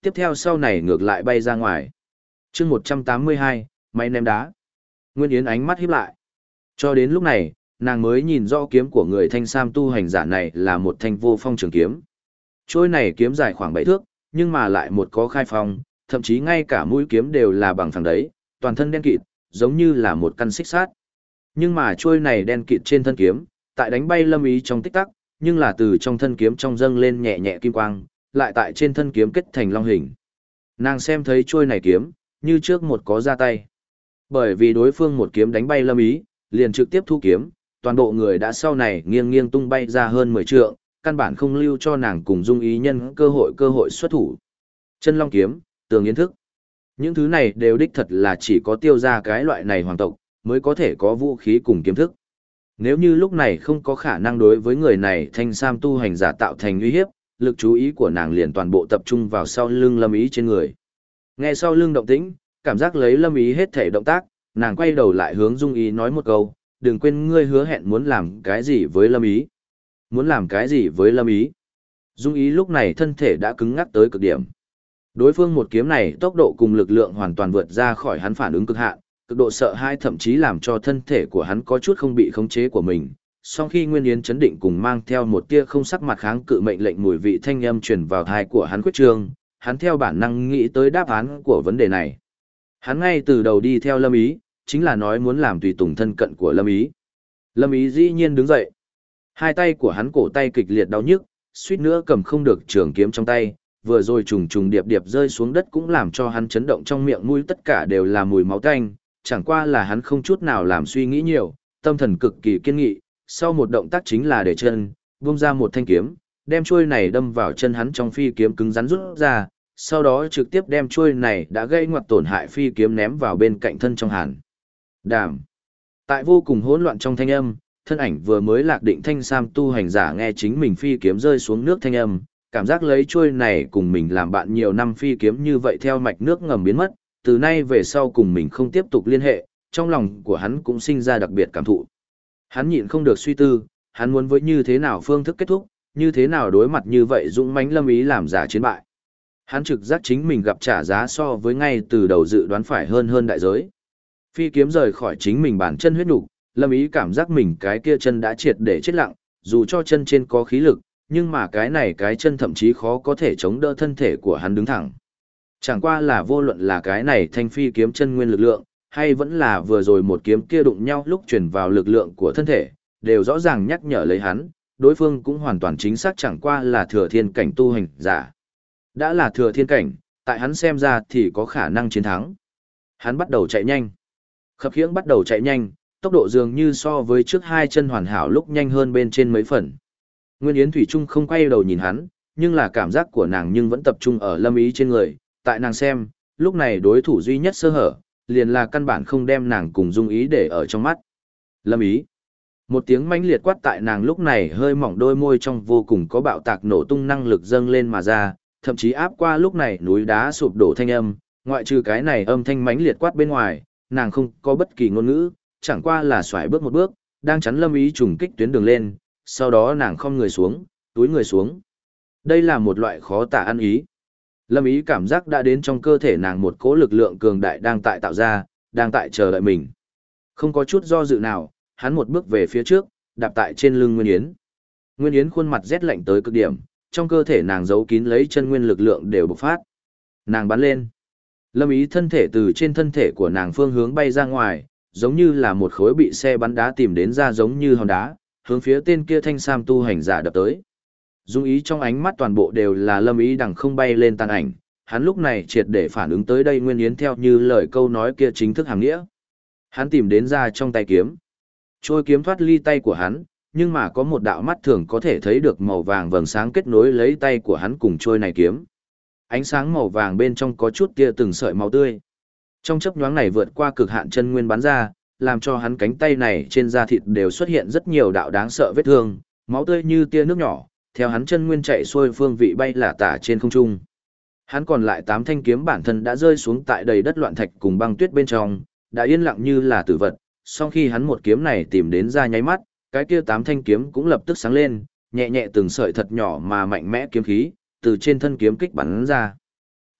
tiếp theo sau này ngược lại bay ra ngoài. chương 182, máy ném đá. Nguyên Yến ánh mắt híp lại. Cho đến lúc này, nàng mới nhìn rõ kiếm của người thanh sam tu hành giả này là một thanh vô phong trường kiếm. Trôi này kiếm dài khoảng 7 thước, nhưng mà lại một có khai phong, thậm chí ngay cả mũi kiếm đều là bằng phẳng đấy, toàn thân đen kịt, giống như là một căn xích sát. Nhưng mà trôi này đen kịt trên thân kiếm, tại đánh bay Lâm Ý trong tích tắc, nhưng là từ trong thân kiếm trong dâng lên nhẹ nhẹ kim quang, lại tại trên thân kiếm kết thành long hình. Nàng xem thấy trôi này kiếm, như trước một có ra tay. Bởi vì đối phương một kiếm đánh bay Lâm Ý, liền trực tiếp thu kiếm, toàn bộ người đã sau này nghiêng nghiêng tung bay ra hơn 10 trượng, căn bản không lưu cho nàng cùng Dung Ý nhân cơ hội xuất thủ. Chân long kiếm, tường yến thức. Những thứ này đều đích thật là chỉ có Tiêu gia cái loại này hoàng tộc, mới có thể có vũ khí cùng kiếm thức. Nếu như lúc này không có khả năng đối với người này thanh sam tu hành giả tạo thành uy hiếp, lực chú ý của nàng liền toàn bộ tập trung vào sau lưng Lâm Ý trên người. Nghe sau lưng động tĩnh, cảm giác lấy Lâm Ý hết thể động tác, nàng quay đầu lại hướng Dung Ý nói một câu, đừng quên ngươi hứa hẹn muốn làm cái gì với Lâm Ý. Muốn làm cái gì với Lâm Ý? Dung Ý lúc này thân thể đã cứng ngắc tới cực điểm. Đối phương một kiếm này tốc độ cùng lực lượng hoàn toàn vượt ra khỏi hắn phản ứng cực hạn, cực độ sợ hãi thậm chí làm cho thân thể của hắn có chút không bị khống chế của mình. Sau khi Nguyên Yến chấn định cùng mang theo một tia không sắc mặt kháng cự mệnh lệnh mùi vị thanh âm truyền vào tai của hắn quyết trương, hắn theo bản năng nghĩ tới đáp án của vấn đề này. Hắn ngay từ đầu đi theo Lâm Ý, chính là nói muốn làm tùy tùng thân cận của Lâm Ý. Lâm Ý dĩ nhiên đứng dậy. Hai tay của hắn cổ tay kịch liệt đau nhức, suýt nữa cầm không được trường kiếm trong tay, vừa rồi trùng trùng điệp điệp rơi xuống đất cũng làm cho hắn chấn động trong miệng mũi tất cả đều là mùi máu tanh, chẳng qua là hắn không chút nào làm suy nghĩ nhiều, tâm thần cực kỳ kiên nghị, sau một động tác chính là để chân, vung ra một thanh kiếm, đem chuôi này đâm vào chân hắn trong phi kiếm cứng rắn rút ra, sau đó trực tiếp đem chuôi này đã gây ngoặt tổn hại phi kiếm ném vào bên cạnh thân trong hàn. Đàm. Tại vô cùng hỗn loạn trong thanh âm, thân ảnh vừa mới lạc định thanh sam tu hành giả nghe chính mình phi kiếm rơi xuống nước thanh âm, cảm giác lấy chuôi này cùng mình làm bạn nhiều năm phi kiếm như vậy theo mạch nước ngầm biến mất, từ nay về sau cùng mình không tiếp tục liên hệ, trong lòng của hắn cũng sinh ra đặc biệt cảm thụ. Hắn nhịn không được suy tư, hắn muốn với như thế nào phương thức kết thúc, như thế nào đối mặt như vậy dũng mãnh Lâm Ý làm giả chiến bại. Hắn trực giác chính mình gặp trả giá so với ngay từ đầu dự đoán phải hơn đại giới. Phi kiếm rời khỏi chính mình bản chân huyết nục, Lâm Ý cảm giác mình cái kia chân đã triệt để chết lặng, dù cho chân trên có khí lực, nhưng mà cái này cái chân thậm chí khó có thể chống đỡ thân thể của hắn đứng thẳng. Chẳng qua là vô luận là cái này thanh phi kiếm chân nguyên lực lượng, hay vẫn là vừa rồi một kiếm kia đụng nhau lúc chuyển vào lực lượng của thân thể, đều rõ ràng nhắc nhở lấy hắn, đối phương cũng hoàn toàn chính xác chẳng qua là thừa thiên cảnh tu hành giả. Đã là thừa thiên cảnh, tại hắn xem ra thì có khả năng chiến thắng. Hắn bắt đầu chạy nhanh. Khập khiễng bắt đầu chạy nhanh, tốc độ dường như so với trước hai chân hoàn hảo lúc nhanh hơn bên trên mấy phần. Nguyên Yến Thủy Trung không quay đầu nhìn hắn, nhưng là cảm giác của nàng nhưng vẫn tập trung ở Lâm Ý trên người, tại nàng xem, lúc này đối thủ duy nhất sơ hở, liền là căn bản không đem nàng cùng Dung Ý để ở trong mắt. Lâm Ý. Một tiếng mãnh liệt quát tại nàng lúc này hơi mỏng đôi môi trong vô cùng có bạo tạc nổ tung năng lực dâng lên mà ra, thậm chí áp qua lúc này núi đá sụp đổ thanh âm, ngoại trừ cái này âm thanh mãnh liệt quát bên ngoài, nàng không có bất kỳ ngôn ngữ, chẳng qua là xoải bước một bước, đang chắn Lâm Ý trùng kích tuyến đường lên, sau đó nàng khom người xuống, túi người xuống. Đây là một loại khó tả ăn ý. Lâm Ý cảm giác đã đến trong cơ thể nàng một cỗ lực lượng cường đại đang tại tạo ra, đang tại chờ đợi mình. Không có chút do dự nào, hắn một bước về phía trước, đạp tại trên lưng Nguyên Yến. Nguyên Yến khuôn mặt rét lạnh tới cực điểm, trong cơ thể nàng giấu kín lấy chân nguyên lực lượng đều bộc phát. Nàng bắn lên. Lâm Ý thân thể từ trên thân thể của nàng phương hướng bay ra ngoài, giống như là một khối bị xe bắn đá tìm đến ra giống như hòn đá, hướng phía tên kia thanh sam tu hành giả đập tới. Dung Ý trong ánh mắt toàn bộ đều là Lâm Ý đằng không bay lên tàn ảnh, hắn lúc này triệt để phản ứng tới đây Nguyên Yến theo như lời câu nói kia chính thức hàm nghĩa. Hắn tìm đến ra trong tay kiếm. Trôi kiếm thoát ly tay của hắn, nhưng mà có một đạo mắt thường có thể thấy được màu vàng vầng sáng kết nối lấy tay của hắn cùng trôi này kiếm. Ánh sáng màu vàng bên trong có chút tia từng sợi máu tươi. Trong chớp nhoáng này vượt qua cực hạn chân nguyên bắn ra, làm cho hắn cánh tay này trên da thịt đều xuất hiện rất nhiều đạo đáng sợ vết thương, máu tươi như tia nước nhỏ, theo hắn chân nguyên chạy xuôi phương vị bay lả tả trên không trung. Hắn còn lại 8 thanh kiếm bản thân đã rơi xuống tại đầy đất loạn thạch cùng băng tuyết bên trong, đã yên lặng như là tử vật, sau khi hắn một kiếm này tìm đến ra nháy mắt, cái kia 8 thanh kiếm cũng lập tức sáng lên, nhẹ nhẹ từng sợi thật nhỏ mà mạnh mẽ kiếm khí, từ trên thân kiếm kích bắn ra.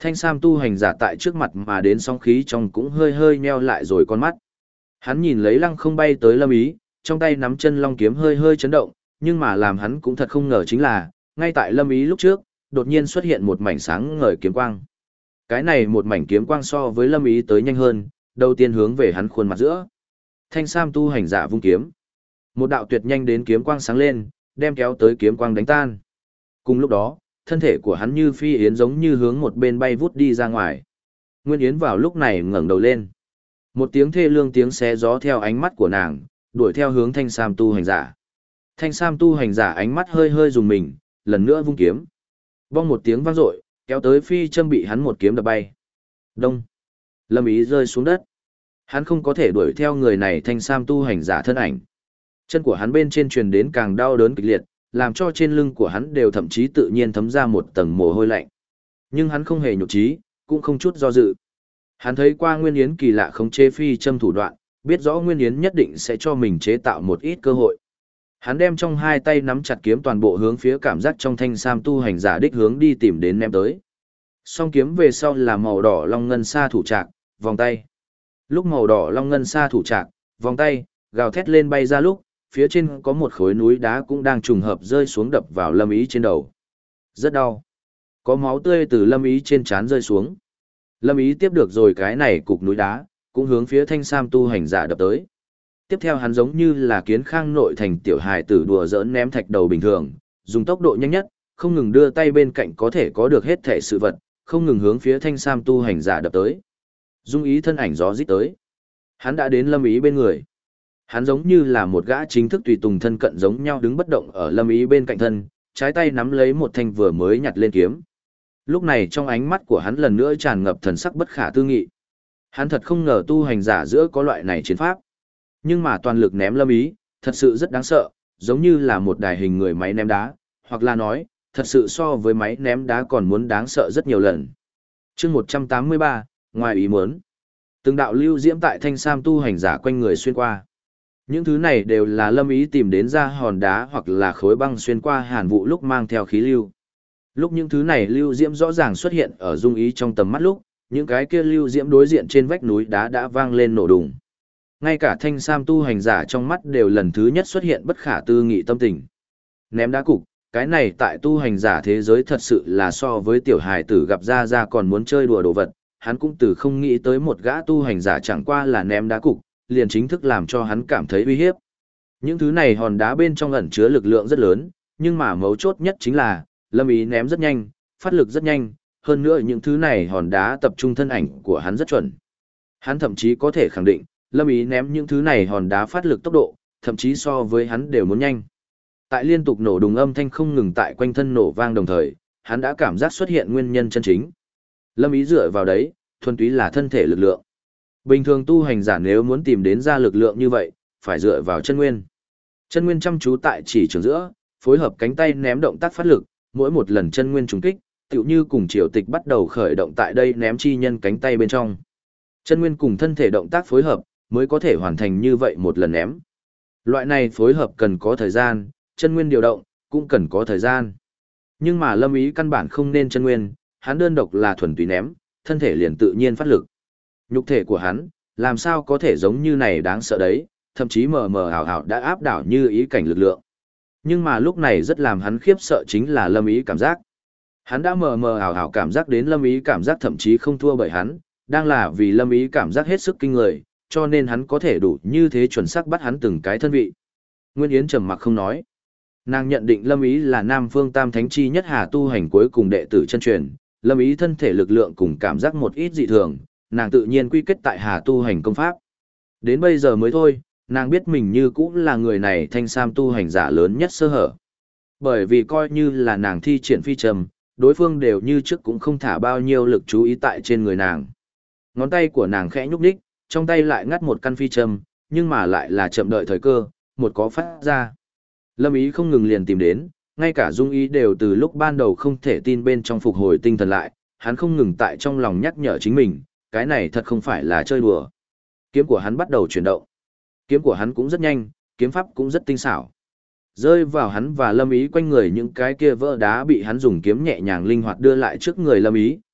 Thanh sam tu hành giả tại trước mặt mà đến sóng khí trong cũng hơi hơi nheo lại rồi con mắt. Hắn nhìn lấy lăng không bay tới Lâm Ý, trong tay nắm chân long kiếm hơi hơi chấn động, nhưng mà làm hắn cũng thật không ngờ chính là, ngay tại Lâm Ý lúc trước, đột nhiên xuất hiện một mảnh sáng ngời kiếm quang. Cái này một mảnh kiếm quang so với Lâm Ý tới nhanh hơn, đầu tiên hướng về hắn khuôn mặt giữa. Thanh sam tu hành giả vung kiếm. Một đạo tuyệt nhanh đến kiếm quang sáng lên, đem kéo tới kiếm quang đánh tan. Cùng lúc đó, thân thể của hắn như phi yến giống như hướng một bên bay vút đi ra ngoài. Nguyên Yến vào lúc này ngẩng đầu lên. Một tiếng thê lương tiếng xé gió theo ánh mắt của nàng, đuổi theo hướng thanh sam tu hành giả. Thanh sam tu hành giả ánh mắt hơi hơi dùng mình, lần nữa vung kiếm. Bong một tiếng vang dội, kéo tới phi châm bị hắn một kiếm đập bay. Đông. Lâm Ý rơi xuống đất. Hắn không có thể đuổi theo người này thanh sam tu hành giả thân ảnh. Chân của hắn bên trên truyền đến càng đau đớn kịch liệt, làm cho trên lưng của hắn đều thậm chí tự nhiên thấm ra một tầng mồ hôi lạnh. Nhưng hắn không hề nhục trí, cũng không chút do dự. Hắn thấy qua Nguyên Yến kỳ lạ khống chế phi châm thủ đoạn, biết rõ Nguyên Yến nhất định sẽ cho mình chế tạo một ít cơ hội. Hắn đem trong hai tay nắm chặt kiếm toàn bộ hướng phía cảm giác trong thanh sam tu hành giả đích hướng đi tìm đến ném tới. Song kiếm về sau là màu đỏ long ngân sa thủ trạc, vòng tay. Lúc màu đỏ long ngân sa thủ trạc, vòng tay, gào thét lên bay ra lúc, phía trên có một khối núi đá cũng đang trùng hợp rơi xuống đập vào Lâm Ý trên đầu. Rất đau. Có máu tươi từ Lâm Ý trên trán rơi xuống. Lâm Ý tiếp được rồi cái này cục núi đá, cũng hướng phía thanh sam tu hành giả đập tới. Tiếp theo hắn giống như là kiến khang nội thành tiểu hài tử đùa giỡn ném thạch đầu bình thường, dùng tốc độ nhanh nhất, không ngừng đưa tay bên cạnh có thể có được hết thể sự vật, không ngừng hướng phía thanh sam tu hành giả đập tới. Dung Ý thân ảnh gió rít tới. Hắn đã đến Lâm Ý bên người. Hắn giống như là một gã chính thức tùy tùng thân cận giống nhau đứng bất động ở Lâm Ý bên cạnh thân, trái tay nắm lấy một thanh vừa mới nhặt lên kiếm. Lúc này trong ánh mắt của hắn lần nữa tràn ngập thần sắc bất khả tư nghị. Hắn thật không ngờ tu hành giả giữa có loại này chiến pháp. Nhưng mà toàn lực ném Lâm Ý, thật sự rất đáng sợ, giống như là một đài hình người máy ném đá, hoặc là nói, thật sự so với máy ném đá còn muốn đáng sợ rất nhiều lần. Chương 183, ngoài ý muốn. Từng đạo lưu diễm tại thanh sam tu hành giả quanh người xuyên qua. Những thứ này đều là Lâm Ý tìm đến ra hòn đá hoặc là khối băng xuyên qua hàn vụ lúc mang theo khí lưu. Lúc những thứ này lưu diễm rõ ràng xuất hiện ở Dung Ý trong tầm mắt lúc, những cái kia lưu diễm đối diện trên vách núi đá đã vang lên nổ đùng. Ngay cả thanh sam tu hành giả trong mắt đều lần thứ nhất xuất hiện bất khả tư nghị tâm tình. Ném đá cục, cái này tại tu hành giả thế giới thật sự là so với tiểu hài tử gặp ra còn muốn chơi đùa đồ vật, hắn cũng từ không nghĩ tới một gã tu hành giả chẳng qua là ném đá cục, liền chính thức làm cho hắn cảm thấy uy hiếp. Những thứ này hòn đá bên trong ẩn chứa lực lượng rất lớn, nhưng mà mấu chốt nhất chính là, Lâm Ý ném rất nhanh, phát lực rất nhanh, hơn nữa những thứ này hòn đá tập trung thân ảnh của hắn rất chuẩn. Hắn thậm chí có thể khẳng định, Lâm Ý ném những thứ này hòn đá phát lực tốc độ, thậm chí so với hắn đều muốn nhanh. Tại liên tục nổ đùng âm thanh không ngừng tại quanh thân nổ vang đồng thời, hắn đã cảm giác xuất hiện nguyên nhân chân chính. Lâm Ý dựa vào đấy, thuần túy là thân thể lực lượng. Bình thường tu hành giả nếu muốn tìm đến ra lực lượng như vậy, phải dựa vào chân nguyên. Chân nguyên chăm chú tại chỉ trường giữa, phối hợp cánh tay ném động tác phát lực, mỗi một lần chân nguyên trùng kích, tựu như cùng triều tịch bắt đầu khởi động tại đây ném chi nhân cánh tay bên trong. Chân nguyên cùng thân thể động tác phối hợp, mới có thể hoàn thành như vậy một lần ném. Loại này phối hợp cần có thời gian, chân nguyên điều động, cũng cần có thời gian. Nhưng mà Lâm Ý căn bản không nên chân nguyên, hắn đơn độc là thuần túy ném, thân thể liền tự nhiên phát lực. Nhục thể của hắn, làm sao có thể giống như này đáng sợ đấy, thậm chí mờ mờ ảo ảo đã áp đảo như ý cảnh lực lượng. Nhưng mà lúc này rất làm hắn khiếp sợ chính là Lâm Ý cảm giác. Hắn đã mờ mờ ảo ảo cảm giác đến Lâm Ý cảm giác thậm chí không thua bởi hắn, đang là vì Lâm Ý cảm giác hết sức kinh người, cho nên hắn có thể đủ như thế chuẩn xác bắt hắn từng cái thân vị. Nguyên Yến trầm mặc không nói. Nàng nhận định Lâm Ý là Nam Phương Tam Thánh chi nhất Hà tu hành cuối cùng đệ tử chân truyền, Lâm Ý thân thể lực lượng cùng cảm giác một ít dị thường, nàng tự nhiên quy kết tại Hà tu hành công pháp. Đến bây giờ mới thôi, nàng biết mình như cũng là người này thanh sam tu hành giả lớn nhất sơ hở. Bởi vì coi như là nàng thi triển phi trầm, đối phương đều như trước cũng không thả bao nhiêu lực chú ý tại trên người nàng. Ngón tay của nàng khẽ nhúc nhích, trong tay lại ngắt một căn phi trầm, nhưng mà lại là chậm đợi thời cơ, một có phát ra. Lâm Ý không ngừng liền tìm đến, ngay cả Dung Ý đều từ lúc ban đầu không thể tin bên trong phục hồi tinh thần lại, hắn không ngừng tại trong lòng nhắc nhở chính mình, cái này thật không phải là chơi đùa. Kiếm của hắn bắt đầu chuyển động. Kiếm của hắn cũng rất nhanh, kiếm pháp cũng rất tinh xảo. Rơi vào hắn và Lâm Ý quanh người những cái kia vỡ đá bị hắn dùng kiếm nhẹ nhàng linh hoạt đưa lại trước người Lâm Ý,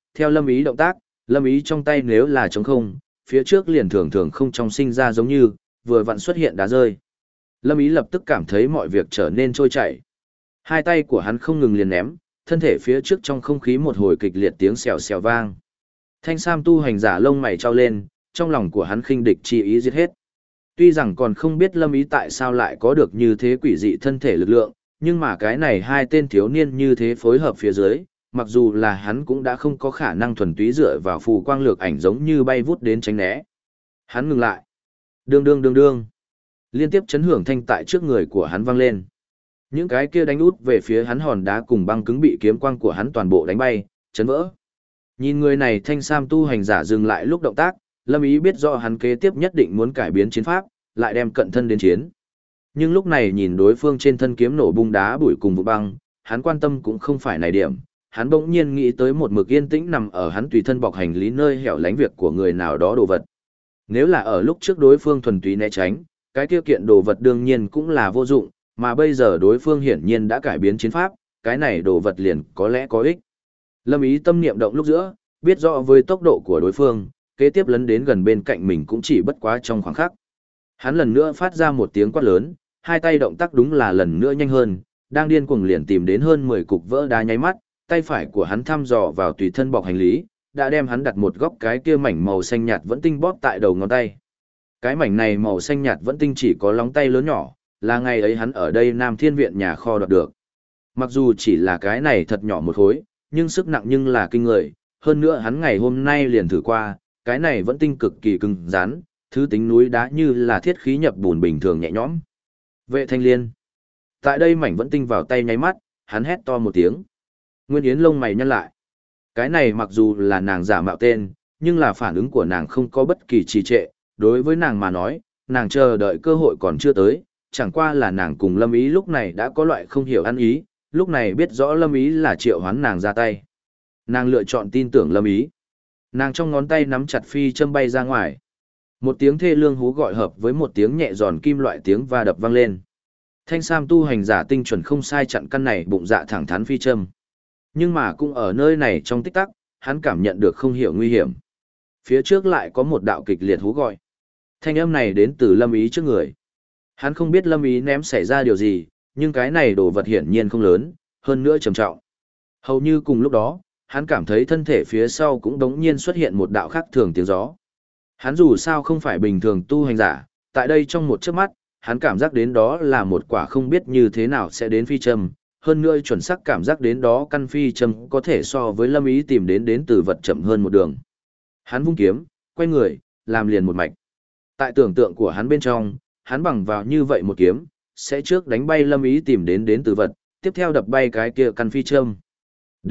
theo Lâm Ý động tác, Lâm Ý trong tay nếu là trống không, phía trước liền thường thường không trong sinh ra giống như, vừa vặn xuất hiện đá rơi. Lâm Ý lập tức cảm thấy mọi việc trở nên trôi chảy. Hai tay của hắn không ngừng liền ném, thân thể phía trước trong không khí một hồi kịch liệt tiếng xèo xèo vang. Thanh Sam tu hành giả lông mày trao lên, trong lòng của hắn khinh địch chi ý giết hết. Tuy rằng còn không biết Lâm Ý tại sao lại có được như thế quỷ dị thân thể lực lượng, nhưng mà cái này hai tên thiếu niên như thế phối hợp phía dưới, mặc dù là hắn cũng đã không có khả năng thuần túy dựa vào phù quang lược ảnh giống như bay vút đến tránh né. Hắn ngừng lại. Đương đương đương đương. Liên tiếp chấn hưởng thanh tại trước người của hắn vang lên. Những cái kia đánh út về phía hắn hòn đá cùng băng cứng bị kiếm quang của hắn toàn bộ đánh bay, chấn vỡ. Nhìn người này Thanh Sam tu hành giả dừng lại lúc động tác, Lâm Ý biết rõ hắn kế tiếp nhất định muốn cải biến chiến pháp, lại đem cận thân đến chiến. Nhưng lúc này nhìn đối phương trên thân kiếm nổ bung đá bụi cùng vụ băng, hắn quan tâm cũng không phải này điểm, hắn bỗng nhiên nghĩ tới một mực yên tĩnh nằm ở hắn tùy thân bọc hành lý nơi hẻo lánh việc của người nào đó đồ vật. Nếu là ở lúc trước đối phương thuần túy né tránh, cái tiêu kiện đồ vật đương nhiên cũng là vô dụng, mà bây giờ đối phương hiển nhiên đã cải biến chiến pháp, cái này đồ vật liền có lẽ có ích. Lâm Ý tâm niệm động lúc giữa, biết rõ với tốc độ của đối phương, kế tiếp lấn đến gần bên cạnh mình cũng chỉ bất quá trong khoảng khắc. Hắn lần nữa phát ra một tiếng quát lớn, hai tay động tác đúng là lần nữa nhanh hơn, đang điên cuồng liền tìm đến hơn 10 cục vỡ đá nháy mắt, tay phải của hắn thăm dò vào tùy thân bọc hành lý, đã đem hắn đặt một góc cái kia mảnh màu xanh nhạt vẫn tinh bóp tại đầu ngón tay. Cái mảnh này màu xanh nhạt vẫn tinh chỉ có lóng tay lớn nhỏ, là ngày ấy hắn ở đây Nam Thiên Viện nhà kho đoạt được. Mặc dù chỉ là cái này thật nhỏ một khối, nhưng sức nặng nhưng là kinh người, hơn nữa hắn ngày hôm nay liền thử qua, cái này vẫn tinh cực kỳ cứng rắn, thứ tính núi đá như là thiết khí nhập bùn bình thường nhẹ nhõm. Vệ Thanh Liên. Tại đây mảnh vẫn tinh vào tay nháy mắt, hắn hét to một tiếng. Nguyên Yến lông mày nhăn lại. Cái này mặc dù là nàng giả mạo tên, nhưng là phản ứng của nàng không có bất kỳ trì trệ, đối với nàng mà nói, nàng chờ đợi cơ hội còn chưa tới, chẳng qua là nàng cùng Lâm Ý lúc này đã có loại không hiểu ăn ý, lúc này biết rõ Lâm Ý là triệu hoán nàng ra tay. Nàng lựa chọn tin tưởng Lâm Ý. Nàng trong ngón tay nắm chặt phi châm bay ra ngoài. Một tiếng thê lương hú gọi hợp với một tiếng nhẹ giòn kim loại tiếng va đập vang lên. Thanh Sam tu hành giả tinh chuẩn không sai chặn căn này bụng dạ thẳng thắn phi châm. Nhưng mà cũng ở nơi này trong tích tắc, hắn cảm nhận được không hiểu nguy hiểm. Phía trước lại có một đạo kịch liệt hú gọi. Thanh âm này đến từ Lâm Ý trước người. Hắn không biết Lâm Ý ném xảy ra điều gì, nhưng cái này đồ vật hiển nhiên không lớn, hơn nữa trầm trọng. Hầu như cùng lúc đó, hắn cảm thấy thân thể phía sau cũng đống nhiên xuất hiện một đạo khác thường tiếng gió. Hắn dù sao không phải bình thường tu hành giả, tại đây trong một chớp mắt, hắn cảm giác đến đó là một quả không biết như thế nào sẽ đến phi châm, hơn nữa chuẩn xác cảm giác đến đó căn phi châm có thể so với Lâm Ý tìm đến từ vật chậm hơn một đường. Hắn vung kiếm, quay người, làm liền một mạch. Tại tưởng tượng của hắn bên trong, hắn bằng vào như vậy một kiếm, sẽ trước đánh bay Lâm Ý tìm đến từ vật, tiếp theo đập bay cái kia căn phi châm. D.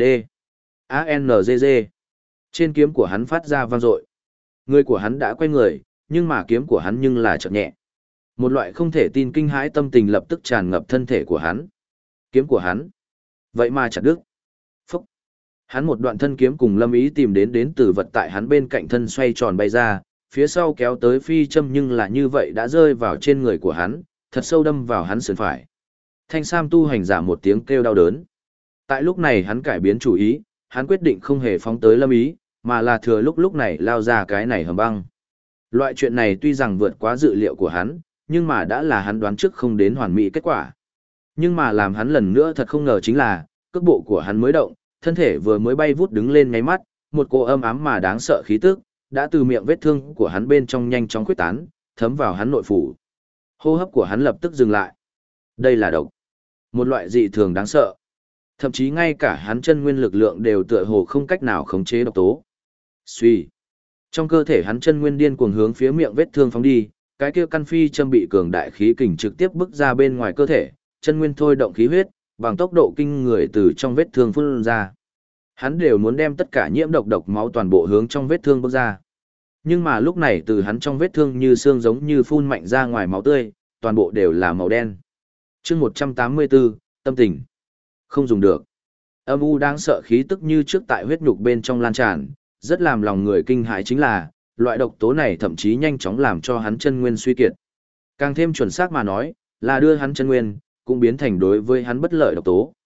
A-N-G-G. Trên kiếm của hắn phát ra vang dội. Người của hắn đã quay người, nhưng mà kiếm của hắn nhưng là chậm nhẹ. Một loại không thể tin kinh hãi tâm tình lập tức tràn ngập thân thể của hắn. Kiếm của hắn. Vậy mà chặt đứt. Phúc. Hắn một đoạn thân kiếm cùng Lâm Ý tìm đến từ vật tại hắn bên cạnh thân xoay tròn bay ra, phía sau kéo tới phi châm nhưng là như vậy đã rơi vào trên người của hắn, thật sâu đâm vào hắn sườn phải. Thanh Sam tu hành giả một tiếng kêu đau đớn. Tại lúc này hắn cải biến chủ ý, hắn quyết định không hề phóng tới Lâm Ý, mà là thừa lúc này lao ra cái này hầm băng. Loại chuyện này tuy rằng vượt quá dự liệu của hắn, nhưng mà đã là hắn đoán trước không đến hoàn mỹ kết quả. Nhưng mà làm hắn lần nữa thật không ngờ chính là, cước bộ của hắn mới động, thân thể vừa mới bay vút đứng lên ngáy mắt, một cô âm ám mà đáng sợ khí tức, đã từ miệng vết thương của hắn bên trong nhanh chóng khuếch tán, thấm vào hắn nội phủ. Hô hấp của hắn lập tức dừng lại. Đây là độc. Một loại dị thường đáng sợ. Thậm chí ngay cả hắn chân nguyên lực lượng đều tựa hồ không cách nào khống chế độc tố. Suy. Trong cơ thể hắn chân nguyên điên cuồng hướng phía miệng vết thương phóng đi, cái kia căn phi châm bị cường đại khí kình trực tiếp bức ra bên ngoài cơ thể, chân nguyên thôi động khí huyết, bằng tốc độ kinh người từ trong vết thương phun ra. Hắn đều muốn đem tất cả nhiễm độc máu toàn bộ hướng trong vết thương bức ra. Nhưng mà lúc này từ hắn trong vết thương như xương giống như phun mạnh ra ngoài máu tươi, toàn bộ đều là màu đen. Chương 184, tâm tình. Không dùng được. Âm u đáng sợ khí tức như trước tại huyết nhục bên trong lan tràn, rất làm lòng người kinh hãi chính là, loại độc tố này thậm chí nhanh chóng làm cho hắn chân nguyên suy kiệt. Càng thêm chuẩn xác mà nói, là đưa hắn chân nguyên, cũng biến thành đối với hắn bất lợi độc tố.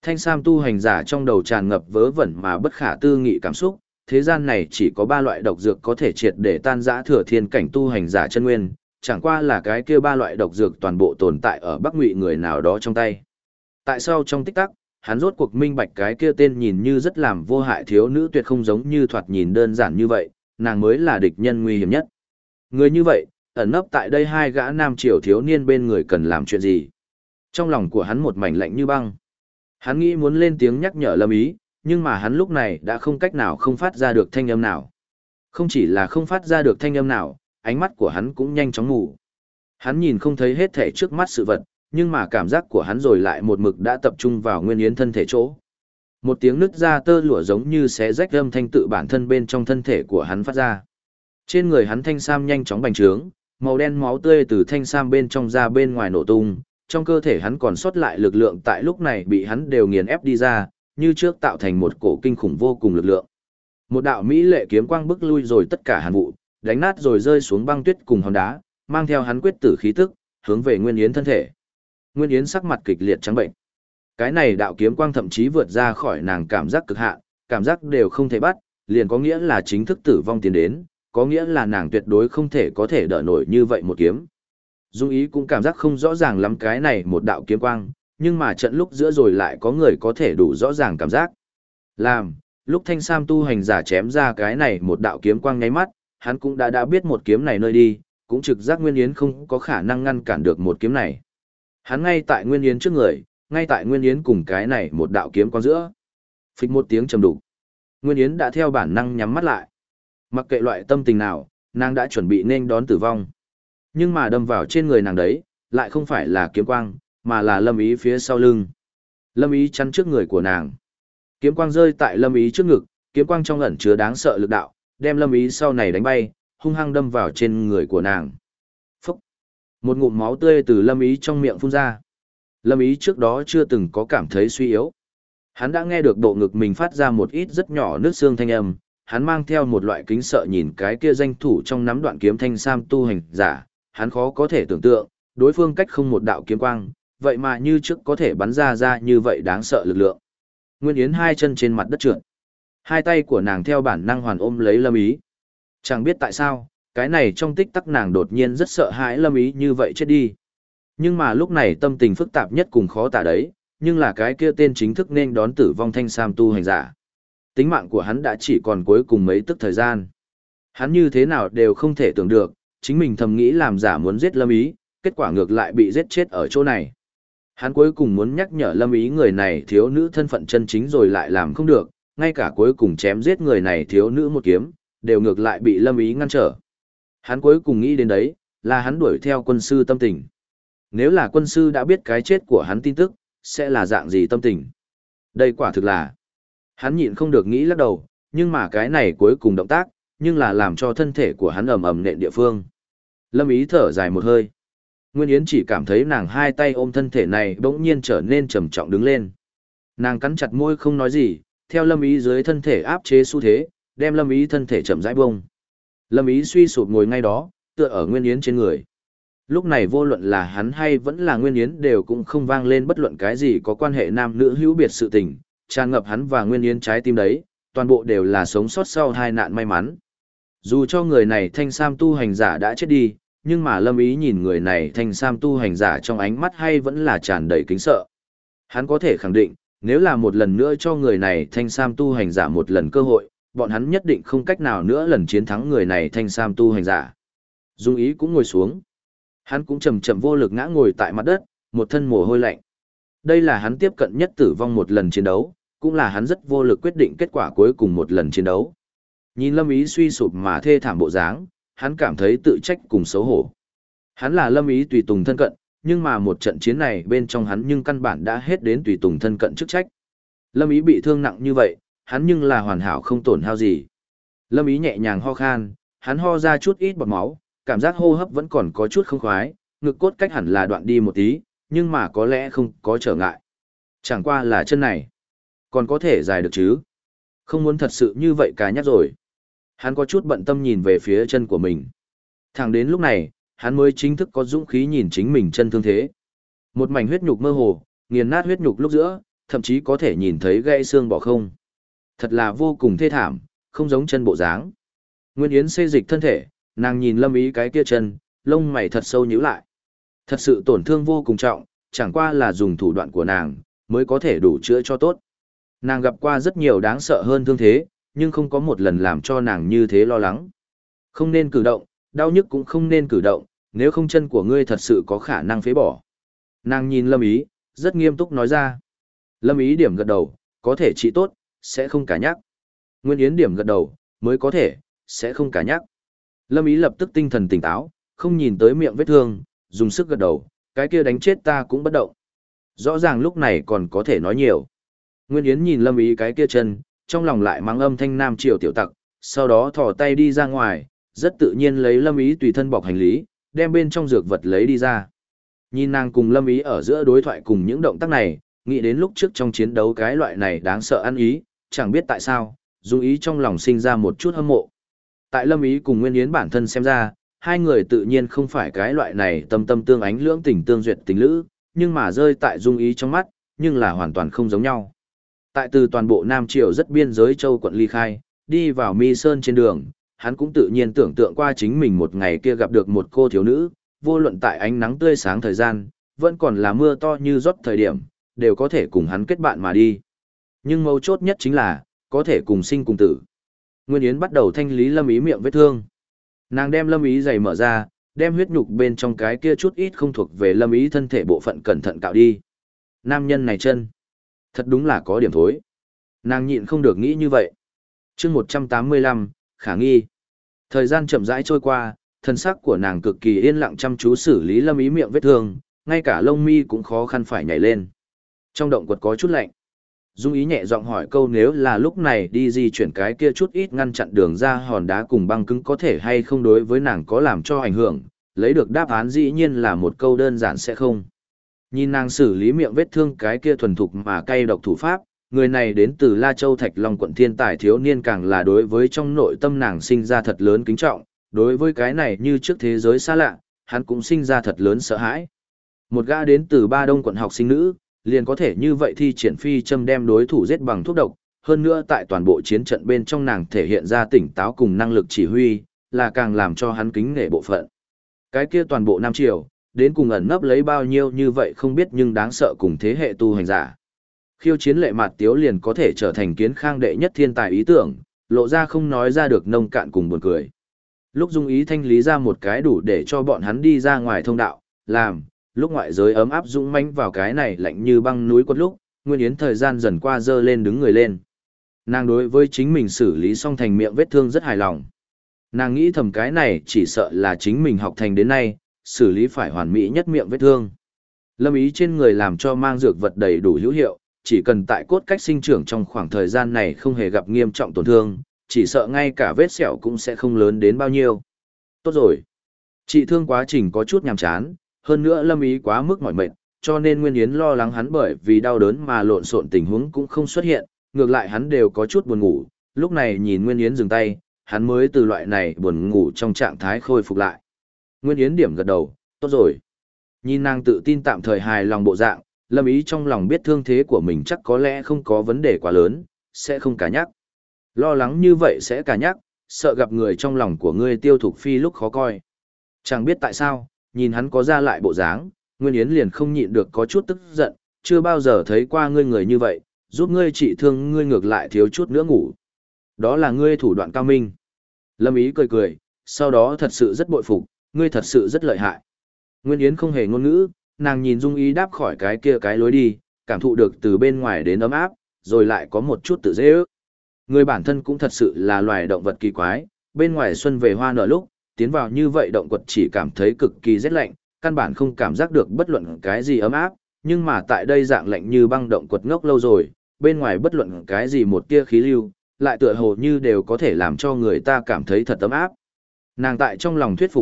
Thanh Sam tu hành giả trong đầu tràn ngập vớ vẩn mà bất khả tư nghị cảm xúc, thế gian này chỉ có 3 loại độc dược có thể triệt để tan rã thừa thiên cảnh tu hành giả chân nguyên, chẳng qua là cái kia 3 loại độc dược toàn bộ tồn tại ở Bắc Ngụy người nào đó trong tay. Tại sao trong tích tắc, hắn rốt cuộc minh bạch cái kia tên nhìn như rất làm vô hại thiếu nữ tuyệt không giống như thoạt nhìn đơn giản như vậy, nàng mới là địch nhân nguy hiểm nhất. Người như vậy, ẩn nấp tại đây 2 gã nam triều thiếu niên bên người cần làm chuyện gì? Trong lòng của hắn một mảnh lạnh như băng. Hắn nghĩ muốn lên tiếng nhắc nhở Lâm Ý, nhưng mà hắn lúc này đã không cách nào không phát ra được thanh âm nào. Không chỉ là không phát ra được thanh âm nào, ánh mắt của hắn cũng nhanh chóng ngủ. Hắn nhìn không thấy hết thể trước mắt sự vật, nhưng mà cảm giác của hắn rồi lại một mực đã tập trung vào Nguyên Yến thân thể chỗ. Một tiếng nứt ra tơ lụa giống như xé rách âm thanh tự bản thân bên trong thân thể của hắn phát ra. Trên người hắn thanh sam nhanh chóng bành trướng, màu đen máu tươi từ thanh sam bên trong ra bên ngoài nổ tung, trong cơ thể hắn còn sót lại lực lượng tại lúc này bị hắn đều nghiền ép đi ra, như trước tạo thành một cổ kinh khủng vô cùng lực lượng. Một đạo mỹ lệ kiếm quang bức lui rồi tất cả hàn vụ, đánh nát rồi rơi xuống băng tuyết cùng hòn đá, mang theo hắn quyết tử khí tức, hướng về Nguyên Yến thân thể. Nguyên Yến sắc mặt kịch liệt trắng bệnh. Cái này đạo kiếm quang thậm chí vượt ra khỏi nàng cảm giác cực hạn, cảm giác đều không thể bắt, liền có nghĩa là chính thức tử vong tiến đến, có nghĩa là nàng tuyệt đối không thể có thể đỡ nổi như vậy một kiếm. Dung Ý cũng cảm giác không rõ ràng lắm cái này một đạo kiếm quang, nhưng mà trận lúc giữa rồi lại có người có thể đủ rõ ràng cảm giác. Lúc Thanh Sam tu hành giả chém ra cái này một đạo kiếm quang nháy mắt, hắn cũng đã biết một kiếm này nơi đi, cũng trực giác Nguyên Yến không có khả năng ngăn cản được một kiếm này. Hắn ngay tại Nguyên Yến trước người, ngay tại Nguyên Yến cùng cái này một đạo kiếm quang giữa. Phịch một tiếng trầm đục. Nguyên Yến đã theo bản năng nhắm mắt lại. Mặc kệ loại tâm tình nào, nàng đã chuẩn bị nên đón tử vong. Nhưng mà đâm vào trên người nàng đấy, lại không phải là kiếm quang, mà là Lâm Ý phía sau lưng. Lâm Ý chắn trước người của nàng. Kiếm quang rơi tại Lâm Ý trước ngực, kiếm quang trong ẩn chứa đáng sợ lực đạo, đem Lâm Ý sau này đánh bay, hung hăng đâm vào trên người của nàng. Phúc! Một ngụm máu tươi từ Lâm Ý trong miệng phun ra. Lâm Ý trước đó chưa từng có cảm thấy suy yếu. Hắn đã nghe được độ ngực mình phát ra một ít rất nhỏ nước xương thanh âm, hắn mang theo một loại kính sợ nhìn cái kia danh thủ trong nắm đoạn kiếm Thanh Sam tu hành giả, hắn khó có thể tưởng tượng, đối phương cách không một đạo kiếm quang, vậy mà như trước có thể bắn ra như vậy đáng sợ lực lượng. Nguyên Yến hai chân trên mặt đất trượt. Hai tay của nàng theo bản năng hoàn ôm lấy Lâm Ý. Chẳng biết tại sao, cái này trong tích tắc nàng đột nhiên rất sợ hãi Lâm Ý như vậy chết đi. Nhưng mà lúc này tâm tình phức tạp nhất cùng khó tả đấy, nhưng là cái kia tên chính thức nên đón tử vong Thanh Sam tu hành giả. Tính mạng của hắn đã chỉ còn cuối cùng mấy tức thời gian. Hắn như thế nào đều không thể tưởng được, chính mình thầm nghĩ làm giả muốn giết Lâm Ý, kết quả ngược lại bị giết chết ở chỗ này. Hắn cuối cùng muốn nhắc nhở Lâm Ý người này thiếu nữ thân phận chân chính rồi lại làm không được, ngay cả cuối cùng chém giết người này thiếu nữ một kiếm, đều ngược lại bị Lâm Ý ngăn trở. Hắn cuối cùng nghĩ đến đấy, là hắn đuổi theo quân sư tâm tình. Nếu là quân sư đã biết cái chết của hắn tin tức, sẽ là dạng gì tâm tình? Đây quả thực là... Hắn nhịn không được nghĩ lắc đầu, nhưng mà cái này cuối cùng động tác, nhưng là làm cho thân thể của hắn ầm ầm nện địa phương. Lâm Ý thở dài một hơi. Nguyên Yến chỉ cảm thấy nàng hai tay ôm thân thể này bỗng nhiên trở nên trầm trọng đứng lên. Nàng cắn chặt môi không nói gì, theo Lâm Ý dưới thân thể áp chế xu thế, đem Lâm Ý thân thể chậm rãi bông. Lâm Ý suy sụp ngồi ngay đó, tựa ở Nguyên Yến trên người. Lúc này vô luận là hắn hay vẫn là Nguyên Yến đều cũng không vang lên bất luận cái gì có quan hệ nam nữ hữu biệt sự tình, tràn ngập hắn và Nguyên Yến trái tim đấy, toàn bộ đều là sống sót sau hai nạn may mắn. Dù cho người này Thanh Sam tu hành giả đã chết đi, nhưng mà Lâm Ý nhìn người này Thanh Sam tu hành giả trong ánh mắt hay vẫn là tràn đầy kính sợ. Hắn có thể khẳng định, nếu là một lần nữa cho người này Thanh Sam tu hành giả một lần cơ hội, bọn hắn nhất định không cách nào nữa lần chiến thắng người này Thanh Sam tu hành giả. Dung Ý cũng ngồi xuống. Hắn cũng chậm chậm vô lực ngã ngồi tại mặt đất, một thân mồ hôi lạnh. Đây là hắn tiếp cận nhất tử vong một lần chiến đấu, cũng là hắn rất vô lực quyết định kết quả cuối cùng một lần chiến đấu. Nhìn Lâm Ý suy sụp mà thê thảm bộ dáng, hắn cảm thấy tự trách cùng xấu hổ. Hắn là Lâm Ý tùy tùng thân cận, nhưng mà một trận chiến này bên trong hắn nhưng căn bản đã hết đến tùy tùng thân cận chức trách. Lâm Ý bị thương nặng như vậy, hắn nhưng là hoàn hảo không tổn hao gì. Lâm Ý nhẹ nhàng ho khan, hắn ho ra chút ít bọt máu, cảm giác hô hấp vẫn còn có chút không khoái, ngực cốt cách hẳn là đoạn đi một tí, nhưng mà có lẽ không có trở ngại. Chẳng qua là chân này, còn có thể dài được chứ. Không muốn thật sự như vậy cả nhắc rồi. Hắn có chút bận tâm nhìn về phía chân của mình. Thẳng đến lúc này, hắn mới chính thức có dũng khí nhìn chính mình chân thương thế. Một mảnh huyết nhục mơ hồ, nghiền nát huyết nhục lúc giữa, thậm chí có thể nhìn thấy gãy xương bỏ không. Thật là vô cùng thê thảm, không giống chân bộ dáng. Nguyên Yến xê dịch thân thể, nàng nhìn Lâm Ý cái kia chân, lông mày thật sâu nhíu lại. Thật sự tổn thương vô cùng trọng, chẳng qua là dùng thủ đoạn của nàng, mới có thể đủ chữa cho tốt. Nàng gặp qua rất nhiều đáng sợ hơn thương thế, nhưng không có một lần làm cho nàng như thế lo lắng. Không nên cử động, đau nhức cũng không nên cử động, nếu không chân của ngươi thật sự có khả năng phế bỏ. Nàng nhìn Lâm Ý, rất nghiêm túc nói ra. Lâm Ý điểm gật đầu, có thể trị tốt, sẽ không cả nhắc. Nguyên Yến điểm gật đầu, mới có thể, sẽ không cả nhắc. Lâm Ý lập tức tinh thần tỉnh táo, không nhìn tới miệng vết thương, dùng sức gật đầu, cái kia đánh chết ta cũng bất động. Rõ ràng lúc này còn có thể nói nhiều. Nguyên Yến nhìn Lâm Ý cái kia chân, trong lòng lại mắng âm thanh nam triều tiểu tặc, sau đó thò tay đi ra ngoài, rất tự nhiên lấy Lâm Ý tùy thân bọc hành lý, đem bên trong dược vật lấy đi ra. Nhìn nàng cùng Lâm Ý ở giữa đối thoại cùng những động tác này, nghĩ đến lúc trước trong chiến đấu cái loại này đáng sợ ăn ý, chẳng biết tại sao, Dung Ý trong lòng sinh ra một chút hâm mộ. Tại Lâm Ý cùng Nguyên Yến bản thân xem ra, hai người tự nhiên không phải cái loại này tâm tâm tương ánh lưỡng tình tương duyệt tình lữ, nhưng mà rơi tại Dung Ý trong mắt, nhưng là hoàn toàn không giống nhau. Tại từ toàn bộ Nam Triều rất biên giới châu quận ly khai, đi vào Mi Sơn trên đường, hắn cũng tự nhiên tưởng tượng qua chính mình một ngày kia gặp được một cô thiếu nữ, vô luận tại ánh nắng tươi sáng thời gian, vẫn còn là mưa to như rót thời điểm, đều có thể cùng hắn kết bạn mà đi. Nhưng mấu chốt nhất chính là, có thể cùng sinh cùng tử. Nguyên Yến bắt đầu thanh lý Lâm Ý miệng vết thương. Nàng đem Lâm Ý giày mở ra, đem huyết nhục bên trong cái kia chút ít không thuộc về Lâm Ý thân thể bộ phận cẩn thận cạo đi. Nam nhân này chân, thật đúng là có điểm thối. Nàng nhịn không được nghĩ như vậy. Chương 185, khả nghi. Thời gian chậm rãi trôi qua, thân sắc của nàng cực kỳ yên lặng chăm chú xử lý Lâm Ý miệng vết thương, ngay cả lông mi cũng khó khăn phải nhảy lên. Trong động quật có chút lạnh. Dung Ý nhẹ giọng hỏi câu nếu là lúc này đi di chuyển cái kia chút ít ngăn chặn đường ra hòn đá cùng băng cứng có thể hay không đối với nàng có làm cho ảnh hưởng, lấy được đáp án dĩ nhiên là một câu đơn giản sẽ không. Nhìn nàng xử lý miệng vết thương cái kia thuần thục mà cay độc thủ pháp, người này đến từ La Châu Thạch Long quận thiên tài thiếu niên càng là đối với trong nội tâm nàng sinh ra thật lớn kính trọng, đối với cái này như trước thế giới xa lạ, hắn cũng sinh ra thật lớn sợ hãi. Một gã đến từ Ba Đông quận học sinh nữ, liền có thể như vậy thi triển phi châm đem đối thủ giết bằng thuốc độc, hơn nữa tại toàn bộ chiến trận bên trong nàng thể hiện ra tỉnh táo cùng năng lực chỉ huy, là càng làm cho hắn kính nể bộ phận. Cái kia toàn bộ Nam Triều, đến cùng ẩn nấp lấy bao nhiêu như vậy không biết nhưng đáng sợ cùng thế hệ tu hành giả. Khiêu chiến Lệ Mạt Tiếu liền có thể trở thành Kiến Khang đệ nhất thiên tài ý tưởng, lộ ra không nói ra được nông cạn cùng buồn cười. Lúc Dung Ý thanh lý ra một cái đủ để cho bọn hắn đi ra ngoài thông đạo, làm, lúc ngoại giới ấm áp dũng mãnh vào cái này lạnh như băng núi quất lúc, Nguyên Yến thời gian dần qua dơ lên đứng người lên. Nàng đối với chính mình xử lý xong thành miệng vết thương rất hài lòng. Nàng nghĩ thầm cái này chỉ sợ là chính mình học thành đến nay, xử lý phải hoàn mỹ nhất miệng vết thương. Lâm Ý trên người làm cho mang dược vật đầy đủ hữu hiệu, chỉ cần tại cốt cách sinh trưởng trong khoảng thời gian này không hề gặp nghiêm trọng tổn thương, chỉ sợ ngay cả vết sẹo cũng sẽ không lớn đến bao nhiêu. Tốt rồi. Trị thương quá trình có chút nhàm chán, hơn nữa Lâm Ý quá mức mỏi mệt, cho nên Nguyên Yến lo lắng hắn bởi vì đau đớn mà lộn xộn tình huống cũng không xuất hiện, ngược lại hắn đều có chút buồn ngủ, lúc này nhìn Nguyên Yến dừng tay, hắn mới từ loại này buồn ngủ trong trạng thái khôi phục lại. Nguyên Yến điểm gật đầu, tốt rồi. Nhìn nàng tự tin tạm thời hài lòng bộ dạng, Lâm Ý trong lòng biết thương thế của mình chắc có lẽ không có vấn đề quá lớn, sẽ không cả nhắc. Lo lắng như vậy sẽ cả nhắc, sợ gặp người trong lòng của ngươi Tiêu Thục Phi lúc khó coi. Chẳng biết tại sao, nhìn hắn có ra lại bộ dáng, Nguyên Yến liền không nhịn được có chút tức giận, chưa bao giờ thấy qua ngươi người như vậy, giúp ngươi trị thương ngươi ngược lại thiếu chút nữa ngủ. Đó là ngươi thủ đoạn cao minh. Lâm Ý cười cười, sau đó thật sự rất bội phục, ngươi thật sự rất lợi hại. Nguyên Yến không hề ngôn ngữ, nàng nhìn Dung Ý đáp khỏi cái kia cái lối đi, cảm thụ được từ bên ngoài đến ấm áp, rồi lại có một chút tự dễ ước. Người bản thân cũng thật sự là loài động vật kỳ quái, bên ngoài xuân về hoa nở lúc, tiến vào như vậy động quật chỉ cảm thấy cực kỳ rét lạnh, căn bản không cảm giác được bất luận cái gì ấm áp, nhưng mà tại đây dạng lạnh như băng động quật ngốc lâu rồi, bên ngoài bất luận cái gì một tia khí lưu, lại tựa hồ như đều có thể làm cho người ta cảm thấy thật ấm áp. Nàng tại trong lòng thuyết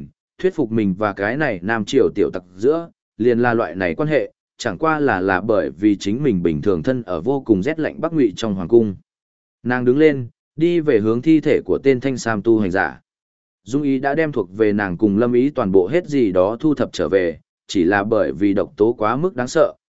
phục mình và cái này nam triều tiểu tặc giữa, liền là loại này quan hệ, chẳng qua là bởi vì chính mình bình thường thân ở vô cùng rét lạnh Bắc Ngụy trong hoàng cung. Nàng đứng lên, đi về hướng thi thể của tên thanh sam tu hành giả. Dung Ý đã đem thuộc về nàng cùng Lâm Ý toàn bộ hết gì đó thu thập trở về, chỉ là bởi vì độc tố quá mức đáng sợ,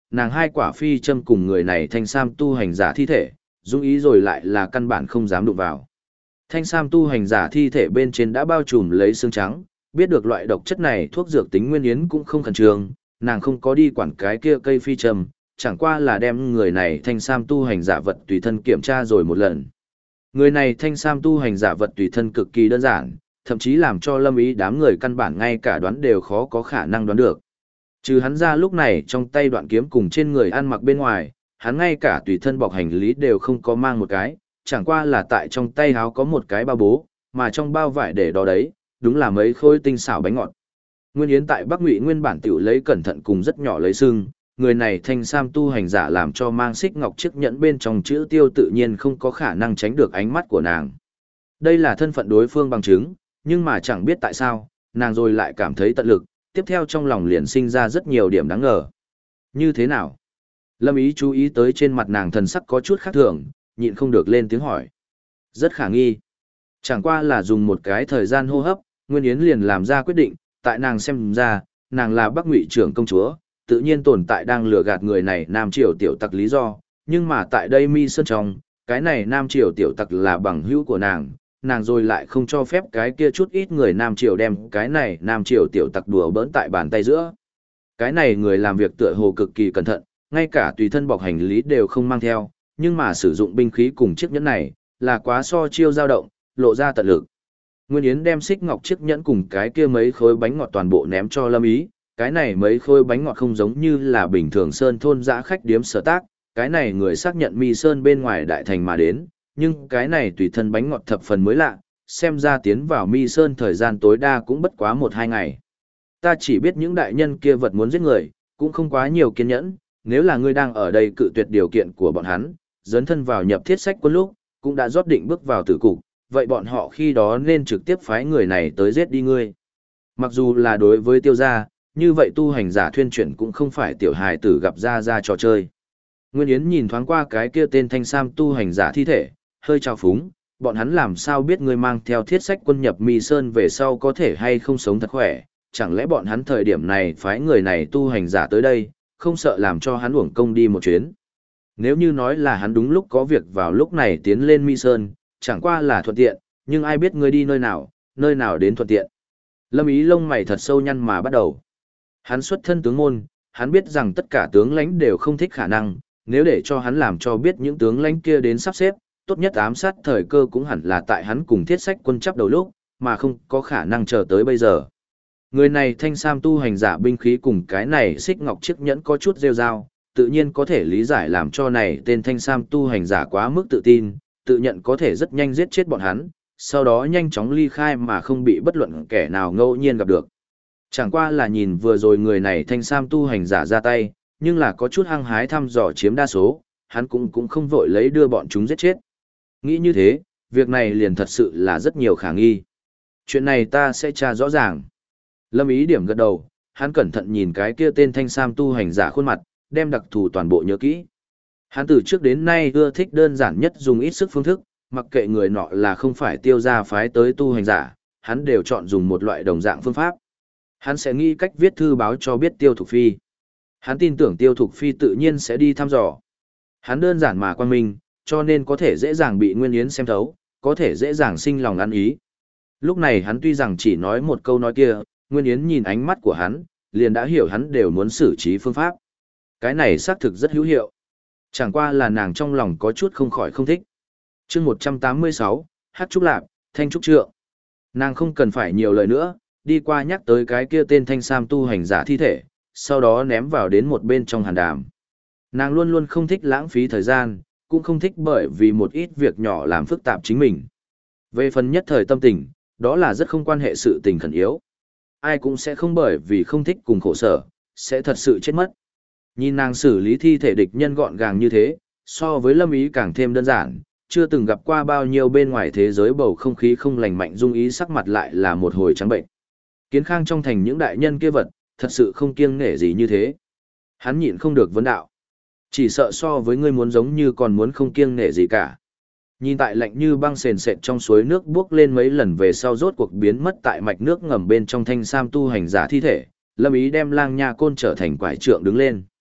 nàng hai quả phi châm cùng người này thanh sam tu hành giả thi thể, dung ý rồi lại là căn bản không dám đụng vào. Thanh sam tu hành giả thi thể bên trên đã bao trùm lấy xương trắng, biết được loại độc chất này thuốc dược tính Nguyên Yến cũng không khẩn trương, nàng không có đi quản cái kia cây phi châm, chẳng qua là đem người này thanh sam tu hành giả vật tùy thân kiểm tra rồi một lần. Người này thanh sam tu hành giả vật tùy thân cực kỳ đơn giản, thậm chí làm cho Lâm Ý đám người căn bản ngay cả đoán đều khó có khả năng đoán được. Trừ hắn ra lúc này trong tay đoạn kiếm cùng trên người ăn mặc bên ngoài, hắn ngay cả tùy thân bọc hành lý đều không có mang một cái, chẳng qua là tại trong tay háo có một cái bao bố, mà trong bao vải để đó đấy, đúng là mấy khối tinh xảo bánh ngọt. Nguyên Yến tại Bắc Ngụy nguyên bản tiểu lấy cẩn thận cùng rất nhỏ lấy sưng, người này thanh sam tu hành giả làm cho mang xích ngọc chiếc nhẫn bên trong chữ tiêu tự nhiên không có khả năng tránh được ánh mắt của nàng. Đây là thân phận đối phương bằng chứng, nhưng mà chẳng biết tại sao, nàng rồi lại cảm thấy tận lực, tiếp theo trong lòng liền sinh ra rất nhiều điểm đáng ngờ. Như thế nào? Lâm Ý chú ý tới trên mặt nàng thần sắc có chút khác thường, nhịn không được lên tiếng hỏi. Rất khả nghi. Chẳng qua là dùng một cái thời gian hô hấp, Nguyên Yến liền làm ra quyết định, tại nàng xem ra, nàng là Bắc Ngụy trưởng công chúa, tự nhiên tồn tại đang lừa gạt người này Nam Triều tiểu tặc lý do, nhưng mà tại đây Mi Sơn trong, cái này Nam Triều tiểu tặc là bằng hữu của nàng rồi lại không cho phép cái kia chút ít người Nam Triều đem cái này Nam Triều tiểu tặc đùa bỡn tại bàn tay giữa. Cái này người làm việc tựa hồ cực kỳ cẩn thận, ngay cả tùy thân bọc hành lý đều không mang theo, nhưng mà sử dụng binh khí cùng chiếc nhẫn này, là quá so chiêu dao động, lộ ra tận lực. Nguyên Yến đem xích ngọc chiếc nhẫn cùng cái kia mấy khối bánh ngọt toàn bộ ném cho Lâm Ý, cái này mấy khối bánh ngọt không giống như là bình thường sơn thôn dã khách điếm sở tác, cái này người xác nhận Mi Sơn bên ngoài đại thành mà đến, nhưng cái này tùy thân bánh ngọt thập phần mới lạ, xem ra tiến vào Mi Sơn thời gian tối đa cũng bất quá 1-2 ngày. Ta chỉ biết những đại nhân kia vật muốn giết người, cũng không quá nhiều kiên nhẫn, nếu là ngươi đang ở đây cự tuyệt điều kiện của bọn hắn, dấn thân vào nhập thiết sách quân lúc, cũng đã rót định bước vào tử cục, vậy bọn họ khi đó nên trực tiếp phái người này tới giết đi ngươi. Mặc dù là đối với Tiêu gia, như vậy tu hành giả thuyên chuyển cũng không phải tiểu hài tử gặp ra trò chơi. Nguyên Yến nhìn thoáng qua cái kia tên thanh sam tu hành giả thi thể, hơi trao phúng, bọn hắn làm sao biết ngươi mang theo thiết sách quân nhập Mi Sơn về sau có thể hay không sống thật khỏe, chẳng lẽ bọn hắn thời điểm này phái người này tu hành giả tới đây, không sợ làm cho hắn uổng công đi một chuyến. Nếu như nói là hắn đúng lúc có việc vào lúc này tiến lên Mi Sơn, chẳng qua là thuận tiện, nhưng ai biết ngươi đi nơi nào đến thuận tiện. Lâm Ý lông mày thật sâu nhăn mà bắt đầu. Hắn xuất thân tướng môn, hắn biết rằng tất cả tướng lãnh đều không thích khả năng, nếu để cho hắn làm cho biết những tướng lãnh kia đến sắp xếp, tốt nhất ám sát thời cơ cũng hẳn là tại hắn cùng thiết sách quân chấp đầu lúc, mà không có khả năng chờ tới bây giờ. Người này thanh sam tu hành giả binh khí cùng cái này xích ngọc chiếc nhẫn có chút rêu rao, tự nhiên có thể lý giải làm cho này tên thanh sam tu hành giả quá mức tự tin, tự nhận có thể rất nhanh giết chết bọn hắn, sau đó nhanh chóng ly khai mà không bị bất luận kẻ nào ngẫu nhiên gặp được. Chẳng qua là nhìn vừa rồi người này thanh sam tu hành giả ra tay, nhưng là có chút hăng hái thăm dò chiếm đa số, hắn cũng không vội lấy đưa bọn chúng giết chết. Nghĩ như thế, việc này liền thật sự là rất nhiều khả nghi. Chuyện này ta sẽ tra rõ ràng. Lâm Ý điểm gật đầu, hắn cẩn thận nhìn cái kia tên thanh sam tu hành giả khuôn mặt, đem đặc thù toàn bộ nhớ kỹ. Hắn từ trước đến nay ưa thích đơn giản nhất dùng ít sức phương thức, mặc kệ người nọ là không phải Tiêu gia phái tới tu hành giả, hắn đều chọn dùng một loại đồng dạng phương pháp. Hắn sẽ nghĩ cách viết thư báo cho biết Tiêu Thục Phi. Hắn tin tưởng Tiêu Thục Phi tự nhiên sẽ đi thăm dò. Hắn đơn giản mà quan minh, cho nên có thể dễ dàng bị Nguyên Yến xem thấu, có thể dễ dàng sinh lòng ăn ý. Lúc này hắn tuy rằng chỉ nói một câu nói kia, Nguyên Yến nhìn ánh mắt của hắn, liền đã hiểu hắn đều muốn xử trí phương pháp. Cái này xác thực rất hữu hiệu. Chẳng qua là nàng trong lòng có chút không khỏi không thích. Chương 186, Hát Trúc Lạp, Thanh Trúc Trượng. Nàng không cần phải nhiều lời nữa, đi qua nhắc tới cái kia tên thanh sam tu hành giả thi thể, sau đó ném vào đến một bên trong hàn đàm. Nàng luôn luôn không thích lãng phí thời gian, cũng không thích bởi vì một ít việc nhỏ làm phức tạp chính mình. Về phần nhất thời tâm tình, đó là rất không quan hệ sự tình khẩn yếu. Ai cũng sẽ không bởi vì không thích cùng khổ sở, sẽ thật sự chết mất. Nhìn nàng xử lý thi thể địch nhân gọn gàng như thế, so với Lâm Ý càng thêm đơn giản, chưa từng gặp qua bao nhiêu bên ngoài thế giới bầu không khí không lành mạnh Dung Ý sắc mặt lại là một hồi trắng bệnh. Kiến Khang trong thành những đại nhân kia vật, thật sự không kiêng nể gì như thế. Hắn nhịn không được vấn đạo. Chỉ sợ so với ngươi muốn giống như còn muốn không kiêng nể gì cả. Nhìn tại lạnh như băng sền sệt trong suối nước buốc lên mấy lần về sau rốt cuộc biến mất tại mạch nước ngầm bên trong thanh sam tu hành giả thi thể, Lâm Ý đem lang nha côn trở thành quải trượng đứng lên.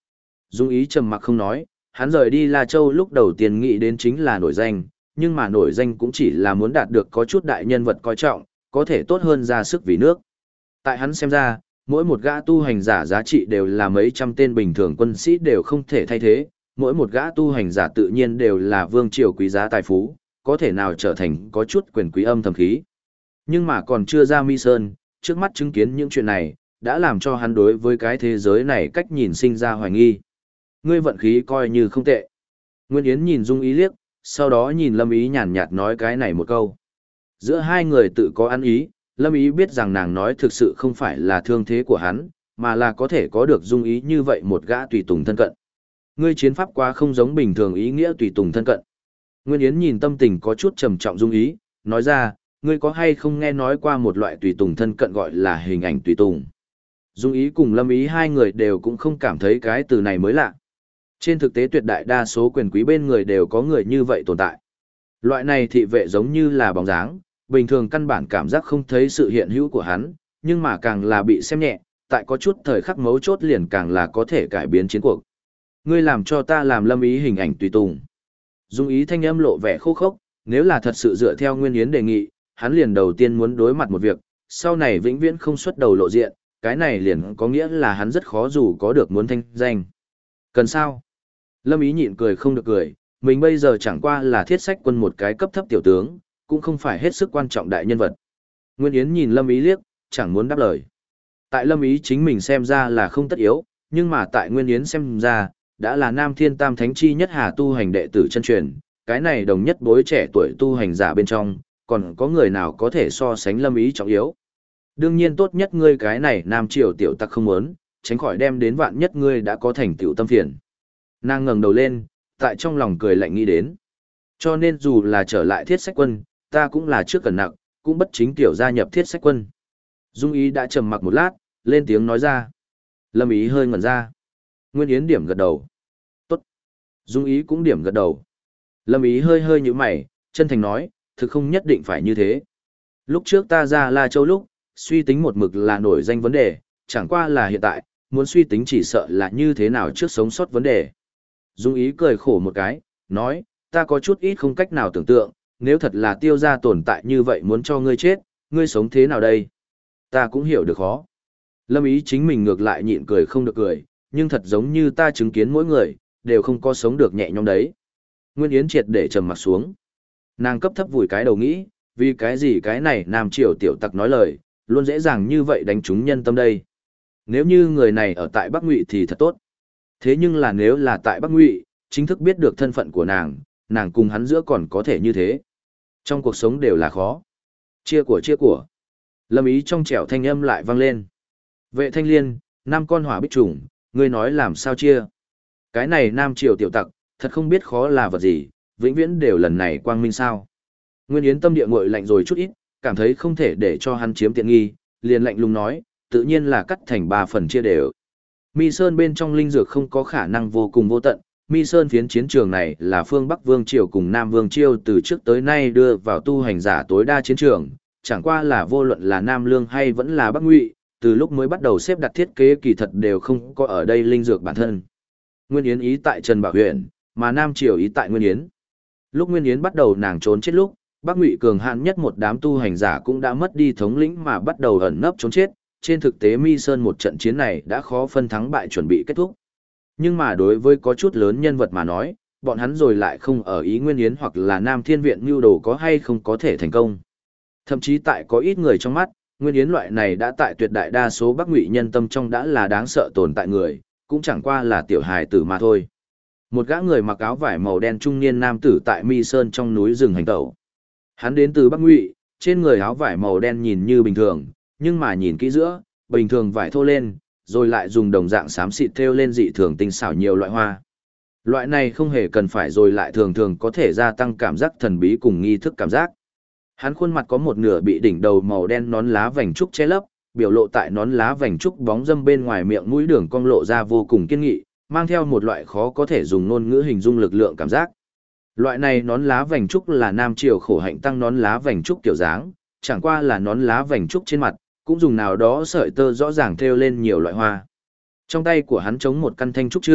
Dung Ý trầm mặc không nói, hắn rời đi La Châu lúc đầu tiên nghĩ đến chính là nổi danh, nhưng mà nổi danh cũng chỉ là muốn đạt được có chút đại nhân vật coi trọng, có thể tốt hơn ra sức vì nước. Tại hắn xem ra, mỗi một gã tu hành giả giá trị đều là mấy trăm tên bình thường quân sĩ đều không thể thay thế, mỗi một gã tu hành giả tự nhiên đều là vương triều quý giá tài phú, có thể nào trở thành có chút quyền quý âm thầm khí. Nhưng mà còn chưa ra Mi Sơn, trước mắt chứng kiến những chuyện này, đã làm cho hắn đối với cái thế giới này cách nhìn sinh ra hoài nghi. Ngươi vận khí coi như không tệ. Nguyên Yến nhìn Dung Ý liếc, sau đó nhìn Lâm Ý nhàn nhạt nói cái này một câu. Giữa hai người tự có ăn ý, Lâm Ý biết rằng nàng nói thực sự không phải là thương thế của hắn, mà là có thể có được Dung Ý như vậy một gã tùy tùng thân cận. Ngươi chiến pháp quá không giống bình thường ý nghĩa tùy tùng thân cận. Nguyên Yến nhìn tâm tình có chút trầm trọng Dung Ý, nói ra, ngươi có hay không nghe nói qua một loại tùy tùng thân cận gọi là hình ảnh tùy tùng. Dung Ý cùng Lâm Ý hai người đều cũng không cảm thấy cái từ này mới lạ. Trên thực tế tuyệt đại đa số quyền quý bên người đều có người như vậy tồn tại. Loại này thị vệ giống như là bóng dáng, bình thường căn bản cảm giác không thấy sự hiện hữu của hắn, nhưng mà càng là bị xem nhẹ, tại có chút thời khắc mấu chốt liền càng là có thể cải biến chiến cuộc. Ngươi làm cho ta làm Lâm Ý hình ảnh tùy tùng. Dung Ý thanh âm lộ vẻ khô khốc, nếu là thật sự dựa theo Nguyên Yến đề nghị, hắn liền đầu tiên muốn đối mặt một việc, sau này vĩnh viễn không xuất đầu lộ diện, cái này liền có nghĩa là hắn rất khó dù có được muốn thanh danh. Cần sao? Lâm Ý nhịn cười không được cười, mình bây giờ chẳng qua là thiết sách quân một cái cấp thấp tiểu tướng, cũng không phải hết sức quan trọng đại nhân vật. Nguyên Yến nhìn Lâm Ý liếc, chẳng muốn đáp lời. Tại Lâm Ý chính mình xem ra là không tất yếu, nhưng mà tại Nguyên Yến xem ra, đã là Nam Thiên Tam Thánh chi nhất hà tu hành đệ tử chân truyền, cái này đồng nhất bối trẻ tuổi tu hành giả bên trong, còn có người nào có thể so sánh Lâm Ý trọng yếu. Đương nhiên tốt nhất ngươi cái này Nam Triều tiểu tặc không muốn, tránh khỏi đem đến vạn nhất ngươi đã có thành tựu tâm phiền. Nàng ngẩng đầu lên, tại trong lòng cười lạnh nghĩ đến. Cho nên dù là trở lại thiết sách quân, ta cũng là trước cẩn nặng, cũng bất chính tiểu gia nhập thiết sách quân. Dung Ý đã trầm mặc một lát, lên tiếng nói ra. Lâm Ý hơi ngẩn ra. Nguyên Yến điểm gật đầu. Tốt. Dung Ý cũng điểm gật đầu. Lâm Ý hơi hơi như mày, chân thành nói, thực không nhất định phải như thế. Lúc trước ta ra La Châu lúc, suy tính một mực là nổi danh vấn đề, chẳng qua là hiện tại, muốn suy tính chỉ sợ là như thế nào trước sống sót vấn đề. Dung Ý cười khổ một cái, nói, ta có chút ít không cách nào tưởng tượng, nếu thật là Tiêu gia tồn tại như vậy muốn cho ngươi chết, ngươi sống thế nào đây? Ta cũng hiểu được khó. Lâm Ý chính mình ngược lại nhịn cười không được cười, nhưng thật giống như ta chứng kiến mỗi người, đều không có sống được nhẹ nhõm đấy. Nguyên Yến triệt để trầm mặt xuống. Nàng cấp thấp vùi cái đầu nghĩ, vì cái gì cái này Nam Triều tiểu tặc nói lời, luôn dễ dàng như vậy đánh trúng nhân tâm đây. Nếu như người này ở tại Bắc Ngụy thì thật tốt. Thế nhưng là nếu là tại Bắc Ngụy, chính thức biết được thân phận của nàng cùng hắn giữa còn có thể như thế. Trong cuộc sống đều là khó. Chia của. Lâm Ý trong trẻo thanh âm lại vang lên. Vệ Thanh Liên, 5 con hỏa bích trùng, ngươi nói làm sao chia? Cái này Nam Triều tiểu tặc, thật không biết khó là vật gì, vĩnh viễn đều lần này quang minh sao? Nguyên Yến tâm địa nguội lạnh rồi chút ít, cảm thấy không thể để cho hắn chiếm tiện nghi, liền lạnh lùng nói, tự nhiên là cắt thành 3 phần chia đều. Mi Sơn bên trong linh dược không có khả năng vô cùng vô tận, Mi Sơn phiến chiến trường này là phương Bắc Vương Triều cùng Nam Vương Triều từ trước tới nay đưa vào tu hành giả tối đa chiến trường, chẳng qua là vô luận là Nam Lương hay vẫn là Bắc Ngụy, từ lúc mới bắt đầu xếp đặt thiết kế kỳ thật đều không có ở đây linh dược bản thân. Nguyên Yến ý tại Trần Bảo huyện, mà Nam Triều ý tại Nguyên Yến. Lúc Nguyên Yến bắt đầu nàng trốn chết lúc, Bắc Ngụy cường hạn nhất một đám tu hành giả cũng đã mất đi thống lĩnh mà bắt đầu ẩn nấp trốn chết, trên thực tế Mi Sơn một trận chiến này đã khó phân thắng bại chuẩn bị kết thúc. Nhưng mà đối với có chút lớn nhân vật mà nói, bọn hắn rồi lại không ở ý Nguyên Yến hoặc là Nam Thiên Viện mưu đồ có hay không có thể thành công. Thậm chí tại có ít người trong mắt, Nguyên Yến loại này đã tại tuyệt đại đa số Bắc Ngụy nhân tâm trong đã là đáng sợ tồn tại người, cũng chẳng qua là tiểu hài tử mà thôi. Một gã người mặc áo vải màu đen trung niên nam tử tại Mi Sơn trong núi rừng hành tẩu. Hắn đến từ Bắc Ngụy, trên người áo vải màu đen nhìn như bình thường, nhưng mà nhìn kỹ giữa, bình thường vải thô lên, rồi lại dùng đồng dạng xám xịt thêu lên dị thường tinh xảo nhiều loại hoa. Loại này không hề cần phải rồi lại thường thường có thể gia tăng cảm giác thần bí cùng nghi thức cảm giác. Hắn khuôn mặt có một nửa bị đỉnh đầu màu đen nón lá vành trúc che lấp, biểu lộ tại nón lá vành trúc bóng dâm bên ngoài miệng mũi đường cong lộ ra vô cùng kiên nghị, mang theo một loại khó có thể dùng ngôn ngữ hình dung lực lượng cảm giác. Loại này nón lá vành trúc là Nam Triều khổ hạnh tăng nón lá vành trúc kiểu dáng, chẳng qua là nón lá vành trúc trên mặt, cũng dùng nào đó sợi tơ rõ ràng thêu lên nhiều loại hoa. Trong tay của hắn chống một căn thanh trúc trượng,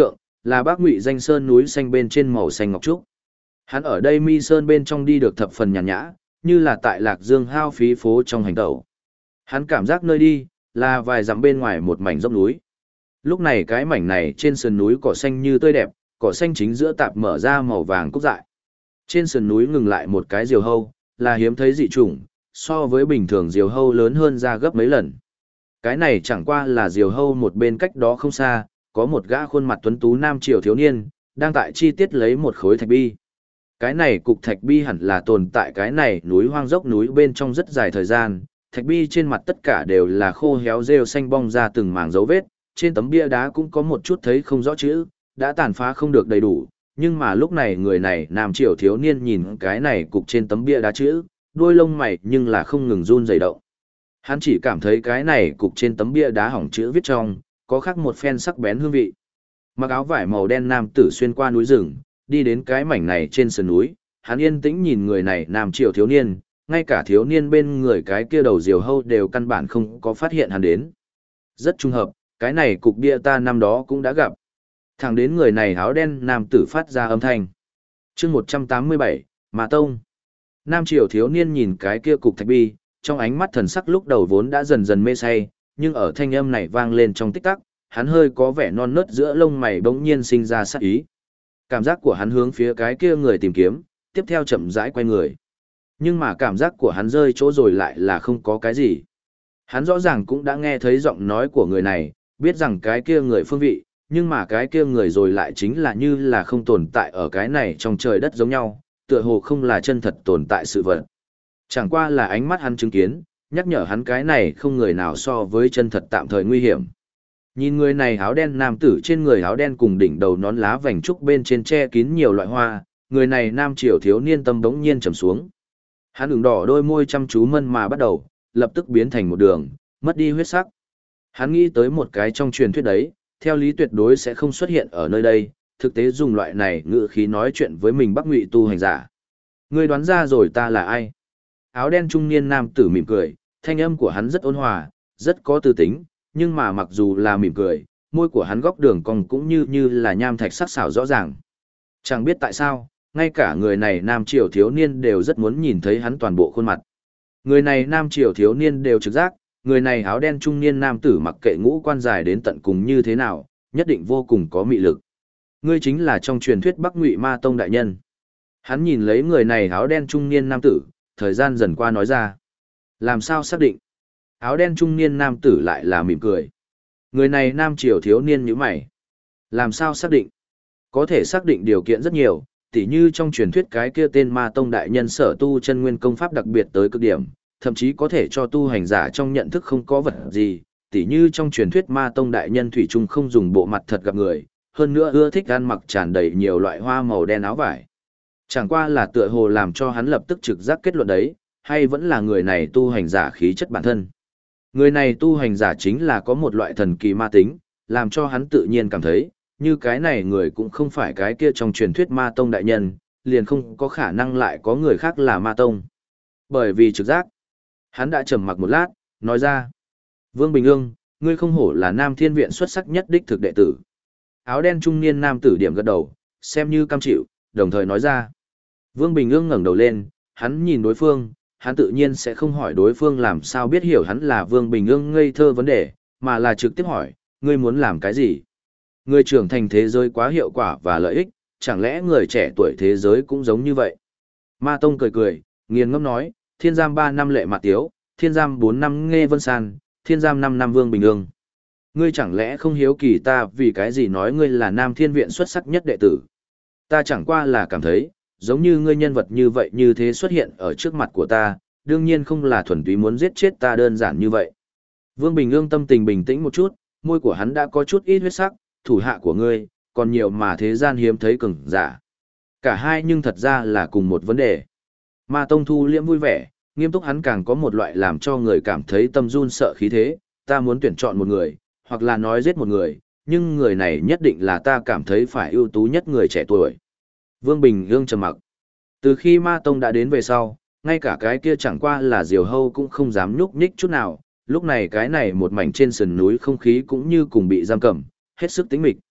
là Bác Ngụy danh sơn núi xanh bên trên màu xanh ngọc trúc. Hắn ở đây mi sơn bên trong đi được thập phần nhàn nhã, như là tại Lạc Dương hao phí phố trong hành tẩu. Hắn cảm giác nơi đi, là vài dặm bên ngoài một mảnh dốc núi. Lúc này cái mảnh này trên sườn núi cỏ xanh như tươi đẹp, cỏ xanh chính giữa tạp mở ra màu vàng cúc dại. Trên sườn núi ngừng lại một cái diều hâu, là hiếm thấy dị chủng, so với bình thường diều hâu lớn hơn ra gấp mấy lần. Cái này chẳng qua là diều hâu một bên cách đó không xa, có một gã khuôn mặt tuấn tú nam triều thiếu niên, đang tại chi tiết lấy một khối thạch bi. Cái này cục thạch bi hẳn là tồn tại cái này núi hoang dốc núi bên trong rất dài thời gian, thạch bi trên mặt tất cả đều là khô héo rêu xanh bong ra từng mảng dấu vết, trên tấm bia đá cũng có một chút thấy không rõ chữ, đã tàn phá không được đầy đủ, nhưng mà lúc này người này nam triều thiếu niên nhìn cái này cục trên tấm bia đá chữ, đuôi lông mày nhưng là không ngừng run rẩy động. Hắn chỉ cảm thấy cái này cục trên tấm bia đá hỏng chữ viết trong, có khắc một phen sắc bén hương vị. Mặc áo vải màu đen nam tử xuyên qua núi rừng, đi đến cái mảnh này trên sườn núi, hắn yên tĩnh nhìn người này nam triều thiếu niên, ngay cả thiếu niên bên người cái kia đầu diều hâu đều căn bản không có phát hiện hắn đến. Rất trùng hợp, cái này cục bia ta năm đó cũng đã gặp. Thẳng đến người này áo đen nam tử phát ra âm thanh. chương 187, Ma Tông. Nam triều thiếu niên nhìn cái kia cục thạch bi, trong ánh mắt thần sắc lúc đầu vốn đã dần dần mê say, nhưng ở thanh âm này vang lên trong tích tắc, hắn hơi có vẻ non nớt giữa lông mày bỗng nhiên sinh ra sát ý. Cảm giác của hắn hướng phía cái kia người tìm kiếm, tiếp theo chậm rãi quay người. Nhưng mà cảm giác của hắn rơi chỗ rồi lại là không có cái gì. Hắn rõ ràng cũng đã nghe thấy giọng nói của người này, biết rằng cái kia người phương vị, nhưng mà cái kia người rồi lại chính là như là không tồn tại ở cái này trong trời đất giống nhau, tựa hồ không là chân thật tồn tại sự vật. Chẳng qua là ánh mắt hắn chứng kiến, nhắc nhở hắn cái này không người nào so với chân thật tạm thời nguy hiểm. Nhìn người này áo đen nam tử trên người áo đen cùng đỉnh đầu nón lá vành trúc bên trên che kín nhiều loại hoa, người này nam triều thiếu niên tâm đống nhiên trầm xuống. Hắn ửng đỏ đôi môi chăm chú mân mà bắt đầu, lập tức biến thành một đường, mất đi huyết sắc. Hắn nghĩ tới một cái trong truyền thuyết đấy, theo lý tuyệt đối sẽ không xuất hiện ở nơi đây, thực tế dùng loại này ngữ khí nói chuyện với mình Bắc Ngụy tu hành giả. Ngươi đoán ra rồi ta là ai? Áo đen trung niên nam tử mỉm cười, thanh âm của hắn rất ôn hòa, rất có tư tính, nhưng mà mặc dù là mỉm cười, môi của hắn góc đường cong cũng như là nham thạch sắc sảo rõ ràng. Chẳng biết tại sao, ngay cả người này nam triều thiếu niên đều rất muốn nhìn thấy hắn toàn bộ khuôn mặt. Người này nam triều thiếu niên đều trực giác, người này áo đen trung niên nam tử mặc kệ ngũ quan dài đến tận cùng như thế nào, nhất định vô cùng có mị lực. Ngươi chính là trong truyền thuyết Bắc Ngụy Ma Tông đại nhân. Hắn nhìn lấy người này áo đen trung niên nam tử, thời gian dần qua nói ra. Làm sao xác định? Áo đen trung niên nam tử lại là mỉm cười. Người này nam triều thiếu niên như mày. Làm sao xác định? Có thể xác định điều kiện rất nhiều, tỉ như trong truyền thuyết cái kia tên Ma Tông đại nhân sở tu chân nguyên công pháp đặc biệt tới cực điểm, thậm chí có thể cho tu hành giả trong nhận thức không có vật gì, tỉ như trong truyền thuyết Ma Tông đại nhân thủy chung không dùng bộ mặt thật gặp người, hơn nữa ưa thích ăn mặc tràn đầy nhiều loại hoa màu đen áo vải. Chẳng qua là tựa hồ làm cho hắn lập tức trực giác kết luận đấy, hay vẫn là người này tu hành giả khí chất bản thân. Người này tu hành giả chính là có một loại thần kỳ ma tính, làm cho hắn tự nhiên cảm thấy, như cái này người cũng không phải cái kia trong truyền thuyết Ma Tông đại nhân, liền không có khả năng lại có người khác là Ma Tông. Bởi vì trực giác, hắn đã trầm mặc một lát, nói ra. Vương Bình Ương, ngươi không hổ là Nam Thiên Viện xuất sắc nhất đích thực đệ tử. Áo đen trung niên nam tử điểm gật đầu, xem như cam chịu, đồng thời nói ra. Vương Bình Ương ngẩng đầu lên, hắn nhìn đối phương, hắn tự nhiên sẽ không hỏi đối phương làm sao biết hiểu hắn là Vương Bình Ương ngây thơ vấn đề, mà là trực tiếp hỏi, ngươi muốn làm cái gì? Người trưởng thành thế giới quá hiệu quả và lợi ích, chẳng lẽ người trẻ tuổi thế giới cũng giống như vậy? Ma Tông cười cười, nghiền ngẫm nói, thiên giam 3 năm Lệ Mạt Tiếu, thiên giam 4 năm Nghê Vân San, thiên giam 5 năm Vương Bình Ương. Ngươi chẳng lẽ không hiếu kỳ ta vì cái gì nói ngươi là Nam Thiên Viện xuất sắc nhất đệ tử? Ta chẳng qua là cảm thấy, giống như ngươi nhân vật như vậy như thế xuất hiện ở trước mặt của ta, đương nhiên không là thuần túy muốn giết chết ta đơn giản như vậy. Vương Bình Ương tâm tình bình tĩnh một chút, môi của hắn đã có chút ít huyết sắc, thủ hạ của ngươi, còn nhiều mà thế gian hiếm thấy cường giả. Cả hai nhưng thật ra là cùng một vấn đề. Ma Tông thu liễm vui vẻ, nghiêm túc hắn càng có một loại làm cho người cảm thấy tâm run sợ khí thế, ta muốn tuyển chọn một người, hoặc là nói giết một người, nhưng người này nhất định là ta cảm thấy phải ưu tú nhất người trẻ tuổi. Vương Bình Ương trầm mặc. Từ khi Ma Tông đã đến về sau, ngay cả cái kia chẳng qua là diều hâu cũng không dám nhúc nhích chút nào, lúc này cái này một mảnh trên sườn núi không khí cũng như cùng bị giam cầm, hết sức tĩnh mịch.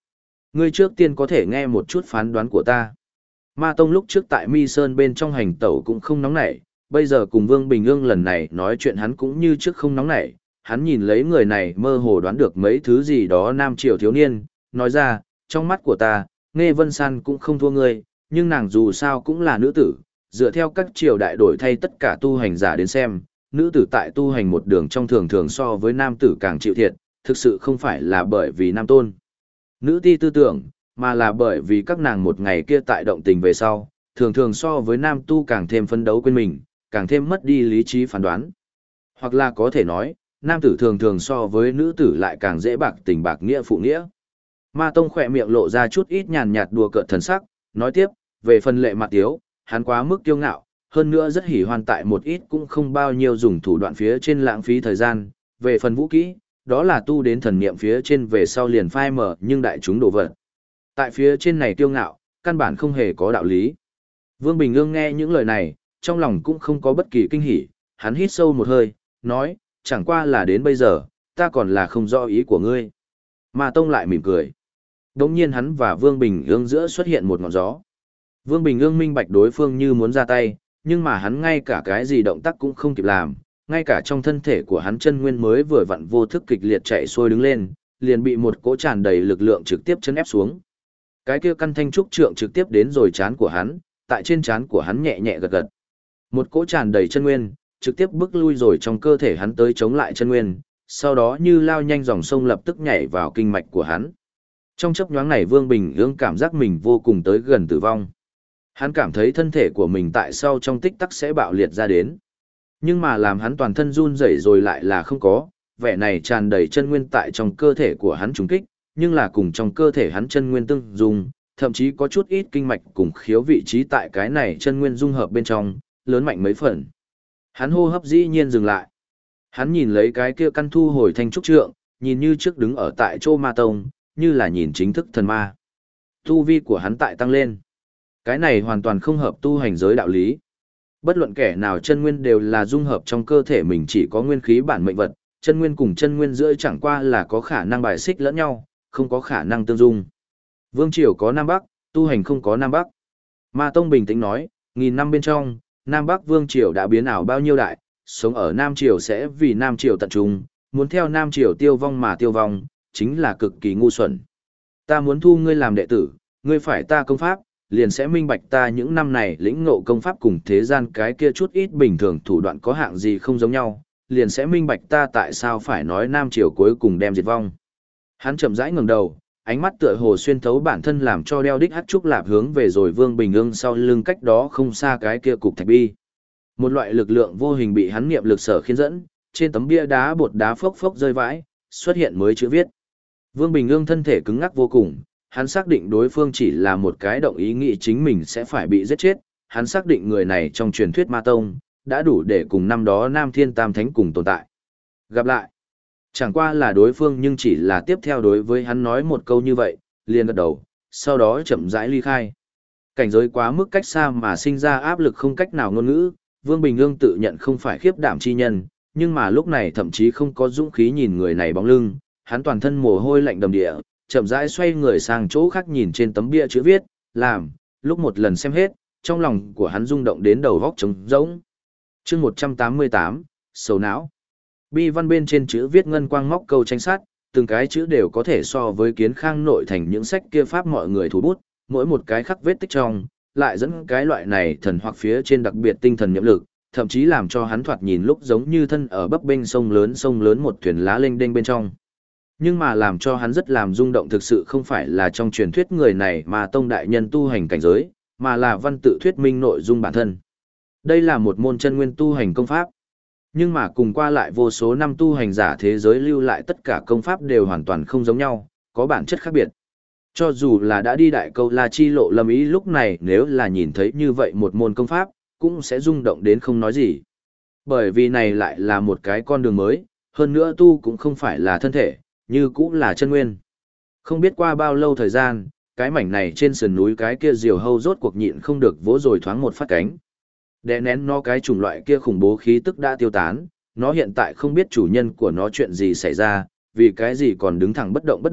Ngươi trước tiên có thể nghe một chút phán đoán của ta. Ma Tông lúc trước tại Mi Sơn bên trong hành tẩu cũng không nóng nảy, bây giờ cùng Vương Bình Ương lần này nói chuyện hắn cũng như trước không nóng nảy, hắn nhìn lấy người này mơ hồ đoán được mấy thứ gì đó nam triều thiếu niên, nói ra, trong mắt của ta, Nghe Vân San cũng không thua ngươi, nhưng nàng dù sao cũng là nữ tử, dựa theo các triều đại đổi thay tất cả tu hành giả đến xem, nữ tử tại tu hành một đường trong thường thường so với nam tử càng chịu thiệt, thực sự không phải là bởi vì nam tôn nữ ti tư tưởng, mà là bởi vì các nàng một ngày kia tại động tình về sau, thường thường so với nam tu càng thêm phấn đấu quên mình, càng thêm mất đi lý trí phán đoán. Hoặc là có thể nói, nam tử thường thường so với nữ tử lại càng dễ bạc tình bạc nghĩa phụ nghĩa. Ma Tông khỏe miệng lộ ra chút ít nhàn nhạt đùa cợt thần sắc, nói tiếp, về phần Lệ Mạt Tiếu, hắn quá mức kiêu ngạo, hơn nữa rất hỉ hoan tại một ít cũng không bao nhiêu dùng thủ đoạn phía trên lãng phí thời gian, về phần vũ kỹ, đó là tu đến thần niệm phía trên về sau liền phai mở nhưng đại chúng đổ vật. Tại phía trên này kiêu ngạo, căn bản không hề có đạo lý. Vương Bình Ương nghe những lời này, trong lòng cũng không có bất kỳ kinh hỉ, hắn hít sâu một hơi, nói, chẳng qua là đến bây giờ, ta còn là không rõ ý của ngươi. Ma Tông lại mỉm cười. Đống nhiên hắn và Vương Bình Ương giữa xuất hiện một ngọn gió. Vương Bình Ương minh bạch đối phương như muốn ra tay, nhưng mà hắn ngay cả cái gì động tác cũng không kịp làm, ngay cả trong thân thể của hắn chân nguyên mới vừa vặn vô thức kịch liệt chạy xuôi đứng lên, liền bị một cỗ tràn đầy lực lượng trực tiếp chấn ép xuống. Cái kia căn thanh trúc trượng trực tiếp đến rồi trán của hắn, tại trên trán của hắn nhẹ nhẹ gật gật. Một cỗ tràn đầy chân nguyên, trực tiếp bước lui rồi trong cơ thể hắn tới chống lại chân nguyên, sau đó như lao nhanh dòng sông lập tức nhảy vào kinh mạch của hắn. Trong chốc nhoáng này Vương Bình Ương cảm giác mình vô cùng tới gần tử vong. Hắn cảm thấy thân thể của mình tại sau trong tích tắc sẽ bạo liệt ra đến. Nhưng mà làm hắn toàn thân run rẩy rồi lại là không có, vẻ này tràn đầy chân nguyên tại trong cơ thể của hắn trùng kích, nhưng là cùng trong cơ thể hắn chân nguyên tương dung, thậm chí có chút ít kinh mạch cùng khiếu vị trí tại cái này chân nguyên dung hợp bên trong, lớn mạnh mấy phần. Hắn hô hấp dĩ nhiên dừng lại. Hắn nhìn lấy cái kia căn thu hồi thanh trúc trượng, nhìn như trước đứng ở tại chỗ Ma Tông, như là nhìn chính thức thần ma. Tu vi của hắn tại tăng lên. Cái này hoàn toàn không hợp tu hành giới đạo lý. Bất luận kẻ nào chân nguyên đều là dung hợp trong cơ thể mình chỉ có nguyên khí bản mệnh vật, chân nguyên cùng chân nguyên giữa chẳng qua là có khả năng bài xích lẫn nhau, không có khả năng tương dung. Vương triều có Nam Bắc, tu hành không có Nam Bắc. Ma Tông bình tĩnh nói, nghìn năm bên trong, Nam Bắc Vương triều đã biến ảo bao nhiêu đại, sống ở Nam triều sẽ vì Nam triều tận trung, muốn theo Nam triều tiêu vong mà tiêu vong, chính là cực kỳ ngu xuẩn. Ta muốn thu ngươi làm đệ tử, ngươi phải ta công pháp, liền sẽ minh bạch ta những năm này lĩnh ngộ công pháp cùng thế gian cái kia chút ít bình thường thủ đoạn có hạng gì không giống nhau, liền sẽ minh bạch ta tại sao phải nói Nam triều cuối cùng đem diệt vong. Hắn chậm rãi ngẩng đầu, ánh mắt tựa hồ xuyên thấu bản thân làm cho đeo đích hắc trúc lạp hướng về rồi Vương Bình Ương sau lưng cách đó không xa cái kia cục thạch bi. Một loại lực lượng vô hình bị hắn niệm lực sở khiến dẫn, trên tấm bia đá bột đá phốc phốc rơi vãi, xuất hiện mới chữ viết. Vương Bình Ương thân thể cứng ngắc vô cùng, hắn xác định đối phương chỉ là một cái động ý nghĩ chính mình sẽ phải bị giết chết, hắn xác định người này trong truyền thuyết Ma Tông, đã đủ để cùng năm đó Nam Thiên Tam Thánh cùng tồn tại. Gặp lại. Chẳng qua là đối phương nhưng chỉ là tiếp theo đối với hắn nói một câu như vậy, liền gật đầu, sau đó chậm rãi ly khai. Cảnh giới quá mức cách xa mà sinh ra áp lực không cách nào ngôn ngữ, Vương Bình Ương tự nhận không phải khiếp đảm chi nhân, nhưng mà lúc này thậm chí không có dũng khí nhìn người này bóng lưng, hắn toàn thân mồ hôi lạnh đầm địa, chậm rãi xoay người sang chỗ khác nhìn trên tấm bia chữ viết, làm, lúc một lần xem hết, trong lòng của hắn rung động đến đầu góc trống rỗng. Chương 188, sầu não. Bi văn bên trên chữ viết ngân quang móc câu tranh sát, từng cái chữ đều có thể so với kiến khang nội thành những sách kia pháp mọi người thủ bút, mỗi một cái khắc vết tích trong, lại dẫn cái loại này thần hoặc phía trên đặc biệt tinh thần nhiệm lực, thậm chí làm cho hắn thoạt nhìn lúc giống như thân ở bấp bênh sông lớn một thuyền lá lênh đênh bên trong. Nhưng mà làm cho hắn rất làm rung động thực sự không phải là trong truyền thuyết người này mà tông đại nhân tu hành cảnh giới, mà là văn tự thuyết minh nội dung bản thân. Đây là một môn chân nguyên tu hành công pháp. Nhưng mà cùng qua lại vô số năm tu hành giả thế giới lưu lại tất cả công pháp đều hoàn toàn không giống nhau, có bản chất khác biệt. Cho dù là đã đi đại câu La Chi lộ Lâm Ý lúc này nếu là nhìn thấy như vậy một môn công pháp, cũng sẽ rung động đến không nói gì. Bởi vì này lại là một cái con đường mới, hơn nữa tu cũng không phải là thân thể, như cũng là chân nguyên. Không biết qua bao lâu thời gian, cái mảnh này trên sườn núi cái kia diều hâu rốt cuộc nhịn không được vỗ rồi thoáng một phát cánh. Đè nén nó cái chủng loại kia khủng bố khí tức đã tiêu tán, nó hiện tại không biết chủ nhân của nó chuyện gì xảy ra, vì cái gì còn đứng thẳng bất động,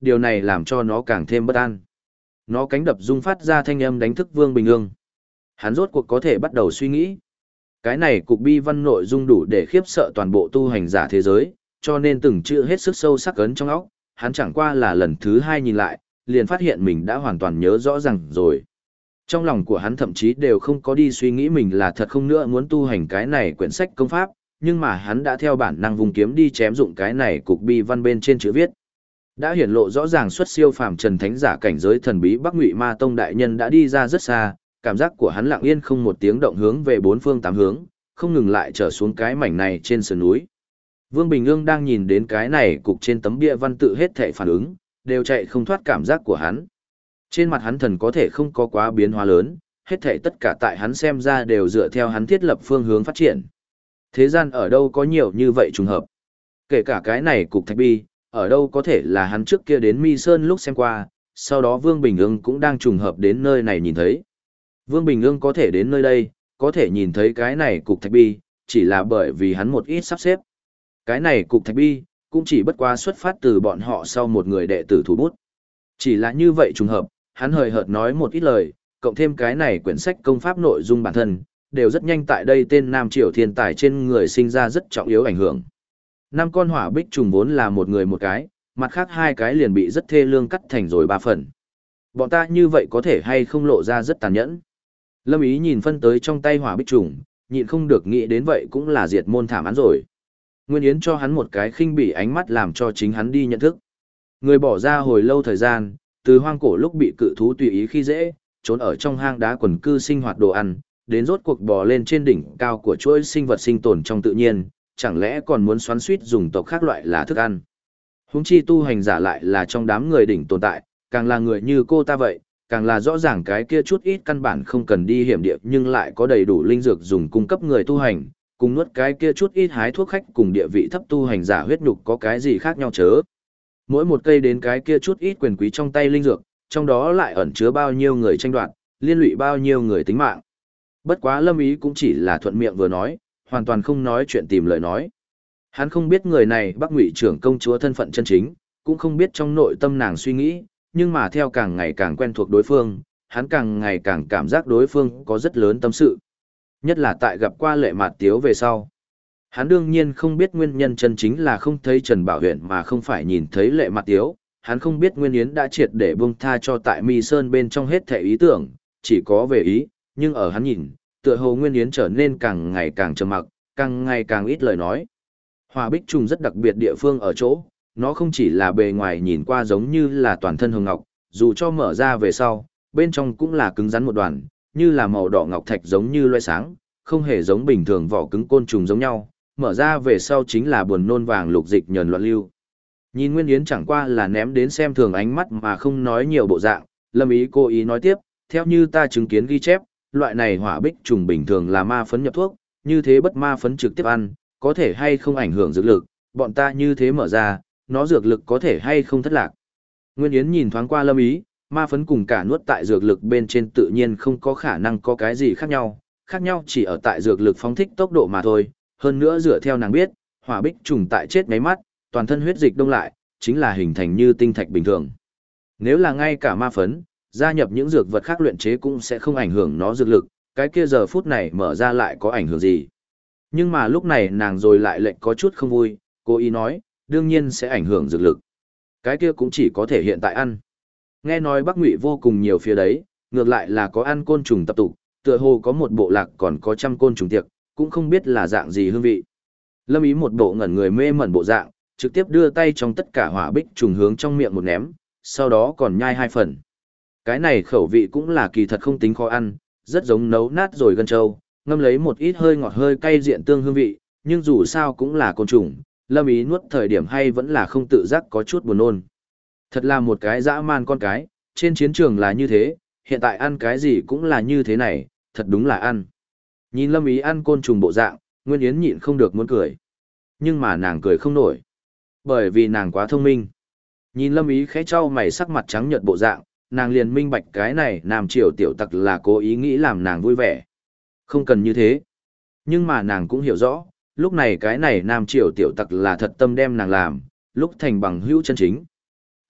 điều này làm cho nó càng thêm bất an. Nó cánh đập rung phát ra thanh âm đánh thức Vương Bình Ương. Hắn rốt cuộc có thể bắt đầu suy nghĩ. Cái này cục bi văn nội dung đủ để khiếp sợ toàn bộ tu hành giả thế giới, cho nên từng chữ hết sức sâu sắc ấn trong óc, hắn chẳng qua là lần thứ hai nhìn lại, liền phát hiện mình đã hoàn toàn nhớ rõ ràng rồi. Trong lòng của hắn thậm chí đều không có đi suy nghĩ mình là thật không nữa muốn tu hành cái này quyển sách công pháp, nhưng mà hắn đã theo bản năng vùng kiếm đi chém dụng cái này cục bi văn bên trên chữ viết. Đã hiển lộ rõ ràng xuất siêu phàm trần thánh giả cảnh giới thần bí Bắc Ngụy Ma Tông đại nhân đã đi ra rất xa, cảm giác của hắn lặng yên không một tiếng động hướng về bốn phương tám hướng, không ngừng lại trở xuống cái mảnh này trên sườn núi. Vương Bình Ương đang nhìn đến cái này cục trên tấm bia văn tự hết thảy phản ứng, đều chạy không thoát cảm giác của hắn. Trên mặt hắn thần có thể không có quá biến hóa lớn, hết thảy tất cả tại hắn xem ra đều dựa theo hắn thiết lập phương hướng phát triển. Thế gian ở đâu có nhiều như vậy trùng hợp. Kể cả cái này cục thạch bi, ở đâu có thể là hắn trước kia đến Mi Sơn lúc xem qua, sau đó Vương Bình Ương cũng đang trùng hợp đến nơi này nhìn thấy. Vương Bình Ương có thể đến nơi đây, có thể nhìn thấy cái này cục thạch bi, chỉ là bởi vì hắn một ít sắp xếp. Cái này cục thạch bi, cũng chỉ bất quá xuất phát từ bọn họ sau một người đệ tử thủ bút. Chỉ là như vậy trùng hợp, hắn hời hợt nói một ít lời, cộng thêm cái này quyển sách công pháp nội dung bản thân, đều rất nhanh tại đây tên Nam Triều thiên tài trên người sinh ra rất trọng yếu ảnh hưởng. Năm con hỏa bích trùng vốn là một người một cái, mặt khác hai cái liền bị rất thê lương cắt thành rồi ba phần. Bọn ta như vậy có thể hay không lộ ra rất tàn nhẫn. Lâm Ý nhìn phân tới trong tay hỏa bích trùng, nhịn không được nghĩ đến vậy cũng là diệt môn thảm án rồi. Nguyên Yến cho hắn một cái khinh bỉ ánh mắt làm cho chính hắn đi nhận thức. Người bỏ ra hồi lâu thời gian, từ hoang cổ lúc bị cự thú tùy ý khi dễ, trốn ở trong hang đá quần cư sinh hoạt đồ ăn, đến rốt cuộc bò lên trên đỉnh cao của chuỗi sinh vật sinh tồn trong tự nhiên, chẳng lẽ còn muốn xoắn suýt dùng tộc khác loại là thức ăn. Huống chi tu hành giả lại là trong đám người đỉnh tồn tại, càng là người như cô ta vậy, càng là rõ ràng cái kia chút ít căn bản không cần đi hiểm địa nhưng lại có đầy đủ linh dược dùng cung cấp người tu hành, cùng nuốt cái kia chút ít hái thuốc khách cùng địa vị thấp tu hành giả huyết nhục có cái gì khác nhau chớ. Mỗi một cây đến cái kia chút ít quyền quý trong tay linh dược, trong đó lại ẩn chứa bao nhiêu người tranh đoạt, liên lụy bao nhiêu người tính mạng. Bất quá Lâm Ý cũng chỉ là thuận miệng vừa nói, hoàn toàn không nói chuyện tìm lời nói. Hắn không biết người này Bắc Ngụy trưởng công chúa thân phận chân chính, cũng không biết trong nội tâm nàng suy nghĩ, nhưng mà theo càng ngày càng quen thuộc đối phương, hắn càng ngày càng cảm giác đối phương có rất lớn tâm sự. Nhất là tại gặp qua Lệ Mạt Tiếu về sau. Hắn đương nhiên không biết nguyên nhân chân chính là không thấy Trần Bảo Huyền mà không phải nhìn thấy Lệ Mạt Tiếu. Hắn không biết Nguyên Yến đã triệt để buông tha cho tại Mi Sơn bên trong hết thể ý tưởng, chỉ có về ý, nhưng ở hắn nhìn, tựa hồ Nguyên Yến trở nên càng ngày càng trầm mặc, càng ngày càng ít lời nói. Hỏa bích trùng rất đặc biệt địa phương ở chỗ, nó không chỉ là bề ngoài nhìn qua giống như là toàn thân hồng ngọc, dù cho mở ra về sau, bên trong cũng là cứng rắn một đoàn, như là màu đỏ ngọc thạch giống như loe sáng, không hề giống bình thường vỏ cứng côn trùng giống nhau, mở ra về sau chính là buồn nôn vàng lục dịch nhờn loạn lưu. Nhìn Nguyên Yến chẳng qua là ném đến xem thường ánh mắt mà không nói nhiều bộ dạng, Lâm Ý cố ý nói tiếp, theo như ta chứng kiến ghi chép, loại này hỏa bích trùng bình thường là ma phấn nhập thuốc, như thế bất ma phấn trực tiếp ăn, có thể hay không ảnh hưởng dược lực, bọn ta như thế mở ra, nó dược lực có thể hay không thất lạc. Nguyên Yến nhìn thoáng qua Lâm Ý, ma phấn cùng cả nuốt tại dược lực bên trên tự nhiên không có khả năng có cái gì khác nhau chỉ ở tại dược lực phóng thích tốc độ mà thôi, hơn nữa dựa theo nàng biết, hỏa bích trùng tại chết ngáy mắt, toàn thân huyết dịch đông lại, chính là hình thành như tinh thạch bình thường. Nếu là ngay cả ma phấn, gia nhập những dược vật khác luyện chế cũng sẽ không ảnh hưởng nó dược lực, cái kia giờ phút này mở ra lại có ảnh hưởng gì. Nhưng mà lúc này nàng rồi lại lệnh có chút không vui, cố ý nói, đương nhiên sẽ ảnh hưởng dược lực. Cái kia cũng chỉ có thể hiện tại ăn. Nghe nói Bắc Ngụy vô cùng nhiều phía đấy, ngược lại là có ăn côn trùng tập tục, tựa hồ có một bộ lạc còn có trăm côn trùng tiệc, cũng không biết là dạng gì hương vị. Lâm Ý một bộ ngẩn người mê mẩn bộ dạng, trực tiếp đưa tay trong tất cả hỏa bích trùng hướng trong miệng một ném, sau đó còn nhai hai phần. Cái này khẩu vị cũng là kỳ thật không tính khó ăn, rất giống nấu nát rồi gân trâu, ngâm lấy một ít hơi ngọt hơi cay diện tương hương vị, nhưng dù sao cũng là côn trùng, Lâm Ý nuốt thời điểm hay vẫn là không tự giác có chút buồn nôn. Thật là một cái dã man con cái, trên chiến trường là như thế, hiện tại ăn cái gì cũng là như thế này, thật đúng là ăn. Nhìn Lâm Ý ăn côn trùng bộ dạng, Nguyên Yến nhịn không được muốn cười. Nhưng mà nàng cười không nổi. Bởi vì nàng quá thông minh. Nhìn Lâm Ý khẽ trao mày sắc mặt trắng nhợt bộ dạng, nàng liền minh bạch cái này Nam Triều tiểu tặc là cố ý nghĩ làm nàng vui vẻ. Không cần như thế. Nhưng mà nàng cũng hiểu rõ, lúc này cái này Nam Triều tiểu tặc là thật tâm đem nàng làm, lúc thành bằng hữu chân chính.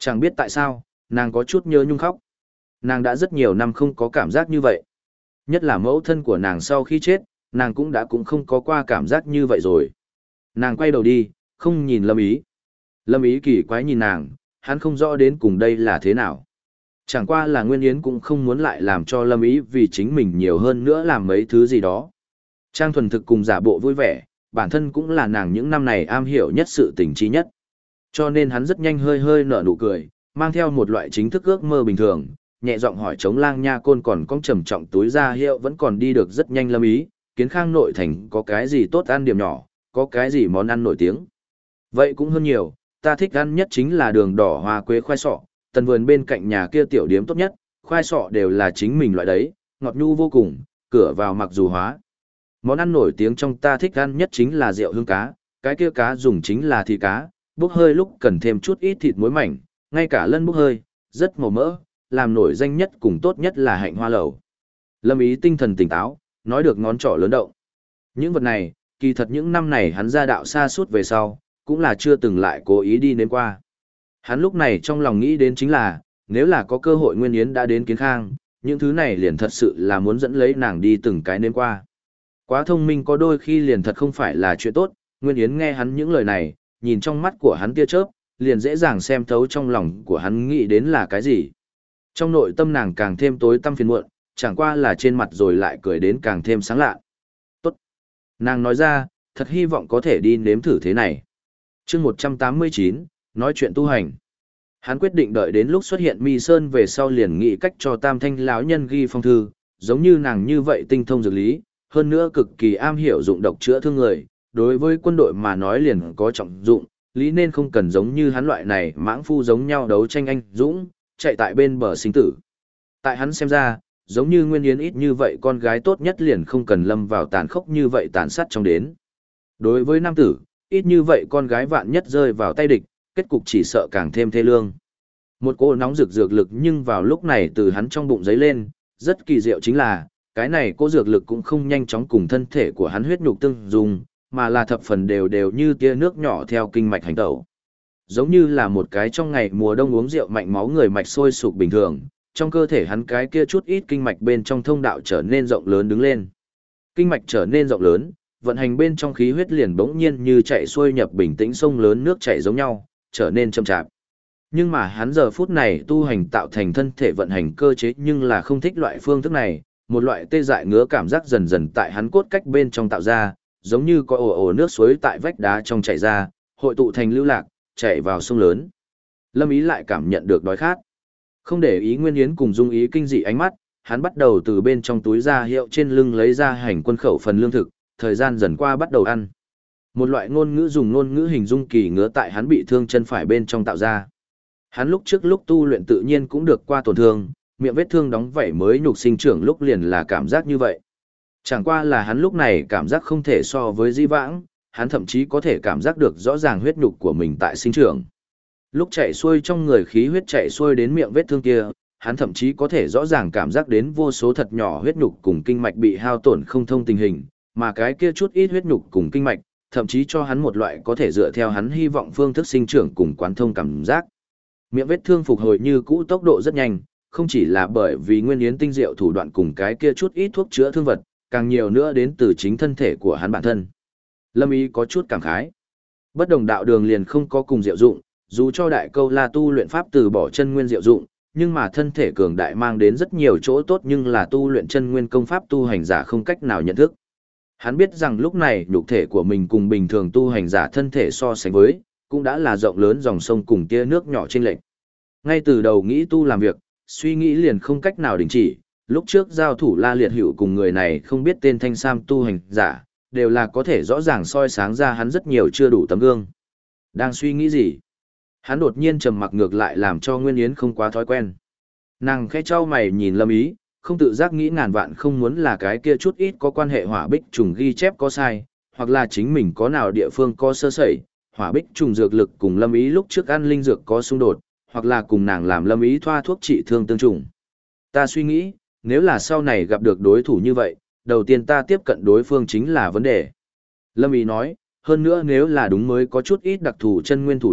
Chẳng biết tại sao, nàng có chút nhớ nhung khóc. Nàng đã rất nhiều năm không có cảm giác như vậy. Nhất là mẫu thân của nàng sau khi chết, nàng cũng không có qua cảm giác như vậy rồi. Nàng quay đầu đi, không nhìn Lâm Ý. Lâm Ý kỳ quái nhìn nàng, hắn không rõ đến cùng đây là thế nào. Chẳng qua là Nguyên Yến cũng không muốn lại làm cho Lâm Ý vì chính mình nhiều hơn nữa làm mấy thứ gì đó. Trang thuần thực cùng giả bộ vui vẻ, bản thân cũng là nàng những năm này am hiểu nhất sự tình trí nhất. Cho nên hắn rất nhanh hơi hơi nở nụ cười, mang theo một loại chính thức ước mơ bình thường, nhẹ giọng hỏi Trống Lang Nha Côn còn cong trầm trọng túi ra hiệu vẫn còn đi được rất nhanh Lâm Ý, Kiến Khang nội thành có cái gì tốt ăn điểm nhỏ, có cái gì món ăn nổi tiếng. Vậy cũng hơn nhiều, ta thích ăn nhất chính là đường đỏ hoa quế khoai sọ, tần vườn bên cạnh nhà kia tiểu điếm tốt nhất, khoai sọ đều là chính mình loại đấy, ngọt nhu vô cùng, cửa vào mặc dù hóa. Món ăn nổi tiếng trong ta thích ăn nhất chính là rượu hương cá, cái kia cá dùng chính là thịt cá, bốc hơi lúc cần thêm chút ít thịt muối mảnh, ngay cả lân bốc hơi, rất màu mỡ, làm nổi danh nhất cùng tốt nhất là hạnh hoa lẩu. Lâm Ý tinh thần tỉnh táo, nói được ngón trỏ lớn động. Những vật này, kỳ thật những năm này hắn ra đạo xa suốt về sau, cũng là chưa từng lại cố ý đi nếm qua. Hắn lúc này trong lòng nghĩ đến chính là, nếu là có cơ hội Nguyên Yến đã đến Kiến Khang, những thứ này liền thật sự là muốn dẫn lấy nàng đi từng cái nếm qua. Quá thông minh có đôi khi liền thật không phải là chuyện tốt, Nguyên Yến nghe hắn những lời này, nhìn trong mắt của hắn tia chớp, liền dễ dàng xem thấu trong lòng của hắn nghĩ đến là cái gì. Trong nội tâm nàng càng thêm tối tăm phiền muộn, chẳng qua là trên mặt rồi lại cười đến càng thêm sáng lạ. Tốt. Nàng nói ra, thật hy vọng có thể đi nếm thử thế này. chương 189, nói chuyện tu hành. Hắn quyết định đợi đến lúc xuất hiện Mi Sơn về sau liền nghĩ cách cho Tam Thanh lão nhân ghi phong thư, giống như nàng như vậy tinh thông dược lý, hơn nữa cực kỳ am hiểu dụng độc chữa thương người, đối với quân đội mà nói liền có trọng dụng, lý nên không cần giống như hắn loại này mãng phu giống nhau đấu tranh anh dũng, chạy tại bên bờ sinh tử. Tại hắn xem ra, giống như Nguyên Yến ít như vậy con gái tốt nhất liền không cần lâm vào tàn khốc như vậy tàn sát trong đến. Đối với nam tử, ít như vậy con gái vạn nhất rơi vào tay địch, kết cục chỉ sợ càng thêm thê lương. Một cô nóng rực dược lực nhưng vào lúc này từ hắn trong bụng giấy lên, rất kỳ diệu chính là, cái này cô dược lực cũng không nhanh chóng cùng thân thể của hắn huyết nhục tương dùng, mà là thập phần đều đều như tia nước nhỏ theo kinh mạch hành tẩu. Giống như là một cái trong ngày mùa đông uống rượu mạnh máu người mạch sôi sục bình thường, trong cơ thể hắn cái kia chút ít kinh mạch bên trong thông đạo trở nên rộng lớn đứng lên. Kinh mạch trở nên rộng lớn, vận hành bên trong khí huyết liền bỗng nhiên như chạy xuôi nhập bình tĩnh sông lớn nước chảy giống nhau, trở nên chậm chạp. Nhưng mà hắn giờ phút này tu hành tạo thành thân thể vận hành cơ chế nhưng là không thích loại phương thức này, một loại tê dại ngứa cảm giác dần dần tại hắn cốt cách bên trong tạo ra, giống như có ồ ồ nước suối tại vách đá trong chảy ra, hội tụ thành lưu lạc, chảy vào sông lớn. Lâm Ý lại cảm nhận được đói khát. Không để ý Nguyên Yến cùng Dung Ý kinh dị ánh mắt, hắn bắt đầu từ bên trong túi ra hiệu trên lưng lấy ra hành quân khẩu phần lương thực, thời gian dần qua bắt đầu ăn. Một loại ngôn ngữ dùng ngôn ngữ hình dung kỳ ngứa tại hắn bị thương chân phải bên trong tạo ra. Hắn lúc trước lúc tu luyện tự nhiên cũng được qua tổn thương, miệng vết thương đóng vảy mới nhục sinh trưởng lúc liền là cảm giác như vậy. Chẳng qua là hắn lúc này cảm giác không thể so với di vãng, hắn thậm chí có thể cảm giác được rõ ràng huyết nhục của mình tại sinh trưởng. Lúc chạy xuôi trong người khí huyết chạy xuôi đến miệng vết thương kia, hắn thậm chí có thể rõ ràng cảm giác đến vô số thật nhỏ huyết nhục cùng kinh mạch bị hao tổn không thông tình hình, mà cái kia chút ít huyết nhục cùng kinh mạch, thậm chí cho hắn một loại có thể dựa theo hắn hy vọng phương thức sinh trưởng cùng quán thông cảm giác. Miệng vết thương phục hồi như cũ tốc độ rất nhanh, không chỉ là bởi vì Nguyên Yến tinh diệu thủ đoạn cùng cái kia chút ít thuốc chữa thương vật, càng nhiều nữa đến từ chính thân thể của hắn bản thân. Lâm Ý có chút cảm khái. Bất đồng đạo đường liền không có cùng diệu dụng, dù cho đại câu la tu luyện pháp từ bỏ chân nguyên diệu dụng, nhưng mà thân thể cường đại mang đến rất nhiều chỗ tốt nhưng là tu luyện chân nguyên công pháp tu hành giả không cách nào nhận thức. Hắn biết rằng lúc này nhục thể của mình cùng bình thường tu hành giả thân thể so sánh với, cũng đã là rộng lớn dòng sông cùng tia nước nhỏ trên lệch. Ngay từ đầu nghĩ tu làm việc, suy nghĩ liền không cách nào đình chỉ, lúc trước giao thủ La Liệt Hữu cùng người này không biết tên thanh sam tu hành giả, đều là có thể rõ ràng soi sáng ra hắn rất nhiều chưa đủ tấm gương. Đang suy nghĩ gì? Hắn đột nhiên trầm mặc ngược lại làm cho Nguyên Yến không quá thói quen. Nàng khẽ trao mày nhìn Lâm Ý, không tự giác nghĩ ngàn vạn không muốn là cái kia chút ít có quan hệ hỏa bích trùng ghi chép có sai, hoặc là chính mình có nào địa phương có sơ sẩy, hỏa bích trùng dược lực cùng Lâm Ý lúc trước ăn linh dược có xung đột, hoặc là cùng nàng làm Lâm Ý thoa thuốc trị thương tương trùng. Ta suy nghĩ, nếu là sau này gặp được đối thủ như vậy, đầu tiên ta tiếp cận đối phương chính là vấn đề. Lâm Ý nói, hơn nữa nếu là đúng mới có chút ít đặc thù chân nguyên thủ đoạn,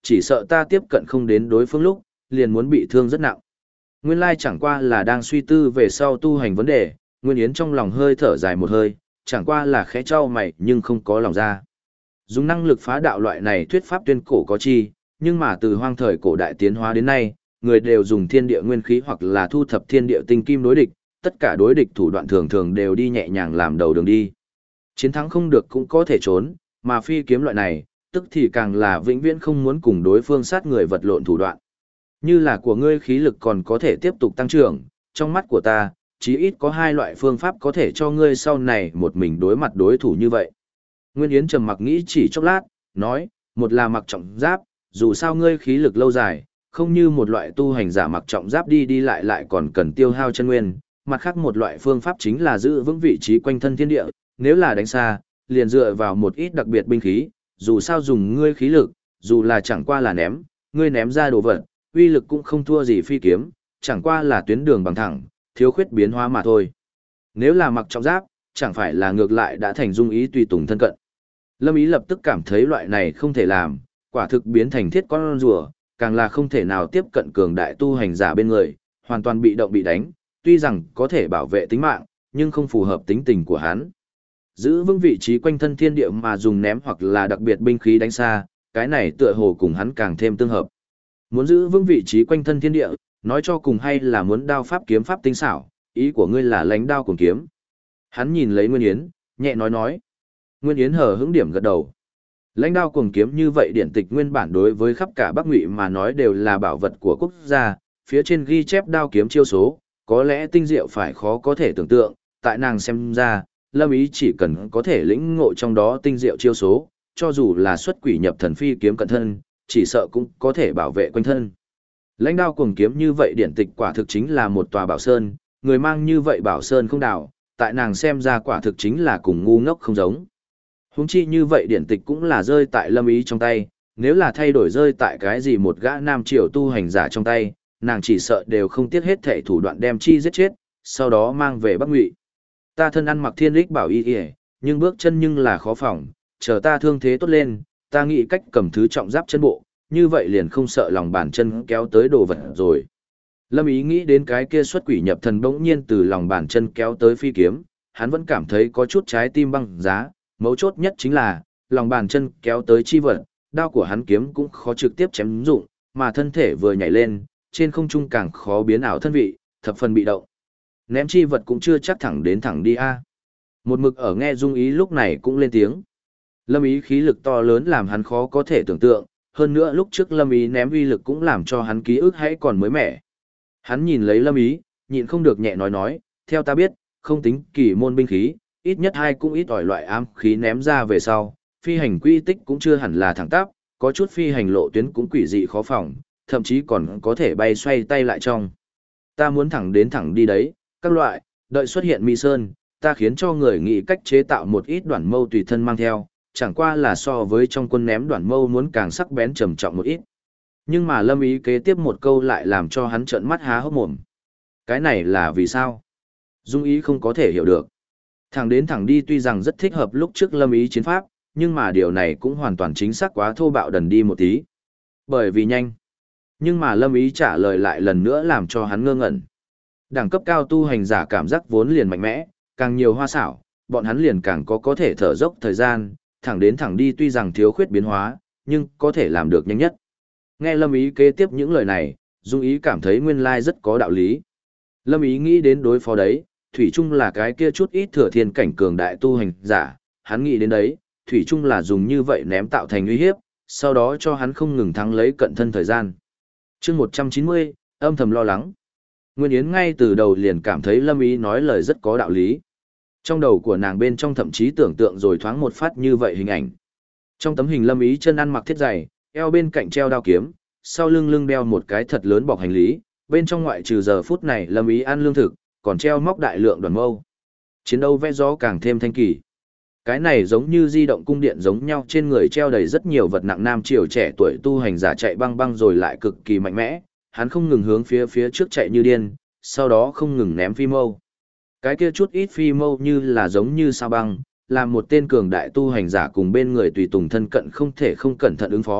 chỉ sợ ta tiếp cận không đến đối phương lúc, liền muốn bị thương rất nặng. Nguyên lai chẳng qua là đang suy tư về sau tu hành vấn đề, Nguyên Yến trong lòng hơi thở dài một hơi, chẳng qua là khẽ trao mày nhưng không có lòng ra. Dùng năng lực phá đạo loại này thuyết pháp tuyên cổ có chi, nhưng mà từ hoang thời cổ đại tiến hóa đến nay, người đều dùng thiên địa nguyên khí hoặc là thu thập thiên địa tinh kim đối địch, tất cả đối địch thủ đoạn thường thường đều đi nhẹ nhàng làm đầu đường đi. Chiến thắng không được cũng có thể trốn, mà phi kiếm loại này, tức thì càng là vĩnh viễn không muốn cùng đối phương sát người vật lộn thủ đoạn. Như là của ngươi khí lực còn có thể tiếp tục tăng trưởng, trong mắt của ta, chí ít có hai loại phương pháp có thể cho ngươi sau này một mình đối mặt đối thủ như vậy. Nguyên Yến trầm mặc nghĩ chỉ chốc lát, nói, một là mặc trọng giáp, dù sao ngươi khí lực lâu dài, không như một loại tu hành giả mặc trọng giáp đi đi lại lại còn cần tiêu hao chân nguyên, mặt khác một loại phương pháp chính là giữ vững vị trí quanh thân thiên địa, nếu là đánh xa, liền dựa vào một ít đặc biệt binh khí, dù sao dùng ngươi khí lực, dù là chẳng qua là ném, ngươi ném ra đồ vật, uy lực cũng không thua gì phi kiếm, chẳng qua là tuyến đường bằng thẳng, thiếu khuyết biến hóa mà thôi. Nếu là mặc trọng giáp, chẳng phải là ngược lại đã thành dung ý tùy tùng thân cận. Lâm Ý lập tức cảm thấy loại này không thể làm, quả thực biến thành thiết con rùa, càng là không thể nào tiếp cận cường đại tu hành giả bên người, hoàn toàn bị động bị đánh, tuy rằng có thể bảo vệ tính mạng, nhưng không phù hợp tính tình của hắn. Giữ vững vị trí quanh thân thiên địa mà dùng ném hoặc là đặc biệt binh khí đánh xa, cái này tựa hồ cùng hắn càng thêm tương hợp. Muốn giữ vững vị trí quanh thân thiên địa, nói cho cùng hay là muốn đao pháp kiếm pháp tinh xảo, ý của ngươi là lãnh đao cùng kiếm. Hắn nhìn lấy Nguyên Yến, nhẹ nói. Nguyên Yến hờ hững điểm gật đầu. Lãnh đao cùng kiếm như vậy điển tịch nguyên bản đối với khắp cả Bắc Ngụy mà nói đều là bảo vật của quốc gia, phía trên ghi chép đao kiếm chiêu số, có lẽ tinh diệu phải khó có thể tưởng tượng, tại nàng xem ra, Lâm Ý chỉ cần có thể lĩnh ngộ trong đó tinh diệu chiêu số, cho dù là xuất quỷ nhập thần phi kiếm cận thân, chỉ sợ cũng có thể bảo vệ quanh thân. Lãnh đao cùng kiếm như vậy điển tịch quả thực chính là một tòa bảo sơn, người mang như vậy bảo sơn không đảo, tại nàng xem ra quả thực chính là cùng ngu ngốc không giống. Huống chi như vậy điển tịch cũng là rơi tại Lâm Ý trong tay, nếu là thay đổi rơi tại cái gì một gã nam triều tu hành giả trong tay, nàng chỉ sợ đều không tiếc hết thảy thủ đoạn đem chi giết chết, sau đó mang về Bắc Ngụy. Ta thân ăn mặc thiên lích bảo y y, nhưng bước chân nhưng là khó phòng, chờ ta thương thế tốt lên, ta nghĩ cách cầm thứ trọng giáp chân bộ, như vậy liền không sợ lòng bàn chân kéo tới đồ vật rồi. Lâm Ý nghĩ đến cái kia xuất quỷ nhập thần bỗng nhiên từ lòng bàn chân kéo tới phi kiếm, hắn vẫn cảm thấy có chút trái tim băng giá, mấu chốt nhất chính là, lòng bàn chân kéo tới chi vật, đao của hắn kiếm cũng khó trực tiếp chém dụng, mà thân thể vừa nhảy lên, trên không trung càng khó biến ảo thân vị, thập phần bị động. Ném chi vật cũng chưa chắc thẳng đi a. Một mực ở nghe Dung Ý lúc này cũng lên tiếng. Lâm Ý khí lực to lớn làm hắn khó có thể tưởng tượng, hơn nữa lúc trước Lâm Ý ném uy lực cũng làm cho hắn ký ức hãy còn mới mẻ. Hắn nhìn lấy Lâm Ý, nhịn không được nhẹ nói, theo ta biết, không tính kỳ môn binh khí, ít nhất hai cũng ít ỏi loại ám khí ném ra về sau, phi hành quy tích cũng chưa hẳn là thẳng tắp, có chút phi hành lộ tuyến cũng quỷ dị khó phòng, thậm chí còn có thể bay xoay tay lại trong. Ta muốn thẳng đi đấy, các loại, đợi xuất hiện mi sơn, ta khiến cho người nghĩ cách chế tạo một ít đoạn mâu tùy thân mang theo, chẳng qua là so với trong quân ném đoạn mâu muốn càng sắc bén trầm trọng một ít. Nhưng mà Lâm Ý kế tiếp một câu lại làm cho hắn trợn mắt há hốc mồm. Cái này là vì sao? Dung Ý không có thể hiểu được. Thẳng đi tuy rằng rất thích hợp lúc trước Lâm Ý chiến pháp, nhưng mà điều này cũng hoàn toàn chính xác quá thô bạo đần đi một tí. Bởi vì nhanh. Nhưng mà Lâm Ý trả lời lại lần nữa làm cho hắn ngơ ngẩn. Đẳng cấp cao tu hành giả cảm giác vốn liền mạnh mẽ, càng nhiều hoa xảo, bọn hắn liền càng có thể thở dốc thời gian, thẳng đi tuy rằng thiếu khuyết biến hóa, nhưng có thể làm được nhanh nhất. Nghe Lâm Ý kế tiếp những lời này, Dung Ý cảm thấy nguyên lai rất có đạo lý. Lâm Ý nghĩ đến đối phó đấy, Thủy Trung là cái kia chút ít thừa thiên cảnh cường đại tu hành giả, hắn nghĩ đến đấy, Thủy Trung là dùng như vậy ném tạo thành uy hiếp, sau đó cho hắn không ngừng thắng lấy cận thân thời gian. chương 190, âm thầm lo lắng. Nguyên Yến ngay từ đầu liền cảm thấy Lâm Ý nói lời rất có đạo lý. Trong đầu của nàng bên trong thậm chí tưởng tượng rồi thoáng một phát như vậy hình ảnh. Trong tấm hình Lâm Ý chân ăn mặc thiết dày, eo bên cạnh treo đao kiếm, sau lưng đeo một cái thật lớn bọc hành lý, bên trong ngoại trừ giờ phút này Lâm Ý ăn lương thực, còn treo móc đại lượng đoàn mâu. Chiến đấu vẽ gió càng thêm thanh kỳ. Cái này giống như di động cung điện giống nhau, trên người treo đầy rất nhiều vật nặng, nam triều trẻ tuổi tu hành giả chạy băng rồi lại cực kỳ mạnh mẽ, hắn không ngừng hướng phía trước chạy như điên, sau đó không ngừng ném phi mâu. Cái kia chút ít phi mâu như là giống như sao băng, làm một tên cường đại tu hành giả cùng bên người tùy tùng thân cận không thể không cẩn thận ứng phó,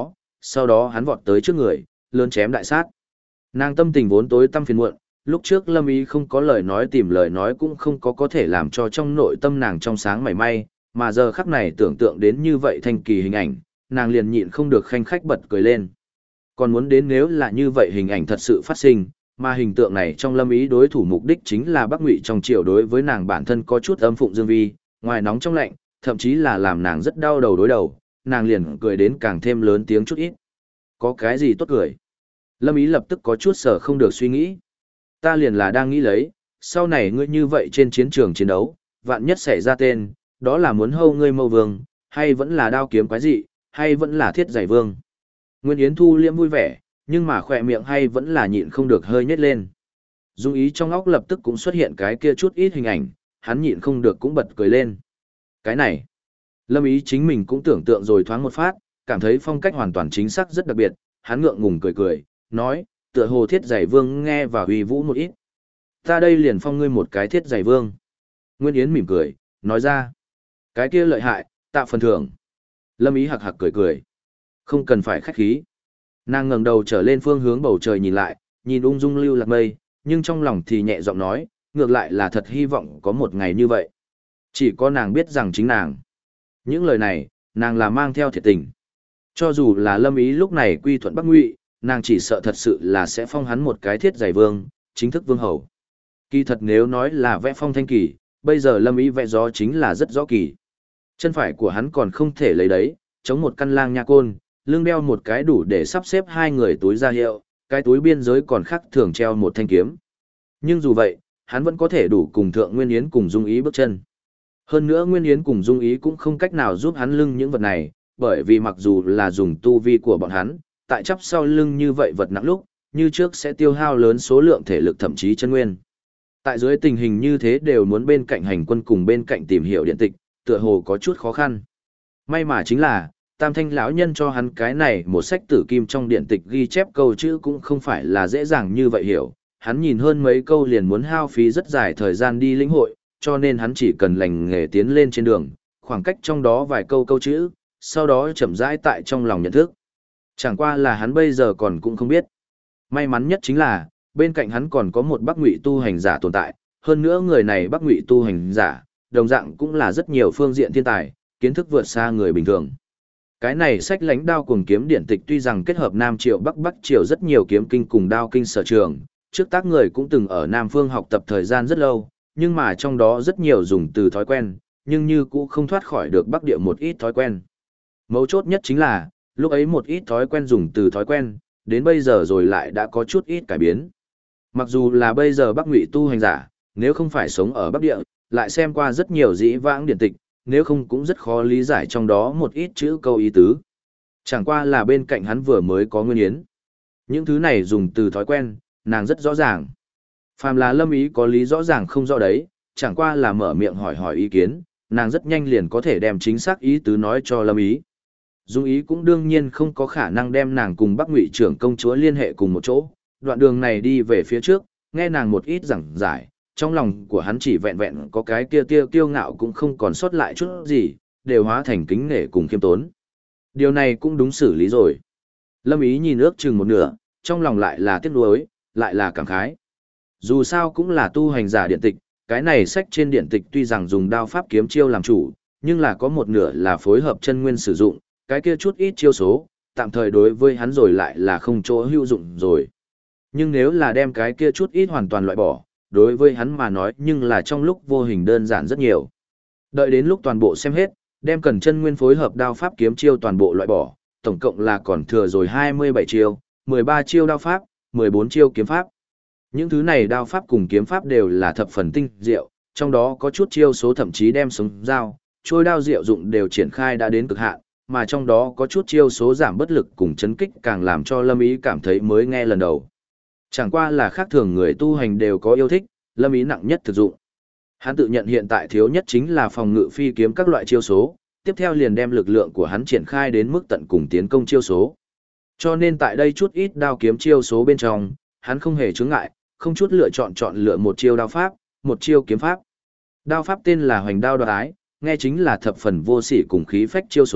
sau đó hắn vọt tới trước người, lớn chém đại sát. Nàng tâm tình vốn tối tăm phiền muộn, lúc trước Lâm Ý không có lời nói tìm lời nói cũng không có thể làm cho trong nội tâm nàng trong sáng mảy may, mà giờ khắc này tưởng tượng đến như vậy thanh kỳ hình ảnh, nàng liền nhịn không được khanh khách bật cười lên. Còn muốn đến nếu là như vậy hình ảnh thật sự phát sinh, mà hình tượng này trong Lâm Ý đối thủ mục đích chính là Bắc Ngụy trong triều đối với nàng bản thân có chút âm phụng dương vi, ngoài nóng trong lạnh, thậm chí là làm nàng rất đau đầu đối đầu, nàng liền cười đến càng thêm lớn tiếng chút ít. Có cái gì tốt cười? Lâm Ý lập tức có chút sở không được suy nghĩ. Ta liền là đang nghĩ lấy, sau này ngươi như vậy trên chiến trường chiến đấu, vạn nhất xảy ra tên, đó là muốn hâu ngươi mâu vương, hay vẫn là đao kiếm quái dị, hay vẫn là thiết giải vương. Nguyên Yến thu liễm vui vẻ, nhưng mà khỏe miệng hay vẫn là nhịn không được hơi nhếch lên. Dung Ý trong óc lập tức cũng xuất hiện cái kia chút ít hình ảnh, hắn nhịn không được cũng bật cười lên. Cái này, Lâm Ý chính mình cũng tưởng tượng rồi thoáng một phát, cảm thấy phong cách hoàn toàn chính xác rất đặc biệt, hắn ngượng ngùng cười cười, nói, tựa hồ thiết giải vương nghe và uy vũ một ít. Ta đây liền phong ngươi một cái thiết giải vương. Nguyên Yến mỉm cười, nói ra, cái kia lợi hại, tạo phần thưởng. Lâm Ý hạc hạc cười cười. Không cần phải khách khí. Nàng ngẩng đầu trở lên phương hướng bầu trời nhìn lại, nhìn ung dung lưu lạc mây, nhưng trong lòng thì nhẹ giọng nói, ngược lại là thật hy vọng có một ngày như vậy. Chỉ có nàng biết rằng chính nàng. Những lời này, nàng là mang theo thiệt tình. Cho dù là Lâm Ý lúc này quy thuận Bắc Ngụy, nàng chỉ sợ thật sự là sẽ phong hắn một cái thiết giày vương, chính thức vương hầu. Kỳ thật nếu nói là vẽ phong thanh kỳ, bây giờ Lâm Ý vẽ gió chính là rất rõ kỳ. Chân phải của hắn còn không thể lấy đấy, chống một căn lang nha côn, lưng đeo một cái đủ để sắp xếp hai người túi ra hiệu, cái túi biên giới còn khác thường treo một thanh kiếm. Nhưng dù vậy, hắn vẫn có thể đủ cùng Thượng Nguyên Yến cùng Dung Ý bước chân. Hơn nữa Nguyên Yến cùng Dung Ý cũng không cách nào giúp hắn lưng những vật này, bởi vì mặc dù là dùng tu vi của bọn hắn, tại chắp sau lưng như vậy vật nặng lúc, như trước sẽ tiêu hao lớn số lượng thể lực thậm chí chân nguyên. Tại dưới tình hình như thế đều muốn bên cạnh hành quân cùng bên cạnh tìm hiểu điện tịch, tựa hồ có chút khó khăn. May mà chính là, Tam Thanh lão nhân cho hắn cái này một sách tử kim trong điện tịch ghi chép câu chữ cũng không phải là dễ dàng như vậy hiểu. Hắn nhìn hơn mấy câu liền muốn hao phí rất dài thời gian đi lĩnh hội, cho nên hắn chỉ cần lành nghề tiến lên trên đường, khoảng cách trong đó vài câu câu chữ, sau đó chậm rãi tại trong lòng nhận thức. Chẳng qua là hắn bây giờ còn cũng không biết. May mắn nhất chính là, bên cạnh hắn còn có một Bắc Ngụy tu hành giả tồn tại, hơn nữa người này Bắc Ngụy tu hành giả, đồng dạng cũng là rất nhiều phương diện thiên tài, kiến thức vượt xa người bình thường. Cái này sách lãnh đao cuồng kiếm điển tịch tuy rằng kết hợp Nam Triều Bắc Triều rất nhiều kiếm kinh cùng đao kinh sở trường, trước tác người cũng từng ở Nam Phương học tập thời gian rất lâu, nhưng mà trong đó rất nhiều dùng từ thói quen, nhưng như cũng không thoát khỏi được Bắc Địa một ít thói quen. Mấu chốt nhất chính là, lúc ấy một ít thói quen dùng từ thói quen, đến bây giờ rồi lại đã có chút ít cải biến. Mặc dù là bây giờ Bắc Ngụy tu hành giả, nếu không phải sống ở Bắc Địa, lại xem qua rất nhiều dĩ vãng điển tịch, nếu không cũng rất khó lý giải trong đó một ít chữ câu ý tứ. Chẳng qua là bên cạnh hắn vừa mới có Nguyên Yến. Những thứ này dùng từ thói quen, nàng rất rõ ràng. Phàm là Lâm Ý có lý rõ ràng không rõ đấy, chẳng qua là mở miệng hỏi hỏi ý kiến, nàng rất nhanh liền có thể đem chính xác ý tứ nói cho Lâm Ý. Dung Ý cũng đương nhiên không có khả năng đem nàng cùng Bắc Ngụy trưởng công chúa liên hệ cùng một chỗ, đoạn đường này đi về phía trước, nghe nàng một ít giảng giải, trong lòng của hắn chỉ vẹn vẹn có cái kia kiêu ngạo cũng không còn sót lại chút gì, đều hóa thành kính nể cùng khiêm tốn. Điều này cũng đúng xử lý rồi. Lâm Ý nhìn ước chừng một nửa, trong lòng lại là tiếc nuối, lại là cảm khái. Dù sao cũng là tu hành giả điện tịch, cái này sách trên điện tịch tuy rằng dùng đao pháp kiếm chiêu làm chủ, nhưng là có một nửa là phối hợp chân nguyên sử dụng, cái kia chút ít chiêu số, tạm thời đối với hắn rồi lại là không chỗ hữu dụng rồi. Nhưng nếu là đem cái kia chút ít hoàn toàn loại bỏ, đối với hắn mà nói nhưng là trong lúc vô hình đơn giản rất nhiều. Đợi đến lúc toàn bộ xem hết, đem cần chân nguyên phối hợp đao pháp kiếm chiêu toàn bộ loại bỏ, tổng cộng là còn thừa rồi 27 chiêu, 13 chiêu đao pháp, 14 chiêu kiếm pháp. Những thứ này đao pháp cùng kiếm pháp đều là thập phần tinh diệu, trong đó có chút chiêu số thậm chí đem sống dao, trôi đao diệu dụng đều triển khai đã đến cực hạn, mà trong đó có chút chiêu số giảm bất lực cùng chấn kích càng làm cho Lâm Ý cảm thấy mới nghe lần đầu. Chẳng qua là khác thường người tu hành đều có yêu thích, Lâm Ý nặng nhất thực dụng. Hắn tự nhận hiện tại thiếu nhất chính là phòng ngự phi kiếm các loại chiêu số, tiếp theo liền đem lực lượng của hắn triển khai đến mức tận cùng tiến công chiêu số. Cho nên tại đây chút ít đao kiếm chiêu số bên trong, hắn không hề chướng ngại, không chút chọn lựa một chiêu đao pháp, một chiêu kiếm pháp. Đao pháp tên là Hoành Đao Đoạt Ái, nghe chính là thập phần vô sỉ cùng khí phách chiêu số,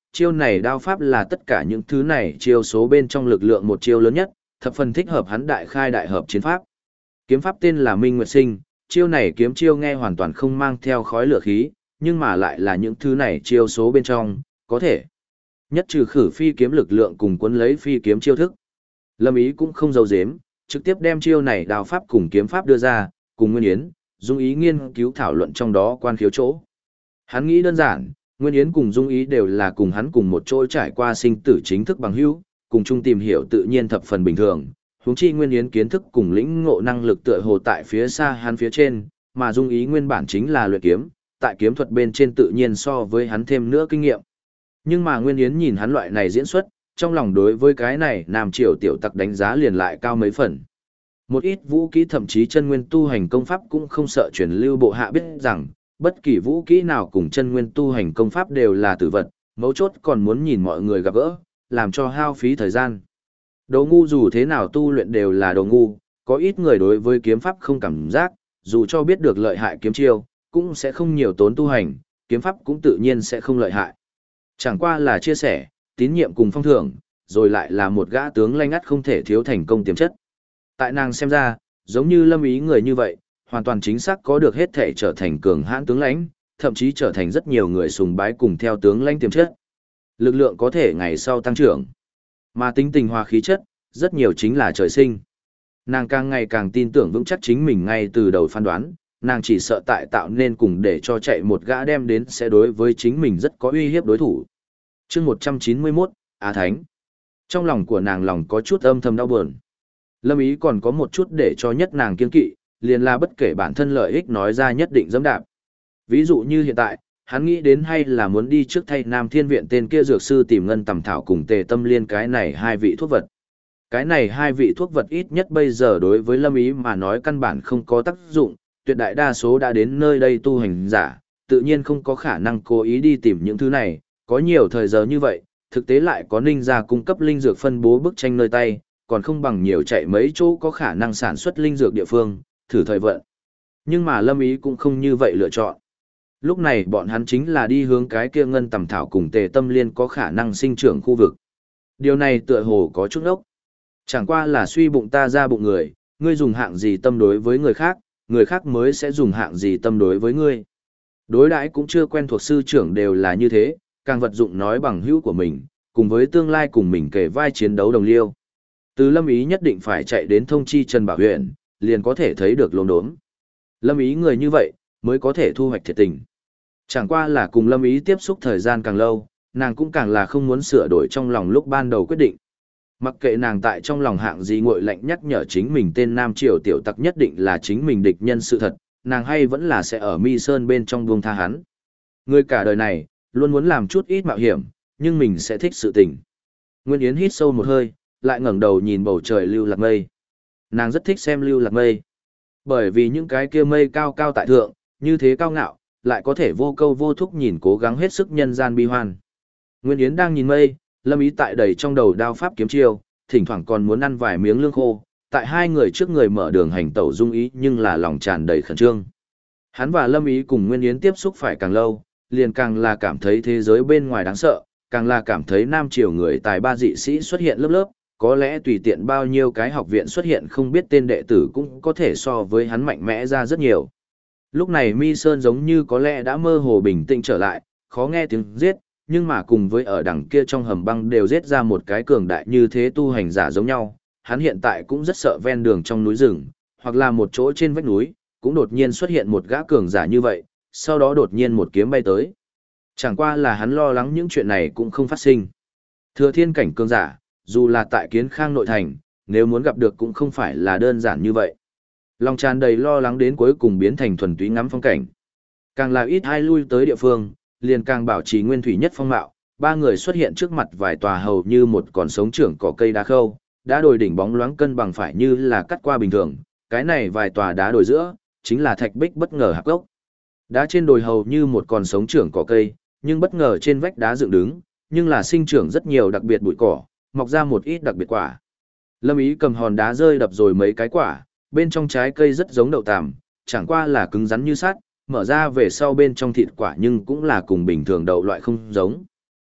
chiêu này đao pháp là tất cả những thứ này chiêu số bên trong lực lượng một chiêu lớn nhất, thập phần thích hợp hắn đại khai đại hợp chiến pháp. Kiếm pháp tên là Minh Nguyệt Sinh, chiêu này kiếm chiêu nghe hoàn toàn không mang theo khói lửa khí, nhưng mà lại là những thứ này chiêu số bên trong, có thể nhất trừ khử phi kiếm lực lượng cùng cuốn lấy phi kiếm chiêu thức. Lâm Ý cũng không giấu giếm, trực tiếp đem chiêu này đao pháp cùng kiếm pháp đưa ra, cùng Nguyên Yến, Dung Ý nghiên cứu thảo luận trong đó quan khiếu chỗ. Hắn nghĩ đơn giản, Nguyên Yến cùng Dung Ý đều là cùng hắn cùng một chỗ trải qua sinh tử chính thức bằng hữu, cùng chung tìm hiểu tự nhiên thập phần bình thường. Huống chi Nguyên Yến kiến thức cùng lĩnh ngộ năng lực tựa hồ tại phía xa hắn phía trên, mà Dung Ý nguyên bản chính là luyện kiếm, tại kiếm thuật bên trên tự nhiên so với hắn thêm nữa kinh nghiệm. Nhưng mà Nguyên Yến nhìn hắn loại này diễn xuất, trong lòng đối với cái này Nam Triều tiểu tặc đánh giá liền lại cao mấy phần. Một ít vũ kỹ thậm chí chân nguyên tu hành công pháp cũng không sợ truyền lưu bộ hạ biết rằng, bất kỳ vũ kỹ nào cùng chân nguyên tu hành công pháp đều là tử vật, mấu chốt còn muốn nhìn mọi người gặp gỡ, làm cho hao phí thời gian. Đồ ngu dù thế nào tu luyện đều là đồ ngu, có ít người đối với kiếm pháp không cảm giác, dù cho biết được lợi hại kiếm chiêu, cũng sẽ không nhiều tốn tu hành, kiếm pháp cũng tự nhiên sẽ không lợi hại. Chẳng qua là chia sẻ, tín nhiệm cùng phong thưởng, rồi lại là một gã tướng lanh ngắt không thể thiếu thành công tiềm chất. Tại nàng xem ra, giống như Lâm Ý người như vậy, hoàn toàn chính xác có được hết thể trở thành cường hãn tướng lãnh, thậm chí trở thành rất nhiều người sùng bái cùng theo tướng lãnh tiềm chất. Lực lượng có thể ngày sau tăng trưởng, mà tính tình hòa khí chất, rất nhiều chính là trời sinh. Nàng càng ngày càng tin tưởng vững chắc chính mình ngay từ đầu phán đoán, nàng chỉ sợ tại tạo nên cùng để cho chạy một gã đem đến sẽ đối với chính mình rất có uy hiếp đối thủ. Chương 191, Á Thánh. Trong lòng của nàng lòng có chút âm thầm đau buồn. Lâm Ý còn có một chút để cho nhất nàng kiên kỵ, liền là bất kể bản thân lợi ích nói ra nhất định dẫm đạp. Ví dụ như hiện tại, hắn nghĩ đến hay là muốn đi trước thay Nam Thiên Viện tên kia dược sư tìm ngân tầm thảo cùng Tề Tâm Liên cái này hai vị thuốc vật. Cái này hai vị thuốc vật ít nhất bây giờ đối với Lâm Ý mà nói căn bản không có tác dụng, tuyệt đại đa số đã đến nơi đây tu hành giả, tự nhiên không có khả năng cố ý đi tìm những thứ này, có nhiều thời giờ như vậy, thực tế lại có ninh gia cung cấp linh dược phân bố bức tranh nơi tay, còn không bằng nhiều chạy mấy chỗ có khả năng sản xuất linh dược địa phương, thử thời vận. Nhưng mà Lâm Ý cũng không như vậy lựa chọn. Lúc này bọn hắn chính là đi hướng cái kia ngân tầm thảo cùng Tề Tâm Liên có khả năng sinh trưởng khu vực. Điều này tựa hồ có chút ốc. Chẳng qua là suy bụng ta ra bụng người, ngươi dùng hạng gì tâm đối với người khác mới sẽ dùng hạng gì tâm đối với ngươi. Đối đãi cũng chưa quen thuộc sư trưởng đều là như thế, càng vật dụng nói bằng hữu của mình, cùng với tương lai cùng mình kề vai chiến đấu đồng liêu. Từ Lâm Ý nhất định phải chạy đến thông chi Trần Bảo huyện, liền có thể thấy được lồn đốm. Lâm Ý người như vậy, mới có thể thu hoạch thiệt tình. Chẳng qua là cùng Lâm Ý tiếp xúc thời gian càng lâu, nàng cũng càng là không muốn sửa đổi trong lòng lúc ban đầu quyết định. Mặc kệ nàng tại trong lòng hạng gì nguội lạnh nhắc nhở chính mình tên Nam Triều tiểu tặc nhất định là chính mình địch nhân sự thật, nàng hay vẫn là sẽ ở Mi Sơn bên trong buông tha hắn. Người cả đời này, luôn muốn làm chút ít mạo hiểm, nhưng mình sẽ thích sự tình. Nguyên Yến hít sâu một hơi, lại ngẩng đầu nhìn bầu trời lưu lạc mây. Nàng rất thích xem lưu lạc mây. Bởi vì những cái kia mây cao cao tại thượng, như thế cao ngạo, lại có thể vô câu vô thúc nhìn cố gắng hết sức nhân gian bi hoan. Nguyên Yến đang nhìn mây, Lâm Ý tại đầy trong đầu đao pháp kiếm chiêu, thỉnh thoảng còn muốn ăn vài miếng lương khô, tại hai người trước người mở đường hành tẩu Dung Ý nhưng là lòng tràn đầy khẩn trương. Hắn và Lâm Ý cùng Nguyên Yến tiếp xúc phải càng lâu, liền càng là cảm thấy thế giới bên ngoài đáng sợ, càng là cảm thấy Nam Triều người tài ba dị sĩ xuất hiện lớp lớp, có lẽ tùy tiện bao nhiêu cái học viện xuất hiện không biết tên đệ tử cũng có thể so với hắn mạnh mẽ ra rất nhiều. Lúc này Mi Sơn giống như có lẽ đã mơ hồ bình tĩnh trở lại, khó nghe tiếng giết, nhưng mà cùng với ở đằng kia trong hầm băng đều giết ra một cái cường đại như thế tu hành giả giống nhau, hắn hiện tại cũng rất sợ ven đường trong núi rừng, hoặc là một chỗ trên vách núi, cũng đột nhiên xuất hiện một gã cường giả như vậy, sau đó đột nhiên một kiếm bay tới. Chẳng qua là hắn lo lắng những chuyện này cũng không phát sinh. Thừa thiên cảnh cường giả, dù là tại Kiến Khang nội thành, nếu muốn gặp được cũng không phải là đơn giản như vậy. Lòng tràn đầy lo lắng đến cuối cùng biến thành thuần túy ngắm phong cảnh. Càng là ít ai lui tới địa phương, liền càng bảo trì nguyên thủy nhất phong mạo, ba người xuất hiện trước mặt vài tòa hầu như một còn sống trưởng cỏ cây đá khâu, đá đồi đỉnh bóng loáng cân bằng phải như là cắt qua bình thường, cái này vài tòa đá đồi giữa, chính là thạch bích bất ngờ hạp gốc. Đá trên đồi hầu như một còn sống trưởng cỏ cây, nhưng bất ngờ trên vách đá dựng đứng, nhưng là sinh trưởng rất nhiều đặc biệt bụi cỏ, mọc ra một ít đặc biệt quả. Lâm Ý cầm hòn đá rơi đập rồi mấy cái quả, bên trong trái cây rất giống đậu tằm, chẳng qua là cứng rắn như sắt, mở ra về sau bên trong thịt quả nhưng cũng là cùng bình thường đậu loại không giống.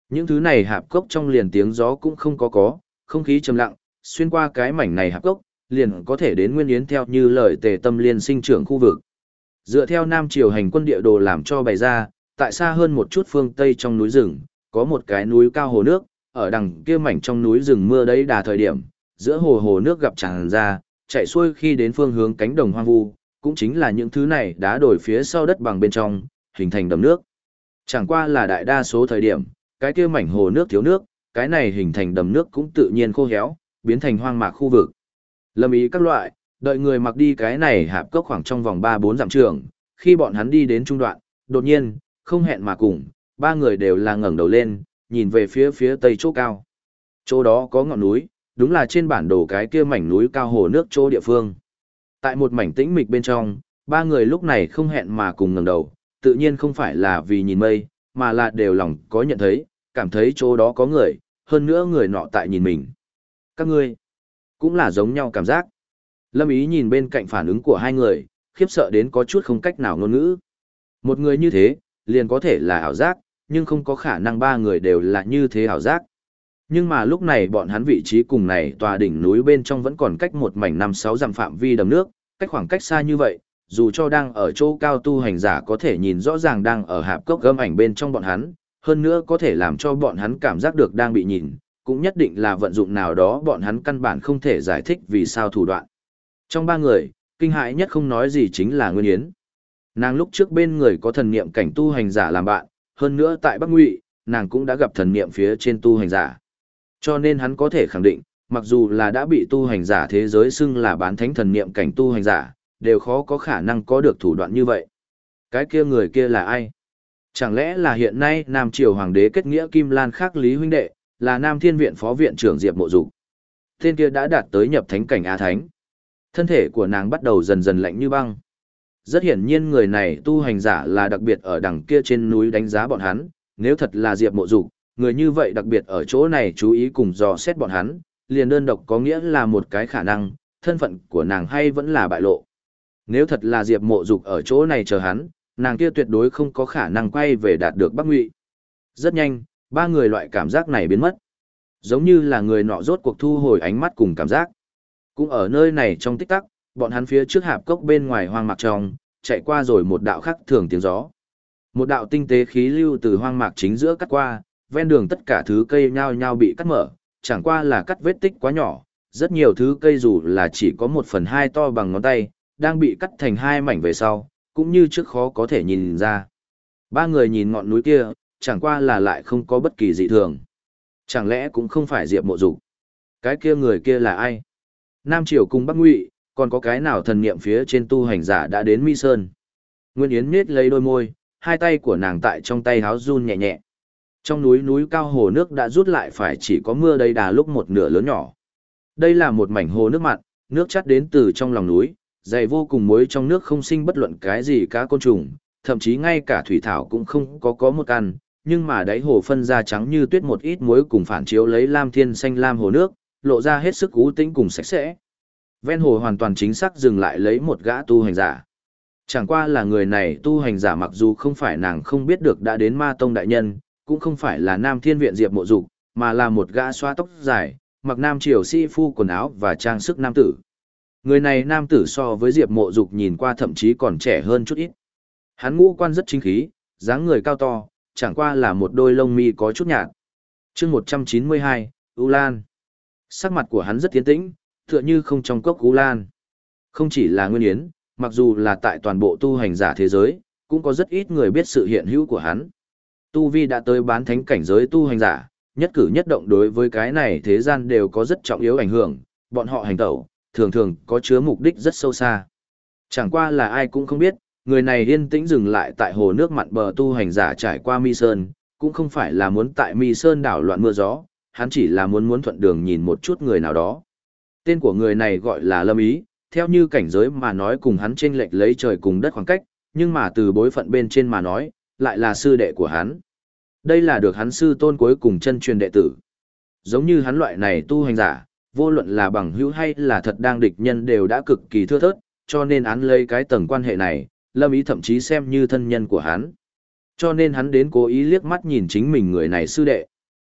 Những thứ này hạp cốc trong liền tiếng gió cũng không có, không khí trầm lặng, xuyên qua cái mảnh này hạp cốc, liền có thể đến Nguyên Yến theo như lời Tề Tâm Liên sinh trưởng khu vực. Dựa theo Nam Triều hành quân địa đồ làm cho bày ra, tại xa hơn một chút phương Tây trong núi rừng, có một cái núi cao hồ nước, ở đằng kia mảnh trong núi rừng mưa đấy đà thời điểm, giữa hồ nước gặp tràn ra, chạy xuôi khi đến phương hướng cánh đồng hoang vu, cũng chính là những thứ này đá đổi phía sau đất bằng bên trong, hình thành đầm nước. Chẳng qua là đại đa số thời điểm, cái kia mảnh hồ nước thiếu nước, cái này hình thành đầm nước cũng tự nhiên khô héo, biến thành hoang mạc khu vực. Lâm ý các loại, đợi người mặc đi cái này hạp cốc khoảng trong vòng 3-4 dặm trường, khi bọn hắn đi đến trung đoạn, đột nhiên, không hẹn mà cùng, ba người đều là ngẩng đầu lên, nhìn về phía tây chỗ cao. Chỗ đó có ngọn núi, đúng là trên bản đồ cái kia mảnh núi cao hồ nước chỗ địa phương. Tại một mảnh tĩnh mịch bên trong, ba người lúc này không hẹn mà cùng ngẩng đầu, tự nhiên không phải là vì nhìn mây, mà là đều lòng có nhận thấy, cảm thấy chỗ đó có người, hơn nữa người nọ tại nhìn mình. Các ngươi, cũng là giống nhau cảm giác. Lâm ý nhìn bên cạnh phản ứng của hai người, khiếp sợ đến có chút không cách nào ngôn ngữ. Một người như thế, liền có thể là ảo giác, nhưng không có khả năng ba người đều là như thế ảo giác. Nhưng mà lúc này bọn hắn vị trí cùng này tòa đỉnh núi bên trong vẫn còn cách một mảnh 5-6 dặm phạm vi đầm nước, cách khoảng cách xa như vậy, dù cho đang ở chỗ cao tu hành giả có thể nhìn rõ ràng đang ở hạp cốc gâm ảnh bên trong bọn hắn, hơn nữa có thể làm cho bọn hắn cảm giác được đang bị nhìn, cũng nhất định là vận dụng nào đó bọn hắn căn bản không thể giải thích vì sao thủ đoạn. Trong ba người, kinh hãi nhất không nói gì chính là Nguyên Yến. Nàng lúc trước bên người có thần niệm cảnh tu hành giả làm bạn, hơn nữa tại Bắc Ngụy, nàng cũng đã gặp thần niệm phía trên tu hành giả. Cho nên hắn có thể khẳng định, mặc dù là đã bị tu hành giả thế giới xưng là bán thánh thần niệm cảnh tu hành giả, đều khó có khả năng có được thủ đoạn như vậy. Cái kia người kia là ai? Chẳng lẽ là hiện nay Nam Triều Hoàng đế kết nghĩa Kim Lan Khắc Lý huynh đệ, là Nam Thiên Viện Phó Viện trưởng Diệp Mộ Dục. Tên kia đã đạt tới nhập thánh cảnh Á Thánh. Thân thể của nàng bắt đầu dần dần lạnh như băng. Rất hiển nhiên người này tu hành giả là đặc biệt ở đằng kia trên núi đánh giá bọn hắn, nếu thật là Diệp Mộ Dục, người như vậy đặc biệt ở chỗ này chú ý cùng dò xét bọn hắn, liền đơn độc có nghĩa là một cái khả năng, thân phận của nàng hay vẫn là bại lộ. Nếu thật là Diệp Mộ Dục ở chỗ này chờ hắn, nàng kia tuyệt đối không có khả năng quay về đạt được Bắc Ngụy. Rất nhanh, ba người loại cảm giác này biến mất. Giống như là người nọ rốt cuộc thu hồi ánh mắt cùng cảm giác. Cũng ở nơi này trong tích tắc, bọn hắn phía trước hạp cốc bên ngoài hoang mạc trong, chạy qua rồi một đạo khắc thường tiếng gió. Một đạo tinh tế khí lưu từ hoang mạc chính giữa cắt qua, ven đường tất cả thứ cây nhao nhao bị cắt mở, chẳng qua là cắt vết tích quá nhỏ, rất nhiều thứ cây dù là chỉ có 1/2 to bằng ngón tay, đang bị cắt thành hai mảnh về sau, cũng như trước khó có thể nhìn ra. Ba người nhìn ngọn núi kia, chẳng qua là lại không có bất kỳ dị thường. Chẳng lẽ cũng không phải Diệp Mộ Dục? Cái kia người kia là ai? Nam Triều cùng Bắc Ngụy, còn có cái nào thần niệm phía trên tu hành giả đã đến Mi Sơn? Nguyên Yến nhếch lấy đôi môi, hai tay của nàng tại trong tay háo run nhẹ nhẹ. Trong núi cao hồ nước đã rút lại phải chỉ có mưa đầy đà lúc một nửa lớn nhỏ. Đây là một mảnh hồ nước mặn, nước chắt đến từ trong lòng núi, dày vô cùng muối, trong nước không sinh bất luận cái gì cá côn trùng, thậm chí ngay cả thủy thảo cũng không có một căn, nhưng mà đáy hồ phân ra trắng như tuyết một ít muối cùng phản chiếu lấy lam thiên xanh lam hồ nước, lộ ra hết sức u tĩnh cùng sạch sẽ. Ven hồ hoàn toàn chính xác dừng lại lấy một gã tu hành giả. Chẳng qua là người này tu hành giả mặc dù không phải nàng không biết được đã đến Ma Tông đại nhân, cũng không phải là Nam Thiên Viện Diệp Mộ Dục, mà là một gã xoa tóc dài, mặc nam triều sĩ phu quần áo và trang sức nam tử. Người này nam tử so với Diệp Mộ Dục nhìn qua thậm chí còn trẻ hơn chút ít. Hắn ngũ quan rất chính khí, dáng người cao to, chẳng qua là một đôi lông mi có chút nhạt. Chương 192, U Lan. Sắc mặt của hắn rất tiến tĩnh, tựa như không trong cốc U Lan. Không chỉ là Nguyên Yến, mặc dù là tại toàn bộ tu hành giả thế giới, cũng có rất ít người biết sự hiện hữu của hắn. Tu vi đã tới bán thánh cảnh giới tu hành giả, nhất cử nhất động đối với cái này thế gian đều có rất trọng yếu ảnh hưởng, bọn họ hành tẩu, thường thường có chứa mục đích rất sâu xa. Chẳng qua là ai cũng không biết, người này yên tĩnh dừng lại tại hồ nước mặn bờ tu hành giả trải qua Mi Sơn, cũng không phải là muốn tại Mi Sơn đảo loạn mưa gió, hắn chỉ là muốn thuận đường nhìn một chút người nào đó. Tên của người này gọi là Lâm Ý, theo như cảnh giới mà nói cùng hắn chênh lệch lấy trời cùng đất khoảng cách, nhưng mà từ bối phận bên trên mà nói, lại là sư đệ của hắn. Đây là được hắn sư tôn cuối cùng chân truyền đệ tử. Giống như hắn loại này tu hành giả, vô luận là bằng hữu hay là thật đang địch nhân đều đã cực kỳ thưa thớt, cho nên hắn lấy cái tầng quan hệ này, Lâm Ý thậm chí xem như thân nhân của hắn. Cho nên hắn đến cố ý liếc mắt nhìn chính mình người này sư đệ.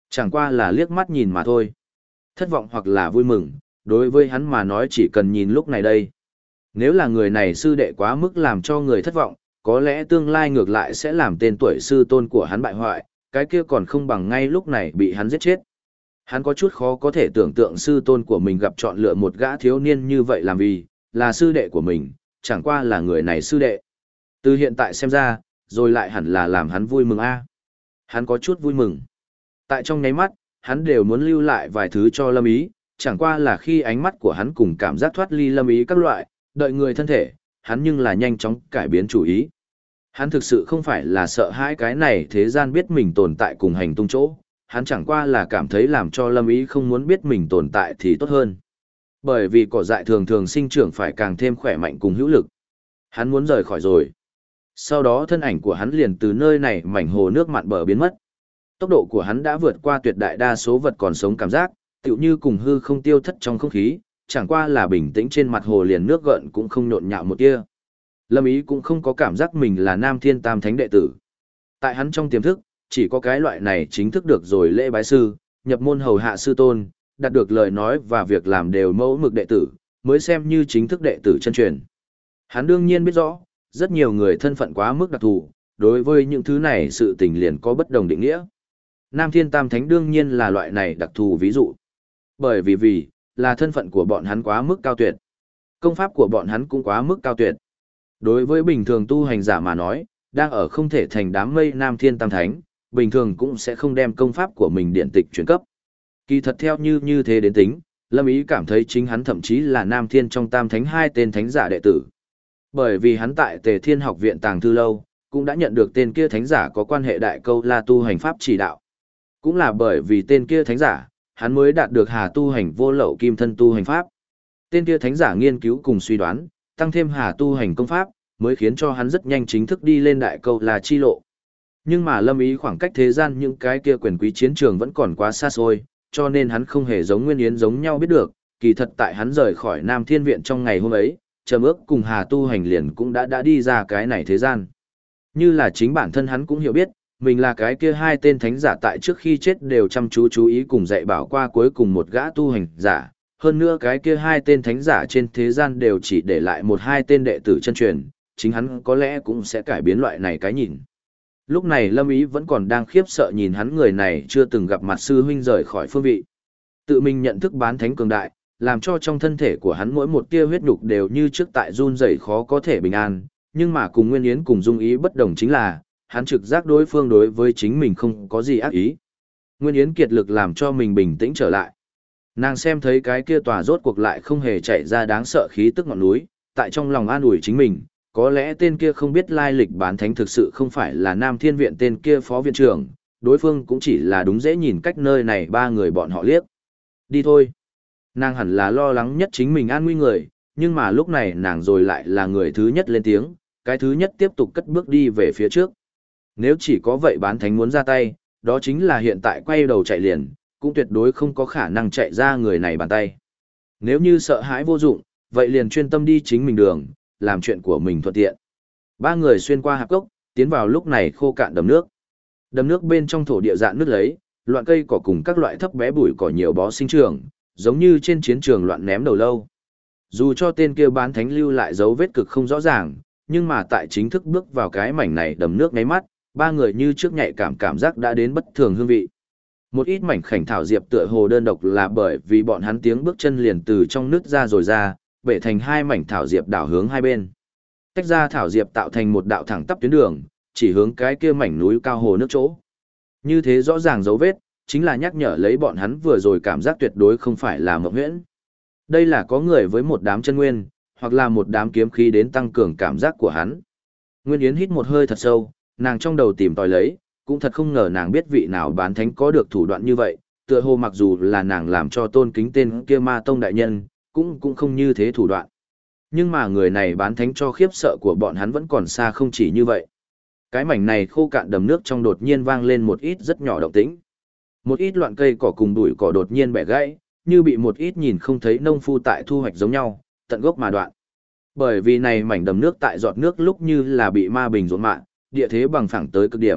Chẳng qua là liếc mắt nhìn mà thôi. Thất vọng hoặc là vui mừng, đối với hắn mà nói chỉ cần nhìn lúc này đây. Nếu là người này sư đệ quá mức làm cho người thất vọng, có lẽ tương lai ngược lại sẽ làm tên tuổi sư tôn của hắn bại hoại, cái kia còn không bằng ngay lúc này bị hắn giết chết. Hắn có chút khó có thể tưởng tượng sư tôn của mình gặp chọn lựa một gã thiếu niên như vậy làm vì, là sư đệ của mình, chẳng qua là người này sư đệ. Từ hiện tại xem ra, rồi lại hẳn là làm hắn vui mừng a. Hắn có chút vui mừng. Tại trong nháy mắt, hắn đều muốn lưu lại vài thứ cho Lâm Ý, chẳng qua là khi ánh mắt của hắn cùng cảm giác thoát ly Lâm Ý các loại, đợi người thân thể, hắn nhưng là nhanh chóng cải biến chủ ý. Hắn thực sự không phải là sợ hãi cái này thế gian biết mình tồn tại cùng hành tung chỗ, hắn chẳng qua là cảm thấy làm cho Lâm Ý không muốn biết mình tồn tại thì tốt hơn. Bởi vì cỏ dại thường thường sinh trưởng phải càng thêm khỏe mạnh cùng hữu lực. Hắn muốn rời khỏi rồi. Sau đó thân ảnh của hắn liền từ nơi này mảnh hồ nước mặn bờ biến mất. Tốc độ của hắn đã vượt qua tuyệt đại đa số vật còn sống cảm giác, tựu như cùng hư không tiêu thất trong không khí, chẳng qua là bình tĩnh trên mặt hồ liền nước gợn cũng không nhộn nhạo một tia. Lâm Ý cũng không có cảm giác mình là Nam Thiên Tam Thánh đệ tử. Tại hắn trong tiềm thức, chỉ có cái loại này chính thức được rồi lễ bái sư, nhập môn hầu hạ sư tôn, đạt được lời nói và việc làm đều mẫu mực đệ tử, mới xem như chính thức đệ tử chân truyền. Hắn đương nhiên biết rõ, rất nhiều người thân phận quá mức đặc thù, đối với những thứ này sự tình liền có bất đồng định nghĩa. Nam Thiên Tam Thánh đương nhiên là loại này đặc thù ví dụ. Bởi vì là thân phận của bọn hắn quá mức cao tuyệt. Công pháp của bọn hắn cũng quá mức cao tuyệt. Đối với bình thường tu hành giả mà nói, đang ở không thể thành đám mây Nam Thiên Tam Thánh, bình thường cũng sẽ không đem công pháp của mình điện tịch chuyển cấp. Kỳ thật theo như thế đến tính, Lâm Ý cảm thấy chính hắn thậm chí là Nam Thiên trong Tam Thánh hai tên thánh giả đệ tử. Bởi vì hắn tại Tề Thiên Học viện Tàng Thư Lâu, cũng đã nhận được tên kia thánh giả có quan hệ đại câu la tu hành pháp chỉ đạo. Cũng là bởi vì tên kia thánh giả, hắn mới đạt được Hà tu hành vô lậu kim thân tu hành pháp. Tên kia thánh giả nghiên cứu cùng suy đoán, tăng thêm Hà tu hành công pháp, mới khiến cho hắn rất nhanh chính thức đi lên đại câu la chi lộ. Nhưng mà Lâm Ý khoảng cách thế gian những cái kia quyền quý chiến trường vẫn còn quá xa xôi, cho nên hắn không hề giống Nguyên Yến giống nhau biết được, kỳ thật tại hắn rời khỏi Nam Thiên Viện trong ngày hôm ấy, Trầm Ước cùng Hà tu hành liền cũng đã đi ra cái này thế gian. Như là chính bản thân hắn cũng hiểu biết, mình là cái kia hai tên thánh giả tại trước khi chết đều chăm chú ý cùng dạy bảo qua cuối cùng một gã tu hành giả, hơn nữa cái kia hai tên thánh giả trên thế gian đều chỉ để lại một hai tên đệ tử chân truyền, chính hắn có lẽ cũng sẽ cải biến loại này cái nhìn. Lúc này Lâm Ý vẫn còn đang khiếp sợ nhìn hắn người này chưa từng gặp mặt sư huynh rời khỏi phương vị. Tự mình nhận thức bán thánh cường đại, làm cho trong thân thể của hắn mỗi một tia huyết nhục đều như trước tại run rẩy khó có thể bình an, nhưng mà cùng Nguyên Yến cùng Dung Ý bất đồng chính là, hắn trực giác đối phương đối với chính mình không có gì ác ý. Nguyên Yến kiệt lực làm cho mình bình tĩnh trở lại. Nàng xem thấy cái kia tòa rốt cuộc lại không hề chạy ra đáng sợ khí tức ngọn núi, tại trong lòng an ủi chính mình, có lẽ tên kia không biết lai lịch bán thánh thực sự không phải là Nam Thiên Viện tên kia phó viện trưởng, đối phương cũng chỉ là đúng dễ nhìn cách nơi này ba người bọn họ liếc. Đi thôi. Nàng hẳn là lo lắng nhất chính mình an nguy người, nhưng mà lúc này nàng rồi lại là người thứ nhất lên tiếng, cái thứ nhất tiếp tục cất bước đi về phía trước. Nếu chỉ có vậy bán thánh muốn ra tay, đó chính là hiện tại quay đầu chạy liền, cũng tuyệt đối không có khả năng chạy ra người này bàn tay. Nếu như sợ hãi vô dụng, vậy liền chuyên tâm đi chính mình đường, làm chuyện của mình thuận tiện. Ba người xuyên qua hạp cốc, tiến vào lúc này khô cạn đầm nước. Đầm nước bên trong thổ địa dạn nước lấy, loạn cây cỏ cùng các loại thấp bé bụi cỏ nhiều bó sinh trưởng, giống như trên chiến trường loạn ném đầu lâu. Dù cho tên kia bán thánh lưu lại dấu vết cực không rõ ràng, nhưng mà tại chính thức bước vào cái mảnh này đầm nước ngáy mắt, ba người như trước nhạy cảm giác đã đến bất thường hương vị. Một ít mảnh khảnh thảo diệp tựa hồ đơn độc là bởi vì bọn hắn tiếng bước chân liền từ trong nước ra rồi ra, bể thành hai mảnh thảo diệp đảo hướng hai bên. Tách ra thảo diệp tạo thành một đạo thẳng tắp tuyến đường, chỉ hướng cái kia mảnh núi cao hồ nước chỗ. Như thế rõ ràng dấu vết, chính là nhắc nhở lấy bọn hắn vừa rồi cảm giác tuyệt đối không phải là mộng huyễn. Đây là có người với một đám chân nguyên, hoặc là một đám kiếm khí đến tăng cường cảm giác của hắn. Nguyên Yến hít một hơi thật sâu, nàng trong đầu tìm tòi lấy, cũng thật không ngờ nàng biết vị nào bán thánh có được thủ đoạn như vậy, tựa hồ mặc dù là nàng làm cho tôn kính tên kia ma tông đại nhân, cũng không như thế thủ đoạn. Nhưng mà người này bán thánh cho khiếp sợ của bọn hắn vẫn còn xa không chỉ như vậy. Cái mảnh này khô cạn đầm nước trong đột nhiên vang lên một ít rất nhỏ động tĩnh. Một ít loạn cây cỏ cùng bụi cỏ đột nhiên bẻ gãy, như bị một ít nhìn không thấy nông phu tại thu hoạch giống nhau, tận gốc mà đoạn. Bởi vì này mảnh đầm nước tại giọt nước lúc như là bị ma bình rộn mạng, địa thế bằng phẳng tới cực điểm,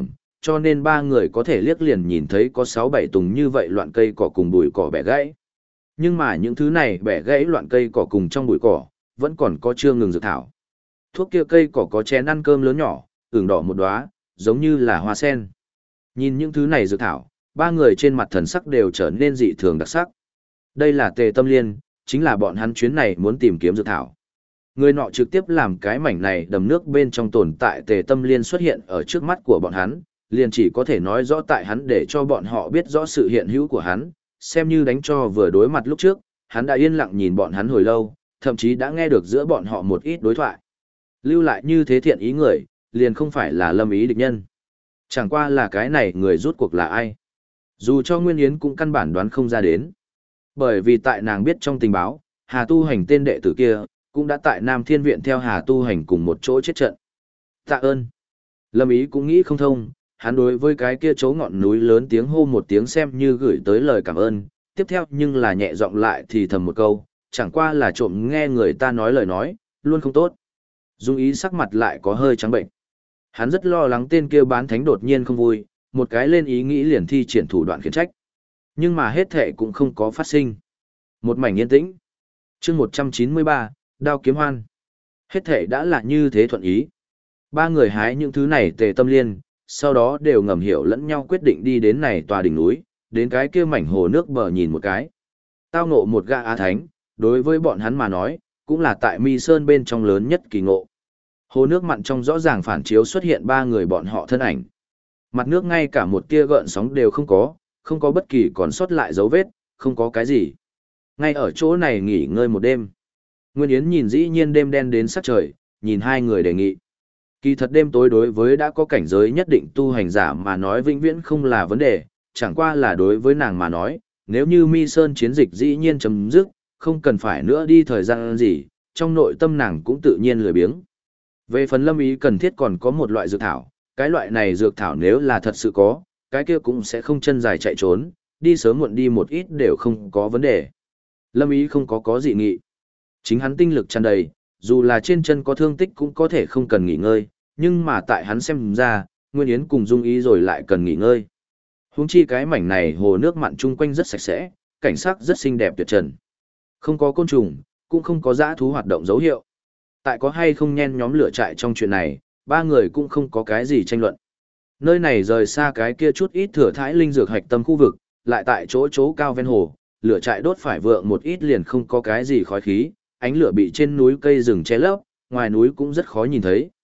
cho nên ba người có thể liếc liền nhìn thấy có 6-7 tùng như vậy loạn cây cỏ cùng bụi cỏ bẻ gãy. Nhưng mà những thứ này bẻ gãy loạn cây cỏ cùng trong bụi cỏ, vẫn còn có chưa ngừng dược thảo. Thuốc kia cây cỏ có chén ăn cơm lớn nhỏ, ửng đỏ một đóa, giống như là hoa sen. Nhìn những thứ này dược thảo, ba người trên mặt thần sắc đều trở nên dị thường đặc sắc. Đây là Tề Tâm Liên, chính là bọn hắn chuyến này muốn tìm kiếm dược thảo. Người nọ trực tiếp làm cái mảnh này đầm nước bên trong tồn tại Tề Tâm Liên xuất hiện ở trước mắt của bọn hắn, liền chỉ có thể nói rõ tại hắn để cho bọn họ biết rõ sự hiện hữu của hắn, xem như đánh cho vừa đối mặt lúc trước, hắn đã yên lặng nhìn bọn hắn hồi lâu, thậm chí đã nghe được giữa bọn họ một ít đối thoại. Lưu lại như thế thiện ý người, liền không phải là Lâm Ý địch nhân. Chẳng qua là cái này người rút cuộc là ai. Dù cho Nguyên Yến cũng căn bản đoán không ra đến. Bởi vì tại nàng biết trong tình báo, Hà Tu Hành tên đệ tử kia, cũng đã tại Nam Thiên Viện theo Hà Tu Hành cùng một chỗ chết trận. Tạ ơn. Lâm Ý cũng nghĩ không thông, hắn đối với cái kia chỗ ngọn núi lớn tiếng hô một tiếng xem như gửi tới lời cảm ơn, tiếp theo nhưng là nhẹ giọng lại thì thầm một câu, chẳng qua là trộm nghe người ta nói lời nói, luôn không tốt. Dung Ý sắc mặt lại có hơi trắng bệnh. Hắn rất lo lắng tên kia bán thánh đột nhiên không vui, một cái lên ý nghĩ liền thi triển thủ đoạn khiển trách. Nhưng mà hết thệ cũng không có phát sinh. Một mảnh yên tĩnh. Chương 193, Đao Kiếm Hoan. Hết thệ đã là như thế thuận ý. Ba người hái những thứ này Tề Tâm Liên, sau đó đều ngầm hiểu lẫn nhau quyết định đi đến này tòa đỉnh núi, đến cái kia mảnh hồ nước bờ nhìn một cái. Tao ngộ một gã á thánh, đối với bọn hắn mà nói, cũng là tại Mi Sơn bên trong lớn nhất kỳ ngộ. Hồ nước mặn trong rõ ràng phản chiếu xuất hiện ba người bọn họ thân ảnh. Mặt nước ngay cả một tia gợn sóng đều không có bất kỳ còn sót lại dấu vết, không có cái gì. Ngay ở chỗ này nghỉ ngơi một đêm. Nguyên Yến nhìn dĩ nhiên đêm đen đến sắc trời, nhìn hai người đề nghị. Kỳ thật đêm tối đối với đã có cảnh giới nhất định tu hành giả mà nói vĩnh viễn không là vấn đề, chẳng qua là đối với nàng mà nói, nếu như Mi Sơn chiến dịch dĩ nhiên chấm dứt, không cần phải nữa đi thời gian gì, trong nội tâm nàng cũng tự nhiên lười biếng. Về phần Lâm Ý cần thiết còn có một loại dược thảo, cái loại này dược thảo nếu là thật sự có, cái kia cũng sẽ không chân dài chạy trốn, đi sớm muộn đi một ít đều không có vấn đề. Lâm Ý không có dị nghị. Chính hắn tinh lực tràn đầy, dù là trên chân có thương tích cũng có thể không cần nghỉ ngơi, nhưng mà tại hắn xem ra, Nguyên Yến cùng Dung Ý rồi lại cần nghỉ ngơi. Huống chi cái mảnh này hồ nước mặn chung quanh rất sạch sẽ, cảnh sắc rất xinh đẹp tuyệt trần. Không có côn trùng, cũng không có dã thú hoạt động dấu hiệu. Tại có hay không nhen nhóm lửa trại trong chuyện này, ba người cũng không có cái gì tranh luận. Nơi này rời xa cái kia chút ít thừa thãi linh dược hạch tâm khu vực, lại tại chỗ cao ven hồ, lửa trại đốt phải vượng một ít liền không có cái gì khói khí, ánh lửa bị trên núi cây rừng che lấp, ngoài núi cũng rất khó nhìn thấy.